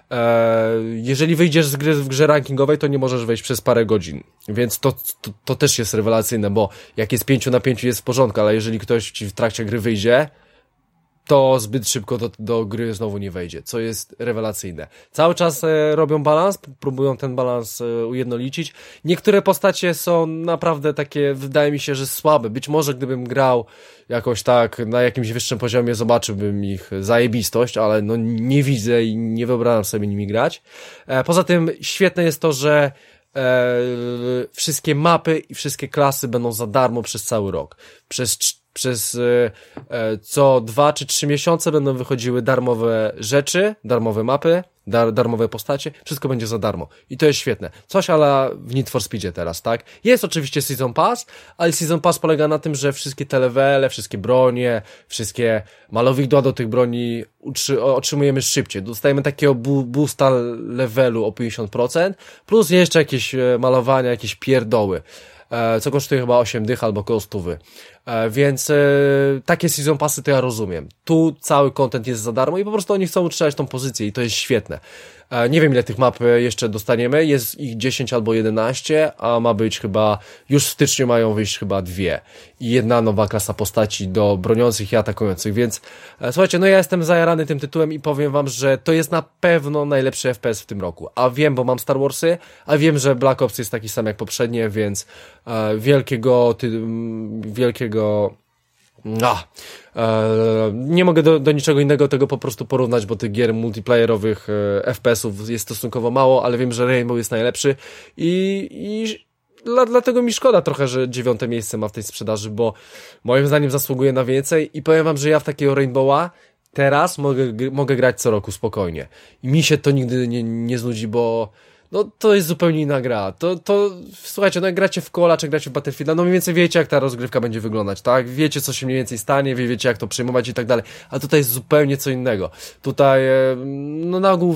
jeżeli wyjdziesz z gry w grze rankingowej, to nie możesz wejść przez parę godzin, więc to, to, to też jest rewelacyjne, bo jak jest pięciu na pięciu jest w porządku, ale jeżeli ktoś ci w trakcie gry wyjdzie, to zbyt szybko do, do gry znowu nie wejdzie, co jest rewelacyjne. Cały czas e, robią balans, próbują ten balans e, ujednolicić. Niektóre postacie są naprawdę takie, wydaje mi się, że słabe. Być może gdybym grał jakoś tak na jakimś wyższym poziomie, zobaczyłbym ich zajebistość, ale no nie widzę i nie wyobrażam sobie nimi grać. E, poza tym świetne jest to, że e, wszystkie mapy i wszystkie klasy będą za darmo przez cały rok. Przez Przez e, co dwa czy trzy miesiące będą wychodziły darmowe rzeczy, darmowe mapy, dar, darmowe postacie, wszystko będzie za darmo. I to jest świetne. Coś ala w Need for Speedzie teraz, tak? Jest oczywiście Season Pass, ale Season Pass polega na tym, że wszystkie te levele, wszystkie bronie, wszystkie malowidła do tych broni utrzy, otrzymujemy szybciej. Dostajemy takiego bu, boosta levelu o pięćdziesiąt procent, plus jeszcze jakieś malowania, jakieś pierdoły. Co kosztuje chyba osiem dych albo koło stówy. Więc e, takie season passy to ja rozumiem. Tu cały content jest za darmo i po prostu oni chcą utrzymać tą pozycję i to jest świetne. E, nie wiem ile tych map jeszcze dostaniemy, jest ich dziesięć albo jedenaście, a ma być chyba, już w styczniu mają wyjść chyba dwie. I jedna nowa klasa postaci do broniących i atakujących, więc e, słuchajcie, no ja jestem zajarany tym tytułem i powiem wam, że to jest na pewno najlepszy F P S w tym roku. A wiem, bo mam Star Warsy, a wiem, że Black Ops jest taki sam jak poprzednie, więc e, wielkiego, ty, wielkiego A, e, nie mogę do, do niczego innego tego po prostu porównać, bo tych gier multiplayerowych e, F P S-ów jest stosunkowo mało, ale wiem, że Rainbow jest najlepszy i, i dla, dlatego mi szkoda trochę, że dziewiąte miejsce ma w tej sprzedaży, bo moim zdaniem zasługuje na więcej i powiem wam, że ja w takiego Rainbowa teraz mogę, mogę grać co roku spokojnie i mi się to nigdy nie, nie znudzi, bo no to jest zupełnie inna gra. To, to, słuchajcie, no jak gracie w Cola, czy gracie w Battlefielda, no mniej więcej wiecie, jak ta rozgrywka będzie wyglądać, tak? Wiecie, co się mniej więcej stanie, wie, wiecie, jak to przyjmować i tak dalej. A tutaj jest zupełnie co innego. Tutaj, no na ogół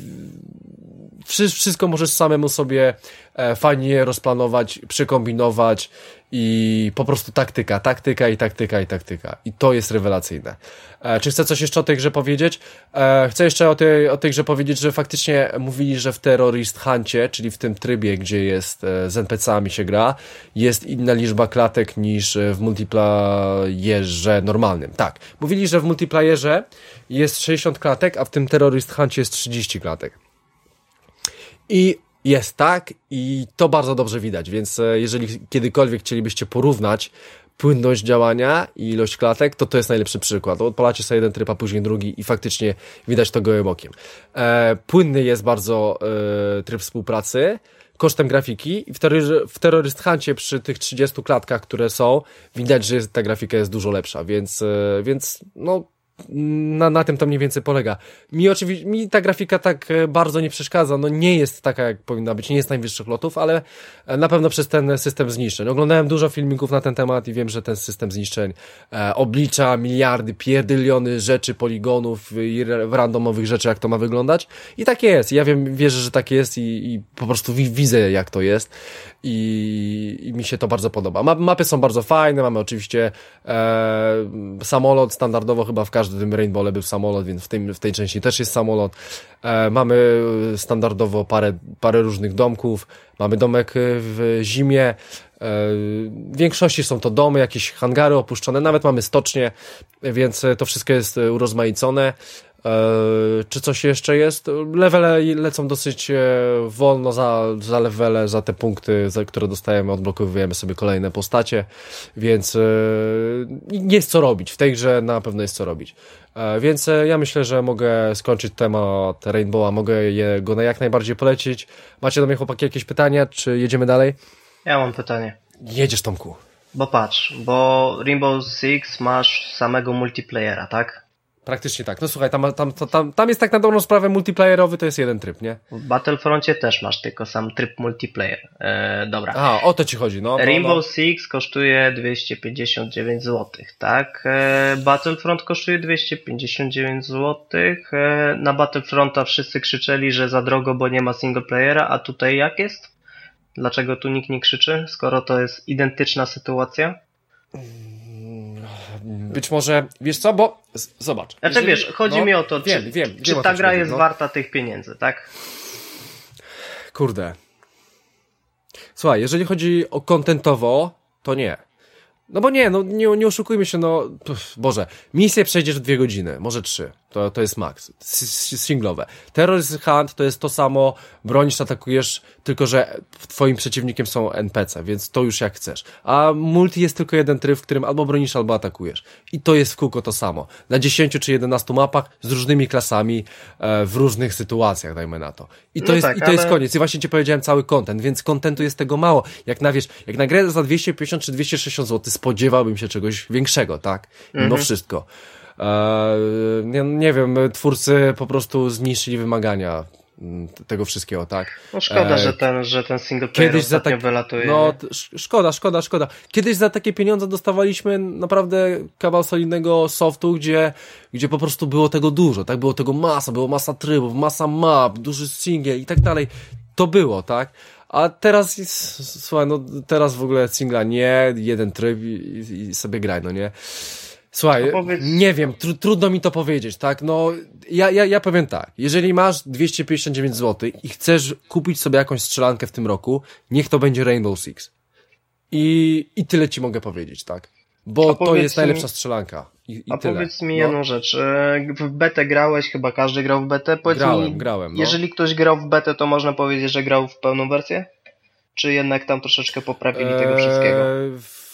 wszystko możesz samemu sobie e, fajnie rozplanować, przekombinować i po prostu taktyka, taktyka i taktyka i taktyka. I to jest rewelacyjne. E, czy chcę coś jeszcze o tej grze powiedzieć? E, chcę jeszcze o tej, o tej grze powiedzieć, że faktycznie mówili, że w Terrorist Huncie, czyli w tym trybie, gdzie jest e, z en pe ce ami się gra, jest inna liczba klatek niż w multiplayerze normalnym. Tak. Mówili, że w multiplayerze jest sześćdziesiąt klatek, a w tym Terrorist Huncie jest trzydzieści klatek. I Jest tak i to bardzo dobrze widać, więc jeżeli kiedykolwiek chcielibyście porównać płynność działania i ilość klatek, to to jest najlepszy przykład. Odpalacie sobie jeden tryb, a później drugi i faktycznie widać to gołym okiem. E, płynny jest bardzo e, tryb współpracy, kosztem grafiki i w, terrory, w Terrorist Huncie przy tych trzydziestu klatkach, które są, widać, że jest, ta grafika jest dużo lepsza, więc, e, więc no Na, na tym to mniej więcej polega. Mi oczywiście, mi ta grafika tak bardzo nie przeszkadza, no nie jest taka jak powinna być, nie jest najwyższych lotów, ale na pewno przez ten system zniszczeń. Oglądałem dużo filmików na ten temat i wiem, że ten system zniszczeń e, oblicza miliardy, pierdyliony rzeczy, poligonów i randomowych rzeczy, jak to ma wyglądać. I tak jest. Ja wiem, wierzę, że tak jest i, i po prostu wi- widzę, jak to jest i, i mi się to bardzo podoba. Ma, mapy są bardzo fajne, mamy oczywiście e, samolot, standardowo chyba w każdym w tym Rainbowle był samolot, więc w, tym, w tej części też jest samolot. E, mamy standardowo parę, parę różnych domków. Mamy domek w zimie. E, w większości są to domy, jakieś hangary opuszczone, nawet mamy stocznie, więc to wszystko jest urozmaicone. E, czy coś jeszcze jest? Levele lecą dosyć wolno za, za levele, za te punkty, za które dostajemy, odblokowujemy sobie kolejne postacie, więc e, jest co robić. W tej grze na pewno jest co robić. E, więc ja myślę, że mogę skończyć temat Rainbowa, mogę je, go jak najbardziej polecić. Macie do mnie, chłopaki, jakieś pytania, czy jedziemy dalej? Ja mam pytanie. Jedziesz, Tomku. Bo patrz, bo Rainbow Six masz samego multiplayera, tak? Praktycznie tak. No słuchaj, tam, tam, tam, tam jest tak na dobrą sprawę multiplayerowy, to jest jeden tryb, nie? W Battlefroncie też masz tylko sam tryb multiplayer. E, dobra. A, o to ci chodzi, no. Rainbow no. Six kosztuje dwieście pięćdziesiąt dziewięć złotych, tak? E, Battlefront kosztuje dwieście pięćdziesiąt dziewięć złotych. E, na Battlefronta wszyscy krzyczeli, że za drogo, bo nie ma singleplayera, a tutaj jak jest? Dlaczego tu nikt nie krzyczy, skoro to jest identyczna sytuacja? Być może, wiesz co, bo z- zobacz. Znaczy jeżeli, wiesz, chodzi no, mi o to, wiem, czy, wiem, czy wiem, ta o co gra ci jest chodzi, no. warta tych pieniędzy, tak? Kurde. Słuchaj, jeżeli chodzi o kontentowo, to nie. No bo nie, no nie, nie oszukujmy się, no pff, Boże, misję przejdziesz w dwie godziny, może trzy, to, to jest max, S- singlowe. Terrorist Hunt to jest to samo, bronisz, atakujesz, tylko że twoim przeciwnikiem są N P C, więc to już jak chcesz. A multi jest tylko jeden tryb, w którym albo bronisz, albo atakujesz. I to jest w kółko to samo. Na dziesięciu czy jedenastu mapach, z różnymi klasami, e, w różnych sytuacjach, dajmy na to. I to, No jest, tak, i to ale... jest koniec. I właśnie ci powiedziałem cały content, więc kontentu jest tego mało. Jak na, wiesz, jak na grę za dwieście pięćdziesiąt czy dwieście sześćdziesiąt złotych spodziewałbym się czegoś większego, tak? Mimo Mhm. wszystko. Eee, nie, nie wiem, twórcy po prostu zmniejszyli wymagania mm, tego wszystkiego, tak? No szkoda, Eee, że ten, że ten single player Kiedyś za ostatnio tak, wylatuje. no nie? t- sz- szkoda, szkoda, szkoda. Kiedyś za takie pieniądze dostawaliśmy naprawdę kawał solidnego softu, gdzie, gdzie po prostu było tego dużo, tak? Było tego masa, było masa trybów, masa map, duży singiel i tak dalej. To było, tak? A teraz, jest, słuchaj, no teraz w ogóle singla nie, jeden tryb i, i, i sobie graj, no nie? Słuchaj, powiedz... nie wiem, tr- trudno mi to powiedzieć, tak? No, ja, ja, ja powiem tak, jeżeli masz dwieście pięćdziesiąt dziewięć złotych i chcesz kupić sobie jakąś strzelankę w tym roku, niech to będzie Rainbow Six. I, i tyle ci mogę powiedzieć, tak? Bo to jest najlepsza mi... strzelanka. I, i A tyle. powiedz mi no. jedną rzecz. W betę grałeś, chyba każdy grał w betę. Powiedz Grałem, mi, grałem, no. jeżeli ktoś grał w betę, to można powiedzieć, że grał w pełną wersję? Czy jednak tam troszeczkę poprawili tego Eee, wszystkiego? w-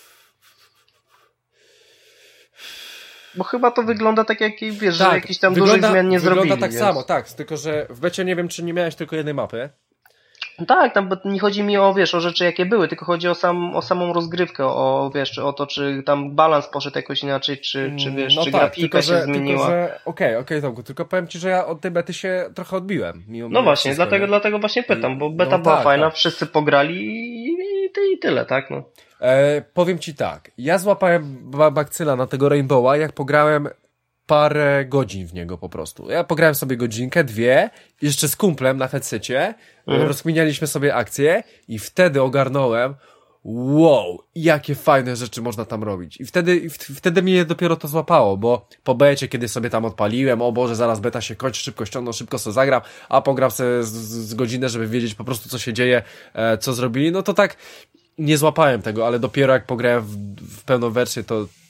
Bo chyba to wygląda tak, jak wiesz, tak, że jakiś tam wygląda, dużych zmian nie wygląda zrobili. tak więc... samo, tak, tylko że w becie nie wiem, czy nie miałeś tylko jednej mapy. Tak, tam nie chodzi mi o, wiesz, o rzeczy jakie były, tylko chodzi o, sam, o samą rozgrywkę, o, wiesz, o to, czy tam balans poszedł jakoś inaczej, czy, czy wiesz, no czy tak, grafika tylko, się że, zmieniła. Tylko, że, okej, okay, okej, okay, Tomku, tylko powiem ci, że ja od tej bety się trochę odbiłem. Mimo No właśnie, wszystko, dlatego, nie? dlatego właśnie pytam, bo beta no była tak, fajna, tak. wszyscy pograli i, i, ty- i tyle, tak, no. E, powiem ci tak, ja złapałem ba- bakcyla na tego Rainbowa, jak pograłem parę godzin w niego po prostu. Ja pograłem sobie godzinkę, dwie, jeszcze z kumplem na headsetie, Mhm. rozkminialiśmy sobie akcje i wtedy ogarnąłem, wow, jakie fajne rzeczy można tam robić. I wtedy, i w, wtedy mnie dopiero to złapało, bo po becie, kiedy sobie tam odpaliłem, o Boże, zaraz beta się kończy, szybko ściągną, szybko sobie zagram, a pogram sobie z, z, z godzinę, żeby wiedzieć po prostu, co się dzieje, e, co zrobili, no to tak nie złapałem tego, ale dopiero jak pograłem w, w pełną wersję, to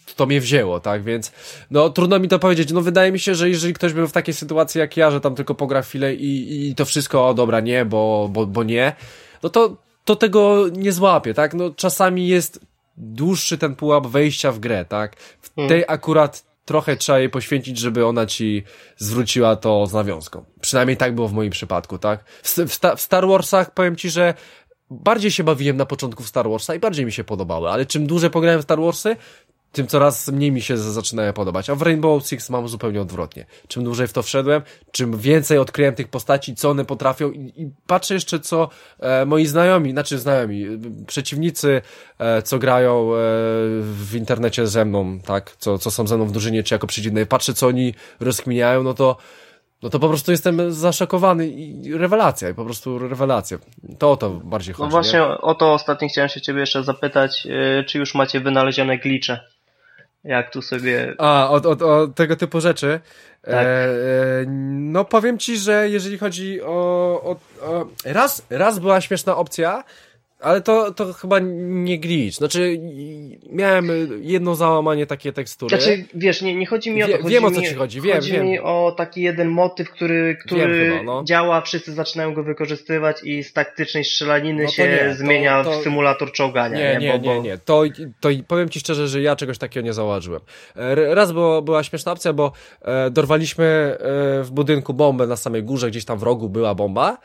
to mnie wzięło, tak, więc no trudno mi to powiedzieć, no wydaje mi się, że jeżeli ktoś był w takiej sytuacji jak ja, że tam tylko pogra chwilę i, i to wszystko, o dobra, nie, bo, bo, bo nie, no to, to tego nie złapie, tak, no czasami jest dłuższy ten pułap wejścia w grę, tak, w tej akurat trochę trzeba jej poświęcić, żeby ona ci zwróciła to z nawiązką, przynajmniej tak było w moim przypadku, tak, w, w, w Star Warsach powiem ci, że bardziej się bawiłem na początku w Star Warsa i bardziej mi się podobały, ale czym dłużej pograłem w Star Warsy, tym coraz mniej mi się zaczynają podobać. A w Rainbow Six mam zupełnie odwrotnie. Czym dłużej w to wszedłem, czym więcej odkryłem tych postaci, co one potrafią i, i patrzę jeszcze, co e, moi znajomi, znaczy znajomi, przeciwnicy, e, co grają e, w internecie ze mną, tak, co, co są ze mną w drużynie, czy jako przeciwnej, patrzę, co oni rozkminiają, no to no to po prostu jestem zaszokowany i rewelacja, i po prostu rewelacja. To o to bardziej chodzi. No właśnie nie? o to ostatnio chciałem się ciebie jeszcze zapytać, yy, czy już macie wynalezione glitche? Jak tu sobie... A, o, o, o tego typu rzeczy. Tak. E, e, no powiem ci, że jeżeli chodzi o... o, o raz, raz była śmieszna opcja, ale to, to chyba nie glitch. Znaczy, miałem jedno załamanie takie tekstury. Znaczy, wiesz, nie, nie chodzi mi o to. Wie, chodzi wiem mi, o co ci chodzi, wiem, Chodzi wiem. mi o taki jeden motyw, który, który chyba, no. działa, wszyscy zaczynają go wykorzystywać i z taktycznej strzelaniny No to się nie, to- zmienia to- w symulator czołgania. Nie, nie, Bo- nie, bo- nie. To, to powiem ci szczerze, że ja czegoś takiego nie zauważyłem. E, Raz było, była śmieszna opcja, bo e, dorwaliśmy e, w budynku bombę na samej górze, gdzieś tam w rogu była bomba.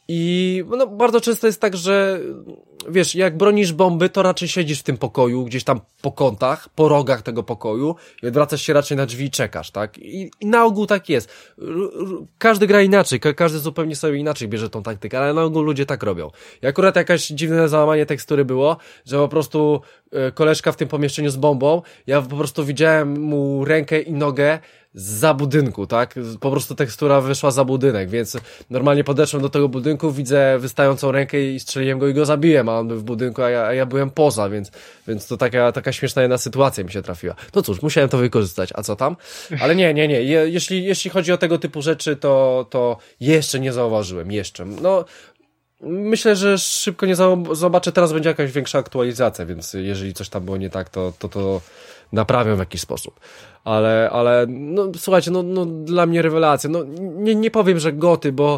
I no, bardzo często jest tak, że wiesz, jak bronisz bomby, to raczej siedzisz w tym pokoju, gdzieś tam po kątach, po rogach tego pokoju i odwracasz się raczej na drzwi i czekasz, tak? I, i na ogół tak jest. R, r, każdy gra inaczej, ka każdy zupełnie sobie inaczej bierze tą taktykę, ale na ogół ludzie tak robią. I akurat jakaś dziwne załamanie tekstury było, że po prostu e, koleżka w tym pomieszczeniu z bombą, ja po prostu widziałem mu rękę i nogę za budynku, tak? Po prostu tekstura wyszła za budynek, więc normalnie podeszłem do tego budynku, widzę wystającą rękę i strzeliłem go i go zabiłem, a on był w budynku, a ja, a ja byłem poza, więc, więc to taka, taka śmieszna jedna sytuacja mi się trafiła. No cóż, musiałem to wykorzystać, a co tam? Ale nie, nie, nie, Je, jeśli, jeśli chodzi o tego typu rzeczy, to, to jeszcze nie zauważyłem, jeszcze. No, myślę, że szybko nie zobaczę, teraz będzie jakaś większa aktualizacja, więc jeżeli coś tam było nie tak, to to, to naprawią w jakiś sposób. Ale, ale, no słuchajcie, no, no dla mnie rewelacja. No nie, nie powiem, że goty, bo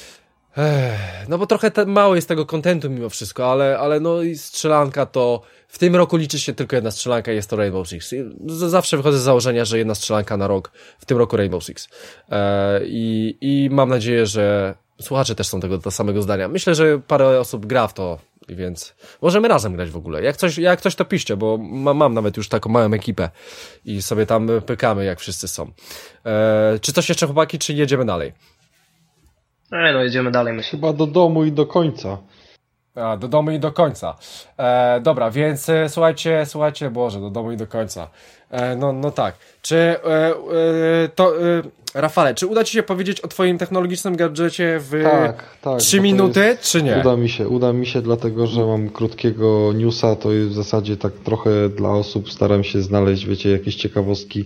ech, no bo trochę te, mało jest tego kontentu mimo wszystko, ale, ale no i strzelanka to w tym roku liczy się tylko jedna strzelanka i jest to Rainbow Six. Zawsze wychodzę z założenia, że jedna strzelanka na rok, w tym roku Rainbow Six. E, i, I mam nadzieję, że słuchacze też są tego, tego samego zdania. Myślę, że parę osób gra w to, więc możemy razem grać w ogóle. Jak coś, jak coś to piszcie, bo ma, mam nawet już taką małą ekipę i sobie tam pykamy, jak wszyscy są. E, czy coś jeszcze, chłopaki, czy jedziemy dalej? E, no jedziemy dalej, myślę. Chyba do domu i do końca. A, do domu i do końca. E, dobra, więc e, słuchajcie, słuchajcie, Boże, do domu i do końca. E, no, no tak. Czy e, e, to... E, Rafale, czy uda ci się powiedzieć o twoim technologicznym gadżecie w tak, tak, trzy minuty, jest, czy nie? Uda mi się, uda mi się, dlatego że mam krótkiego newsa, to jest w zasadzie tak trochę dla osób, staram się znaleźć, wiecie, jakieś ciekawostki.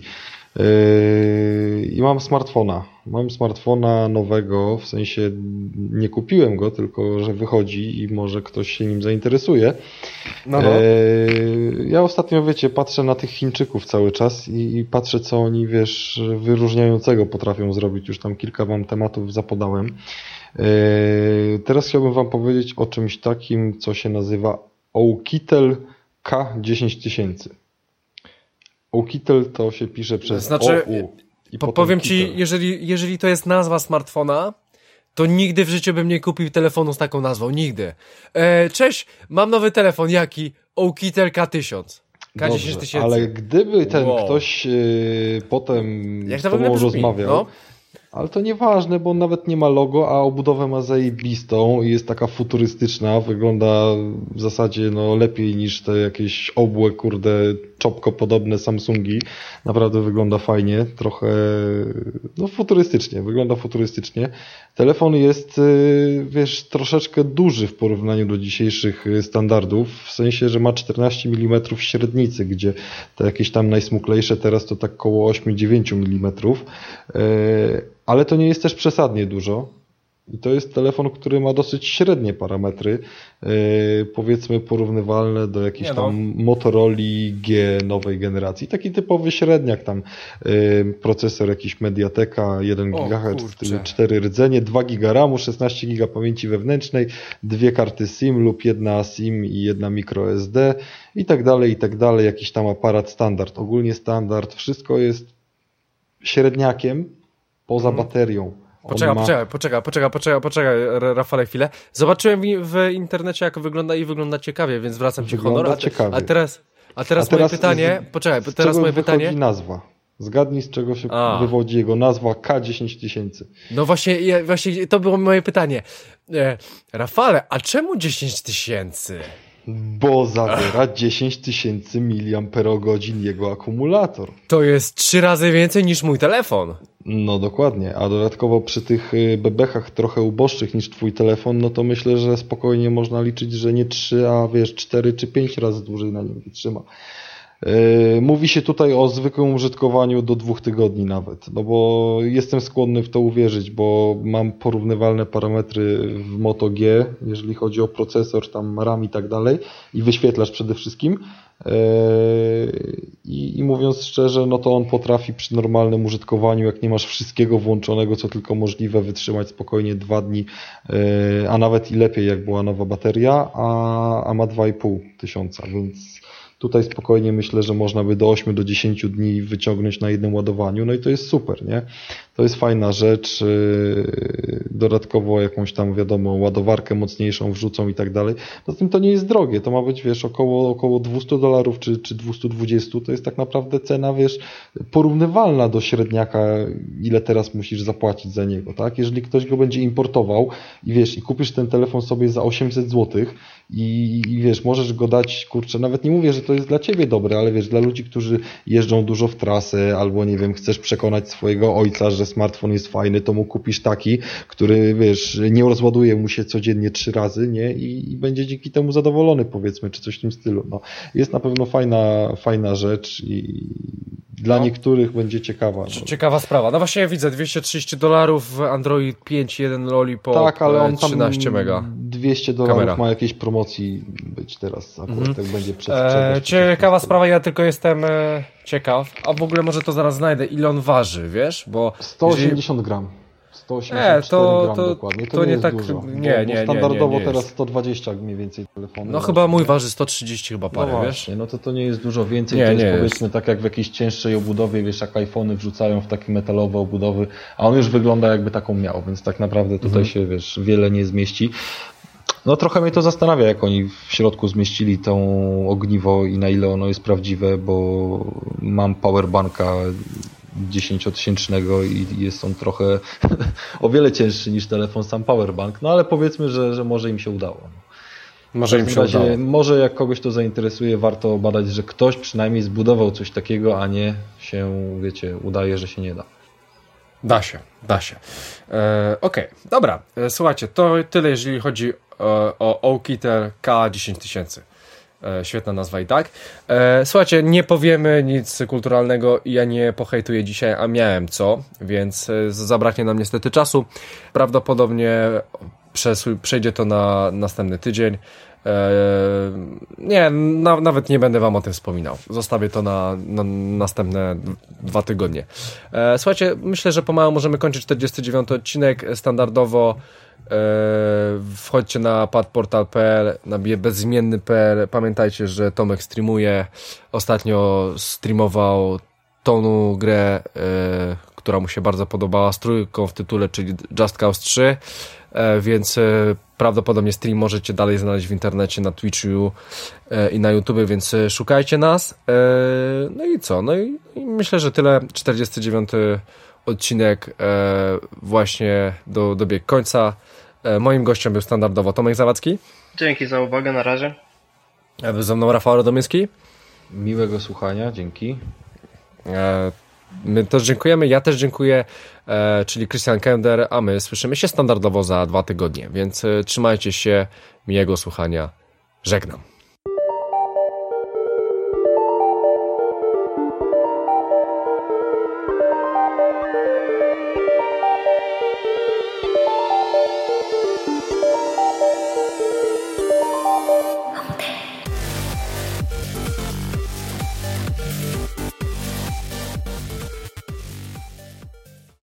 Yy, I mam smartfona. Mam smartfona nowego, w sensie nie kupiłem go, tylko że wychodzi i może ktoś się nim zainteresuje. No, no. Yy, ja ostatnio, wiecie, patrzę na tych Chińczyków cały czas i, i patrzę, co oni, wiesz, wyróżniającego potrafią zrobić. Już tam kilka wam tematów zapodałem. Yy, teraz chciałbym wam powiedzieć o czymś takim, co się nazywa Oukitel K dziesięć tysięcy. Oukitel to się pisze przez Znaczy, O U. I po, potem powiem ci, Kitel. jeżeli, jeżeli to jest nazwa smartfona, to nigdy w życiu bym nie kupił telefonu z taką nazwą. Nigdy. E, cześć, mam nowy telefon. Jaki? Oukitel K tysiąc. K dziesięć tysięcy. Ale gdyby ten Wow. ktoś yy, potem Jak z to w ogóle tobą brzmi? rozmawiał, No. ale to nieważne, bo on nawet nie ma logo, a obudowę ma zajebistą i jest taka futurystyczna, wygląda w zasadzie no lepiej niż te jakieś obłe, kurde, czopko podobne Samsungi. Naprawdę wygląda fajnie, trochę no futurystycznie, wygląda futurystycznie. Telefon jest, yy, wiesz, troszeczkę duży w porównaniu do dzisiejszych standardów, w sensie, że ma czternaście milimetrów średnicy, gdzie te jakieś tam najsmuklejsze teraz to tak koło osiem do dziewięciu milimetrów. Yy, ale to nie jest też przesadnie dużo. I to jest telefon, który ma dosyć średnie parametry, yy, powiedzmy porównywalne do jakiejś Nie no. tam Motorola G nowej generacji. Taki typowy średniak tam, yy, procesor jakiś Mediateka, jeden gigaherc, cztery rdzenie, dwa giga ramu, szesnaście giga pamięci wewnętrznej, dwie karty SIM lub jedna SIM i jedna microSD i tak dalej, i tak dalej. Jakiś tam aparat standard, ogólnie standard. Wszystko jest średniakiem poza hmm. baterią. Poczekaj, ma... poczekaj, poczekaj, poczekaj, poczekaj, poczekaj, Rafale, chwilę. Zobaczyłem w internecie, jak wygląda i wygląda ciekawie, więc zwracam ci honor. A, ciekawie. a teraz, a teraz, a teraz moje pytanie, z, poczekaj, z teraz moje pytanie. Nazwa. Zgadnij, z czego się a. wywodzi jego nazwa K dziesięć tysięcy. No właśnie, ja, właśnie to było moje pytanie. E, Rafale, a czemu dziesięć tysięcy? Bo zawiera dziesięć tysięcy miliamperogodzin jego akumulator. To jest trzy razy więcej niż mój telefon. No dokładnie, a dodatkowo przy tych bebechach trochę uboższych niż twój telefon, no to myślę, że spokojnie można liczyć, że nie trzy, a wiesz, cztery czy pięć razy dłużej na nim wytrzyma. Yy, mówi się tutaj o zwykłym użytkowaniu do dwóch tygodni nawet, no bo jestem skłonny w to uwierzyć, bo mam porównywalne parametry w Moto G, jeżeli chodzi o procesor, tam RAM i tak dalej i wyświetlacz przede wszystkim. Yy, i, I mówiąc szczerze, no to on potrafi przy normalnym użytkowaniu, jak nie masz wszystkiego włączonego, co tylko możliwe, wytrzymać spokojnie dwa dni, yy, a nawet i lepiej, jak była nowa bateria, a, a ma dwa i pół tysiąca, więc tutaj spokojnie myślę, że można by do ośmiu do dziesięciu dni wyciągnąć na jednym ładowaniu, no i to jest super, nie? To jest fajna rzecz, dodatkowo jakąś tam, wiadomo, ładowarkę mocniejszą wrzucą i tak dalej. Poza tym to nie jest drogie, to ma być, wiesz, około, około dwieście dolarów czy, czy dwieście dwadzieścia, to jest tak naprawdę cena, wiesz, porównywalna do średniaka, ile teraz musisz zapłacić za niego, tak? Jeżeli ktoś go będzie importował i wiesz, i kupisz ten telefon sobie za osiemset złotych i, i wiesz, możesz go dać, kurczę, nawet nie mówię, że to jest dla ciebie dobre, ale wiesz, dla ludzi, którzy jeżdżą dużo w trasę, albo nie wiem, chcesz przekonać swojego ojca, że smartfon jest fajny, to mu kupisz taki, który, wiesz, nie rozładuje mu się codziennie trzy razy, nie? I, i będzie dzięki temu zadowolony, powiedzmy, czy coś w tym stylu. No, jest na pewno fajna, fajna rzecz i dla no. niektórych będzie ciekawa. No. Ciekawa sprawa. No właśnie ja widzę, dwieście trzydzieści dolarów, Android pięć, jeden Lollipop, tak, ale on trzynaście mega. dwieście dolarów Kamera. Ma jakiejś promocji być teraz, akurat mm-hmm. tak będzie przez e, Ciekawa sprawa, ja tylko jestem e, ciekaw, a w ogóle może to zaraz znajdę, ile on waży, wiesz? Bo sto osiemdziesiąt jeżeli... gram. sto osiemdziesiąt cztery nie, to, gram to, dokładnie. To, to nie, nie jest tak, dużo. nie, nie, nie, standardowo nie, nie teraz sto dwadzieścia mniej więcej telefony. No chyba mój waży sto trzydzieści chyba parę, no wiesz? No to to nie jest dużo więcej, nie, to jest nie powiedzmy jest. tak jak w jakiejś cięższej obudowie, wiesz, jak iPhony wrzucają w takie metalowe obudowy, a on już wygląda jakby taką miał, więc tak naprawdę tutaj mhm. się, wiesz, wiele nie zmieści. No trochę mnie to zastanawia, jak oni w środku zmieścili tą ogniwo i na ile ono jest prawdziwe, bo mam powerbanka dziesięciotysięcznego i jest on trochę o wiele cięższy niż telefon sam powerbank, no ale powiedzmy, że, że może im się udało. Może im się razie, udało. Może jak kogoś to zainteresuje, warto badać, że ktoś przynajmniej zbudował coś takiego, a nie się, wiecie, udaje, że się nie da. Da się, da się. E, Okej, okay. Dobra, e, słuchajcie, to tyle, jeżeli chodzi o, o Oukitel K dziesięć tysięcy. E, świetna nazwa i tak. E, słuchajcie, nie powiemy nic kulturalnego i ja nie pohejtuję dzisiaj, a miałem co, więc e, zabraknie nam niestety czasu. Prawdopodobnie przes- przejdzie to na następny tydzień. E, nie, na, nawet nie będę wam o tym wspominał. Zostawię to na, na następne dwa tygodnie. E, słuchajcie, myślę, że pomału możemy kończyć czterdziesty dziewiąty odcinek. Standardowo e, wchodźcie na padportal kropka p l, na bezimienny kropka p l. Pamiętajcie, że Tomek streamuje. Ostatnio streamował tą grę, e, która mu się bardzo podobała, z trójką w tytule, czyli Just Cause trzy. E, więc e, prawdopodobnie stream możecie dalej znaleźć w internecie, na Twitchu e, i na YouTube, więc e, szukajcie nas. E, no i co? No i, i myślę, że tyle. czterdziesty dziewiąty odcinek e, właśnie do, dobiegł końca. E, moim gościem był standardowo Tomek Zawadzki. Dzięki za uwagę, na razie. E, ze mną Rafał Radomyski. Miłego słuchania, dzięki. E, My też dziękujemy, ja też dziękuję, e, czyli Christian Kender, a my słyszymy się standardowo za dwa tygodnie, więc e, trzymajcie się, miłego słuchania, żegnam.